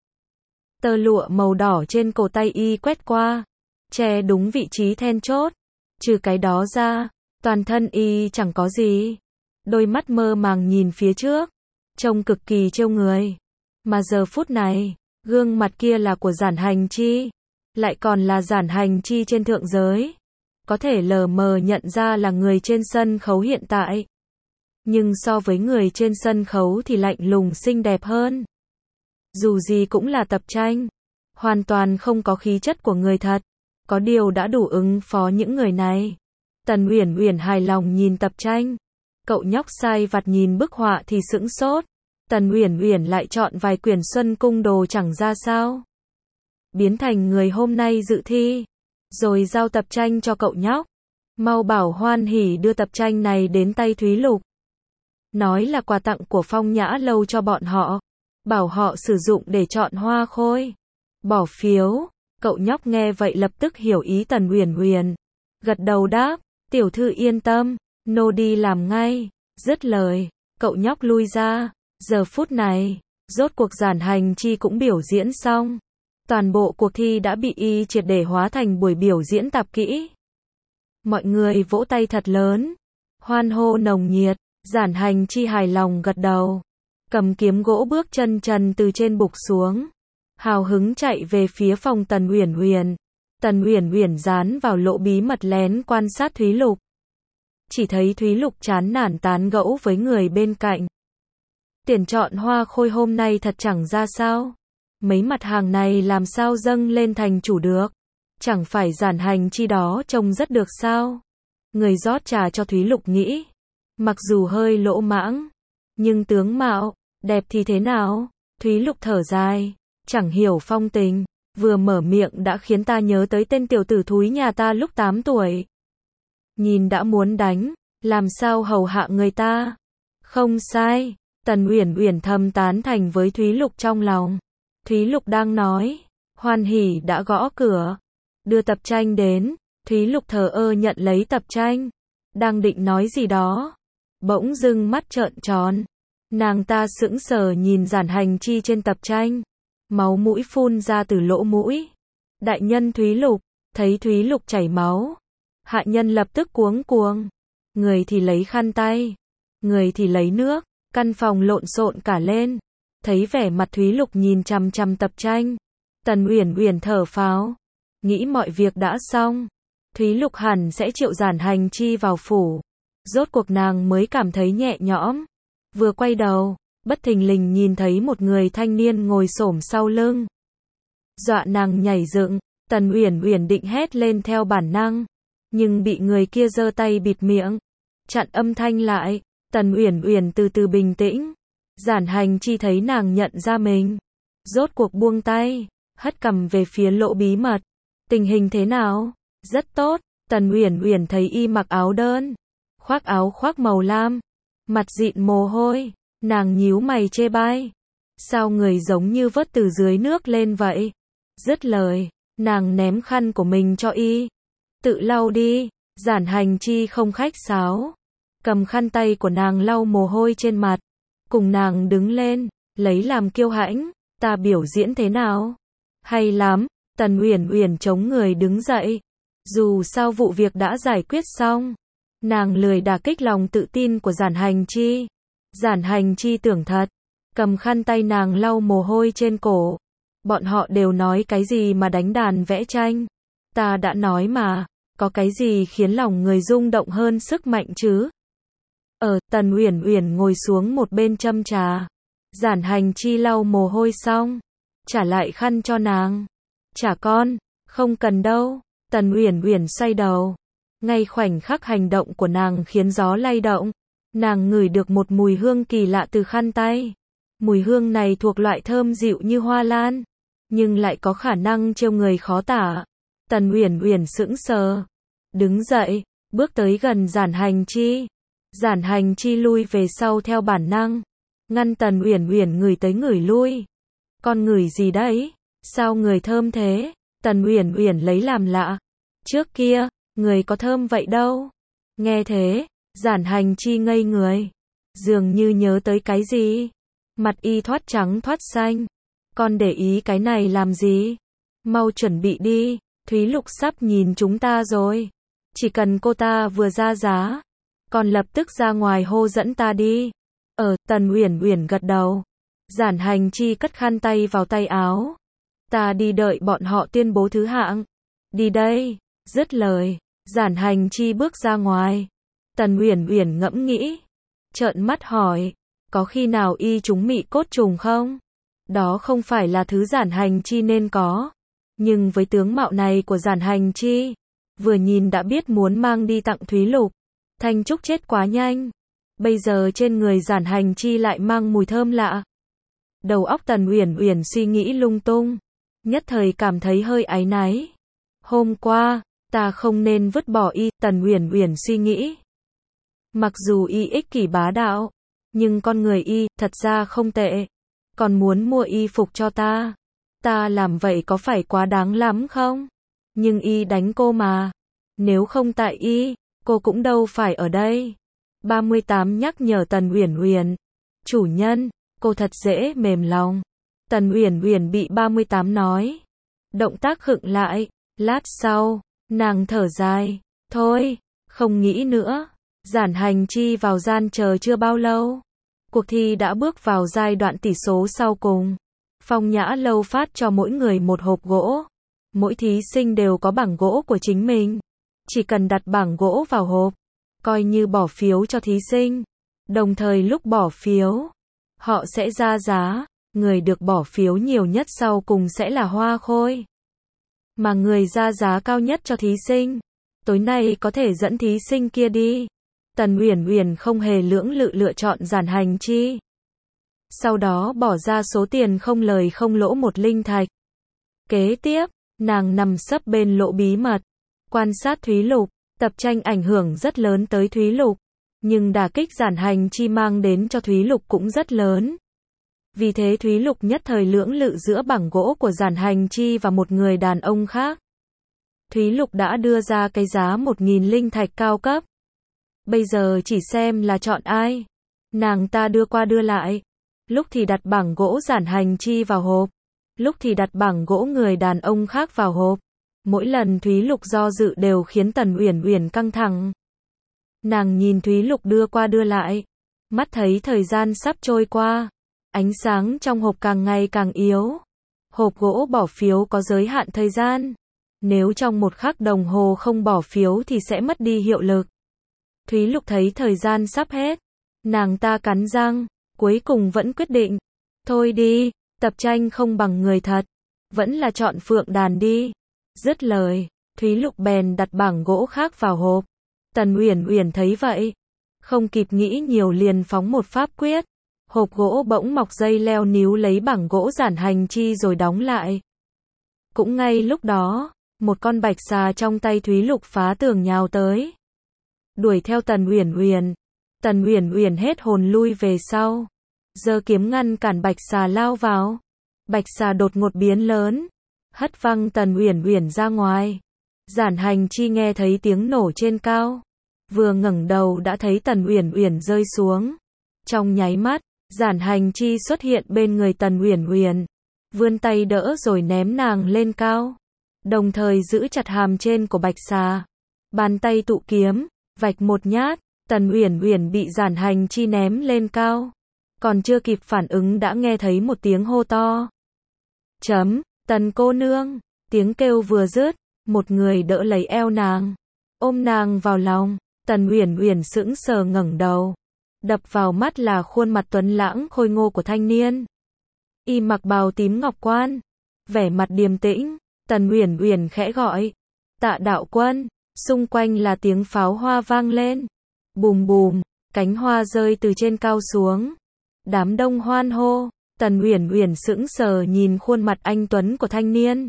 Tơ lụa màu đỏ trên cổ tay y quét qua, che đúng vị trí then chốt. Trừ cái đó ra, toàn thân y chẳng có gì. Đôi mắt mơ màng nhìn phía trước, trông cực kỳ trêu người. Mà giờ phút này, gương mặt kia là của Giản Hành Chi, lại còn là Giản Hành Chi trên thượng giới. Có thể lờ mờ nhận ra là người trên sân khấu hiện tại. Nhưng so với người trên sân khấu thì lạnh lùng xinh đẹp hơn. Dù gì cũng là tập tranh, hoàn toàn không có khí chất của người thật. Có điều đã đủ ứng phó những người này. Tần Uyển Uyển hài lòng nhìn tập tranh. Cậu nhóc sai vặt nhìn bức họa thì sững sốt. Tần Uyển Uyển lại chọn vài quyển Xuân Cung Đồ chẳng ra sao. Biến thành người hôm nay dự thi, rồi giao tập tranh cho cậu nhóc. Mau bảo Hoan Hỉ đưa tập tranh này đến tay Thúy Lục. Nói là quà tặng của Phong Nhã Lâu cho bọn họ. bảo họ sử dụng để chọn hoa khôi. Bỏ phiếu. Cậu nhóc nghe vậy lập tức hiểu ý Tần Uyển Uyển, gật đầu đáp, tiểu thư yên tâm, nô đi làm ngay. Dứt lời, cậu nhóc lui ra. Giờ phút này, rốt cuộc Giản Hành Chi cũng biểu diễn xong. Toàn bộ cuộc thi đã bị y triệt để hóa thành buổi biểu diễn tạp kỹ. Mọi người vỗ tay thật lớn, hoan hô nồng nhiệt. Giản Hành Chi hài lòng gật đầu, cầm kiếm gỗ bước chân trần từ trên bục xuống, hào hứng chạy về phía phòng Tần Uyển Uyển. Tần Uyển Uyển dán vào lỗ bí mật lén quan sát Thúy Lục. Chỉ thấy Thúy Lục chán nản tán gẫu với người bên cạnh. Tiền chọn hoa khôi hôm nay thật chẳng ra sao. Mấy mặt hàng này làm sao dâng lên thành chủ được. Chẳng phải Giản Hành Chi đó trông rất được sao. Người rót trà cho Thúy Lục nghĩ. Mặc dù hơi lỗ mãng, nhưng tướng mạo, đẹp thì thế nào? Thúy Lục thở dài, chẳng hiểu phong tình, vừa mở miệng đã khiến ta nhớ tới tên tiểu tử thúi nhà ta lúc tám tuổi. Nhìn đã muốn đánh, làm sao hầu hạ người ta? Không sai, Tần Uyển Uyển thầm tán thành với Thúy Lục trong lòng. Thúy Lục đang nói, Hoan Hỉ đã gõ cửa, đưa tập tranh đến. Thúy Lục thờ ơ nhận lấy tập tranh, đang định nói gì đó, bỗng dưng mắt trợn tròn. Nàng ta sững sờ nhìn Giản Hành Chi trên tập tranh, máu mũi phun ra từ lỗ mũi. Đại nhân Thúy Lục, thấy Thúy Lục chảy máu, hạ nhân lập tức cuống cuồng, người thì lấy khăn tay, người thì lấy nước, căn phòng lộn xộn cả lên. Thấy vẻ mặt Thúy Lục nhìn chằm chằm tập tranh, Tần Uyển Uyển thở phào, nghĩ mọi việc đã xong, Thúy Lục hẳn sẽ triệu Giản Hành Chi vào phủ. Rốt cuộc nàng mới cảm thấy nhẹ nhõm. Vừa quay đầu, bất thình lình nhìn thấy một người thanh niên ngồi xổm sau lưng. Dọa nàng nhảy dựng, Tần Uyển Uyển định hét lên theo bản năng, nhưng bị người kia giơ tay bịt miệng, chặn âm thanh lại. Tần Uyển Uyển từ từ bình tĩnh. Giản Hành Chi thấy nàng nhận ra mình, rốt cuộc buông tay, hất cằm về phía lỗ bí mật. Tình hình thế nào? Rất tốt. Tần Uyển Uyển thấy y mặc áo đơn, khoác áo khoác màu lam, mặt dịn mồ hôi, nàng nhíu mày chê bai. Sao người giống như vớt từ dưới nước lên vậy? Dứt lời, nàng ném khăn của mình cho y. Tự lau đi. Giản Hành Chi không khách sáo, cầm khăn tay của nàng lau mồ hôi trên mặt, cùng nàng đứng lên, lấy làm kiêu hãnh. Ta biểu diễn thế nào? Hay lắm. Tần Uyển Uyển chống người đứng dậy. Dù sao vụ việc đã giải quyết xong, nàng lười đả kích lòng tự tin của Giản Hành Chi. Giản Hành Chi tưởng thật, cầm khăn tay nàng lau mồ hôi trên cổ. Bọn họ đều nói cái gì mà đánh đàn vẽ tranh. Ta đã nói mà, có cái gì khiến lòng người rung động hơn sức mạnh chứ? Ở, Tần Uyển Uyển ngồi xuống một bên châm trà. Giản Hành Chi lau mồ hôi xong, trả lại khăn cho nàng. Trả con, không cần đâu. Tần Uyển Uyển xoay đầu. Ngay khoảnh khắc hành động của nàng khiến gió lay động, nàng ngửi được một mùi hương kỳ lạ từ khăn tay. Mùi hương này thuộc loại thơm dịu như hoa lan, nhưng lại có khả năng trêu người khó tả. Tần Uyển Uyển sững sờ, đứng dậy, bước tới gần Giản Hành Chi. Giản Hành Chi lui về sau theo bản năng, ngăn Tần Uyển Uyển ngửi tới ngửi lui. Con ngửi gì đấy? Sao người thơm thế? Tần Uyển Uyển lấy làm lạ. Trước kia, người có thơm vậy đâu. Nghe thế, Giản Hành Chi ngây người, dường như nhớ tới cái gì. Mặt y thoát trắng thoát xanh. Con để ý cái này làm gì? Mau chuẩn bị đi, Thúy Lục sắp nhìn chúng ta rồi. Chỉ cần cô ta vừa ra giá, con lập tức ra ngoài hô dẫn ta đi. Ở, Tần Uyển Uyển gật đầu. Giản Hành Chi cất khăn tay vào tay áo. Ta đi đợi bọn họ tuyên bố thứ hạng. Đi đây. Dứt lời, Giản Hành Chi bước ra ngoài. Tần Uyển Uyển ngẫm nghĩ, trợn mắt hỏi, có khi nào y trúng mị cốt trùng không? Đó không phải là thứ Giản Hành Chi nên có. Nhưng với tướng mạo này của Giản Hành Chi, vừa nhìn đã biết muốn mang đi tặng Thúy Lục. Thanh Trúc chết quá nhanh. Bây giờ trên người Giản Hành Chi lại mang mùi thơm lạ. Đầu óc Tần Uyển Uyển suy nghĩ lung tung, nhất thời cảm thấy hơi áy náy. Hôm qua, ta không nên vứt bỏ y, Tần Uyển Uyển suy nghĩ. Mặc dù y ích kỷ bá đạo, nhưng con người y, thật ra không tệ. còn muốn mua y phục cho ta. Ta làm vậy có phải quá đáng lắm không? Nhưng y đánh cô mà. Nếu không tại y, cô cũng đâu phải ở đây. ba mươi tám nhắc nhở Tần Uyển Uyển. Chủ nhân, cô thật dễ mềm lòng. Tần Uyển Uyển bị ba mươi tám nói. Động tác khựng lại, lát sau, nàng thở dài. Thôi, không nghĩ nữa. Giản Hành Chi vào gian chờ chưa bao lâu. Cuộc thi đã bước vào giai đoạn tỷ số sau cùng. Phong Nhã Lâu phát cho mỗi người một hộp gỗ. Mỗi thí sinh đều có bảng gỗ của chính mình. Chỉ cần đặt bảng gỗ vào hộp, coi như bỏ phiếu cho thí sinh. Đồng thời lúc bỏ phiếu, họ sẽ ra giá. Người được bỏ phiếu nhiều nhất sau cùng sẽ là Hoa Khôi. Mà người ra giá cao nhất cho thí sinh, tối nay có thể dẫn thí sinh kia đi. Tần Uyển Uyển không hề lưỡng lự lựa chọn Giản Hành Chi. Sau đó bỏ ra số tiền không lời không lỗ một linh thạch. Kế tiếp, nàng nằm sấp bên lỗ bí mật, quan sát Thúy Lục. Tập tranh ảnh hưởng rất lớn tới Thúy Lục, nhưng đả kích Giản Hành Chi mang đến cho Thúy Lục cũng rất lớn. Vì thế Thúy Lục nhất thời lưỡng lự giữa bảng gỗ của Giản Hành Chi và một người đàn ông khác. Thúy Lục đã đưa ra cái giá một nghìn linh thạch cao cấp. Bây giờ chỉ xem là chọn ai. Nàng ta đưa qua đưa lại. Lúc thì đặt bảng gỗ Giản Hành Chi vào hộp. Lúc thì đặt bảng gỗ người đàn ông khác vào hộp. Mỗi lần Thúy Lục do dự đều khiến Tần Uyển Uyển căng thẳng. Nàng nhìn Thúy Lục đưa qua đưa lại. Mắt thấy thời gian sắp trôi qua. Ánh sáng trong hộp càng ngày càng yếu. Hộp gỗ bỏ phiếu có giới hạn thời gian. Nếu trong một khắc đồng hồ không bỏ phiếu thì sẽ mất đi hiệu lực. Thúy Lục thấy thời gian sắp hết. Nàng ta cắn răng, cuối cùng vẫn quyết định. Thôi đi, tập tranh không bằng người thật. Vẫn là chọn Phượng Đàn đi. Dứt lời, Thúy Lục bèn đặt bảng gỗ khác vào hộp. Tần Uyển Uyển thấy vậy, không kịp nghĩ nhiều liền phóng một pháp quyết. Hộp gỗ bỗng mọc dây leo níu lấy bảng gỗ Giản Hành Chi rồi đóng lại. Cũng ngay lúc đó, một con bạch xà trong tay Thúy Lục phá tường nhào tới. Đuổi theo Tần Uyển Uyển. Tần Uyển Uyển hết hồn lui về sau. Giơ kiếm ngăn cản bạch xà lao vào. Bạch xà đột ngột biến lớn, hất văng Tần Uyển Uyển ra ngoài. Giản Hành Chi nghe thấy tiếng nổ trên cao. Vừa ngẩng đầu đã thấy Tần Uyển Uyển rơi xuống. Trong nháy mắt, Giản Hành Chi xuất hiện bên người Tần Uyển Uyển. Vươn tay đỡ rồi ném nàng lên cao. Đồng thời giữ chặt hàm trên của bạch xà. Bàn tay tụ kiếm, vạch một nhát. Tần Uyển Uyển bị Giản Hành Chi ném lên cao. Còn chưa kịp phản ứng đã nghe thấy một tiếng hô to. Chấm, Tần cô nương. Tiếng kêu vừa dứt, một người đỡ lấy eo nàng, ôm nàng vào lòng. Tần Uyển Uyển sững sờ ngẩng đầu. Đập vào mắt là khuôn mặt tuấn lãng khôi ngô của thanh niên. Y mặc bào tím ngọc quan, vẻ mặt điềm tĩnh. Tần Uyển Uyển khẽ gọi, Tạ đạo quân. Xung quanh là tiếng pháo hoa vang lên. Bùm bùm, cánh hoa rơi từ trên cao xuống. Đám đông hoan hô. Tần Uyển Uyển sững sờ nhìn khuôn mặt anh tuấn của thanh niên.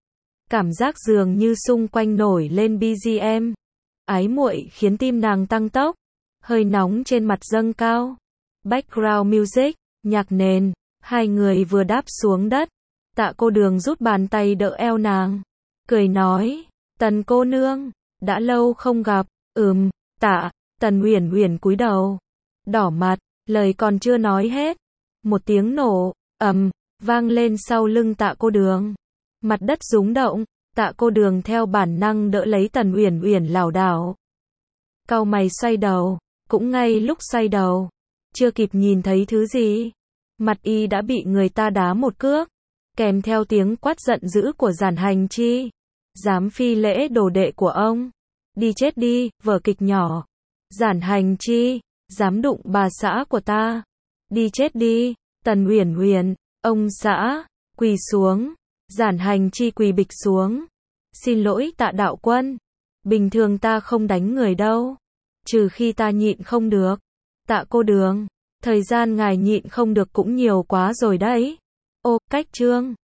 Cảm giác dường như xung quanh nổi lên bê giê em. Ái muội khiến tim nàng tăng tốc. Hơi nóng trên mặt dâng cao. Background music, nhạc nền. Hai người vừa đáp xuống đất. Tạ cô đường rút bàn tay đỡ eo nàng. Cười nói, Tần cô nương, đã lâu không gặp. Ừm, tạ. Tần Uyển Uyển cúi đầu. Đỏ mặt, lời còn chưa nói hết. Một tiếng nổ, ầm, vang lên sau lưng tạ cô đường. Mặt đất rúng động. Tạ cô đường theo bản năng đỡ lấy Tần Uyển Uyển lảo đảo. Cau mày xoay đầu. Cũng ngay lúc xoay đầu, chưa kịp nhìn thấy thứ gì, mặt y đã bị người ta đá một cước, kèm theo tiếng quát giận dữ của Giản Hành Chi. Dám phi lễ đồ đệ của ông, đi chết đi, vở kịch nhỏ. Giản Hành Chi, dám đụng bà xã của ta, đi chết đi. Tần Uyển Uyển, ông xã, quỳ xuống. Giản Hành Chi quỳ bịch xuống. Xin lỗi Tạ đạo quân, bình thường ta không đánh người đâu. Trừ khi ta nhịn không được. Tạ cô đường, thời gian ngài nhịn không được cũng nhiều quá rồi đấy. Ô, cách chương.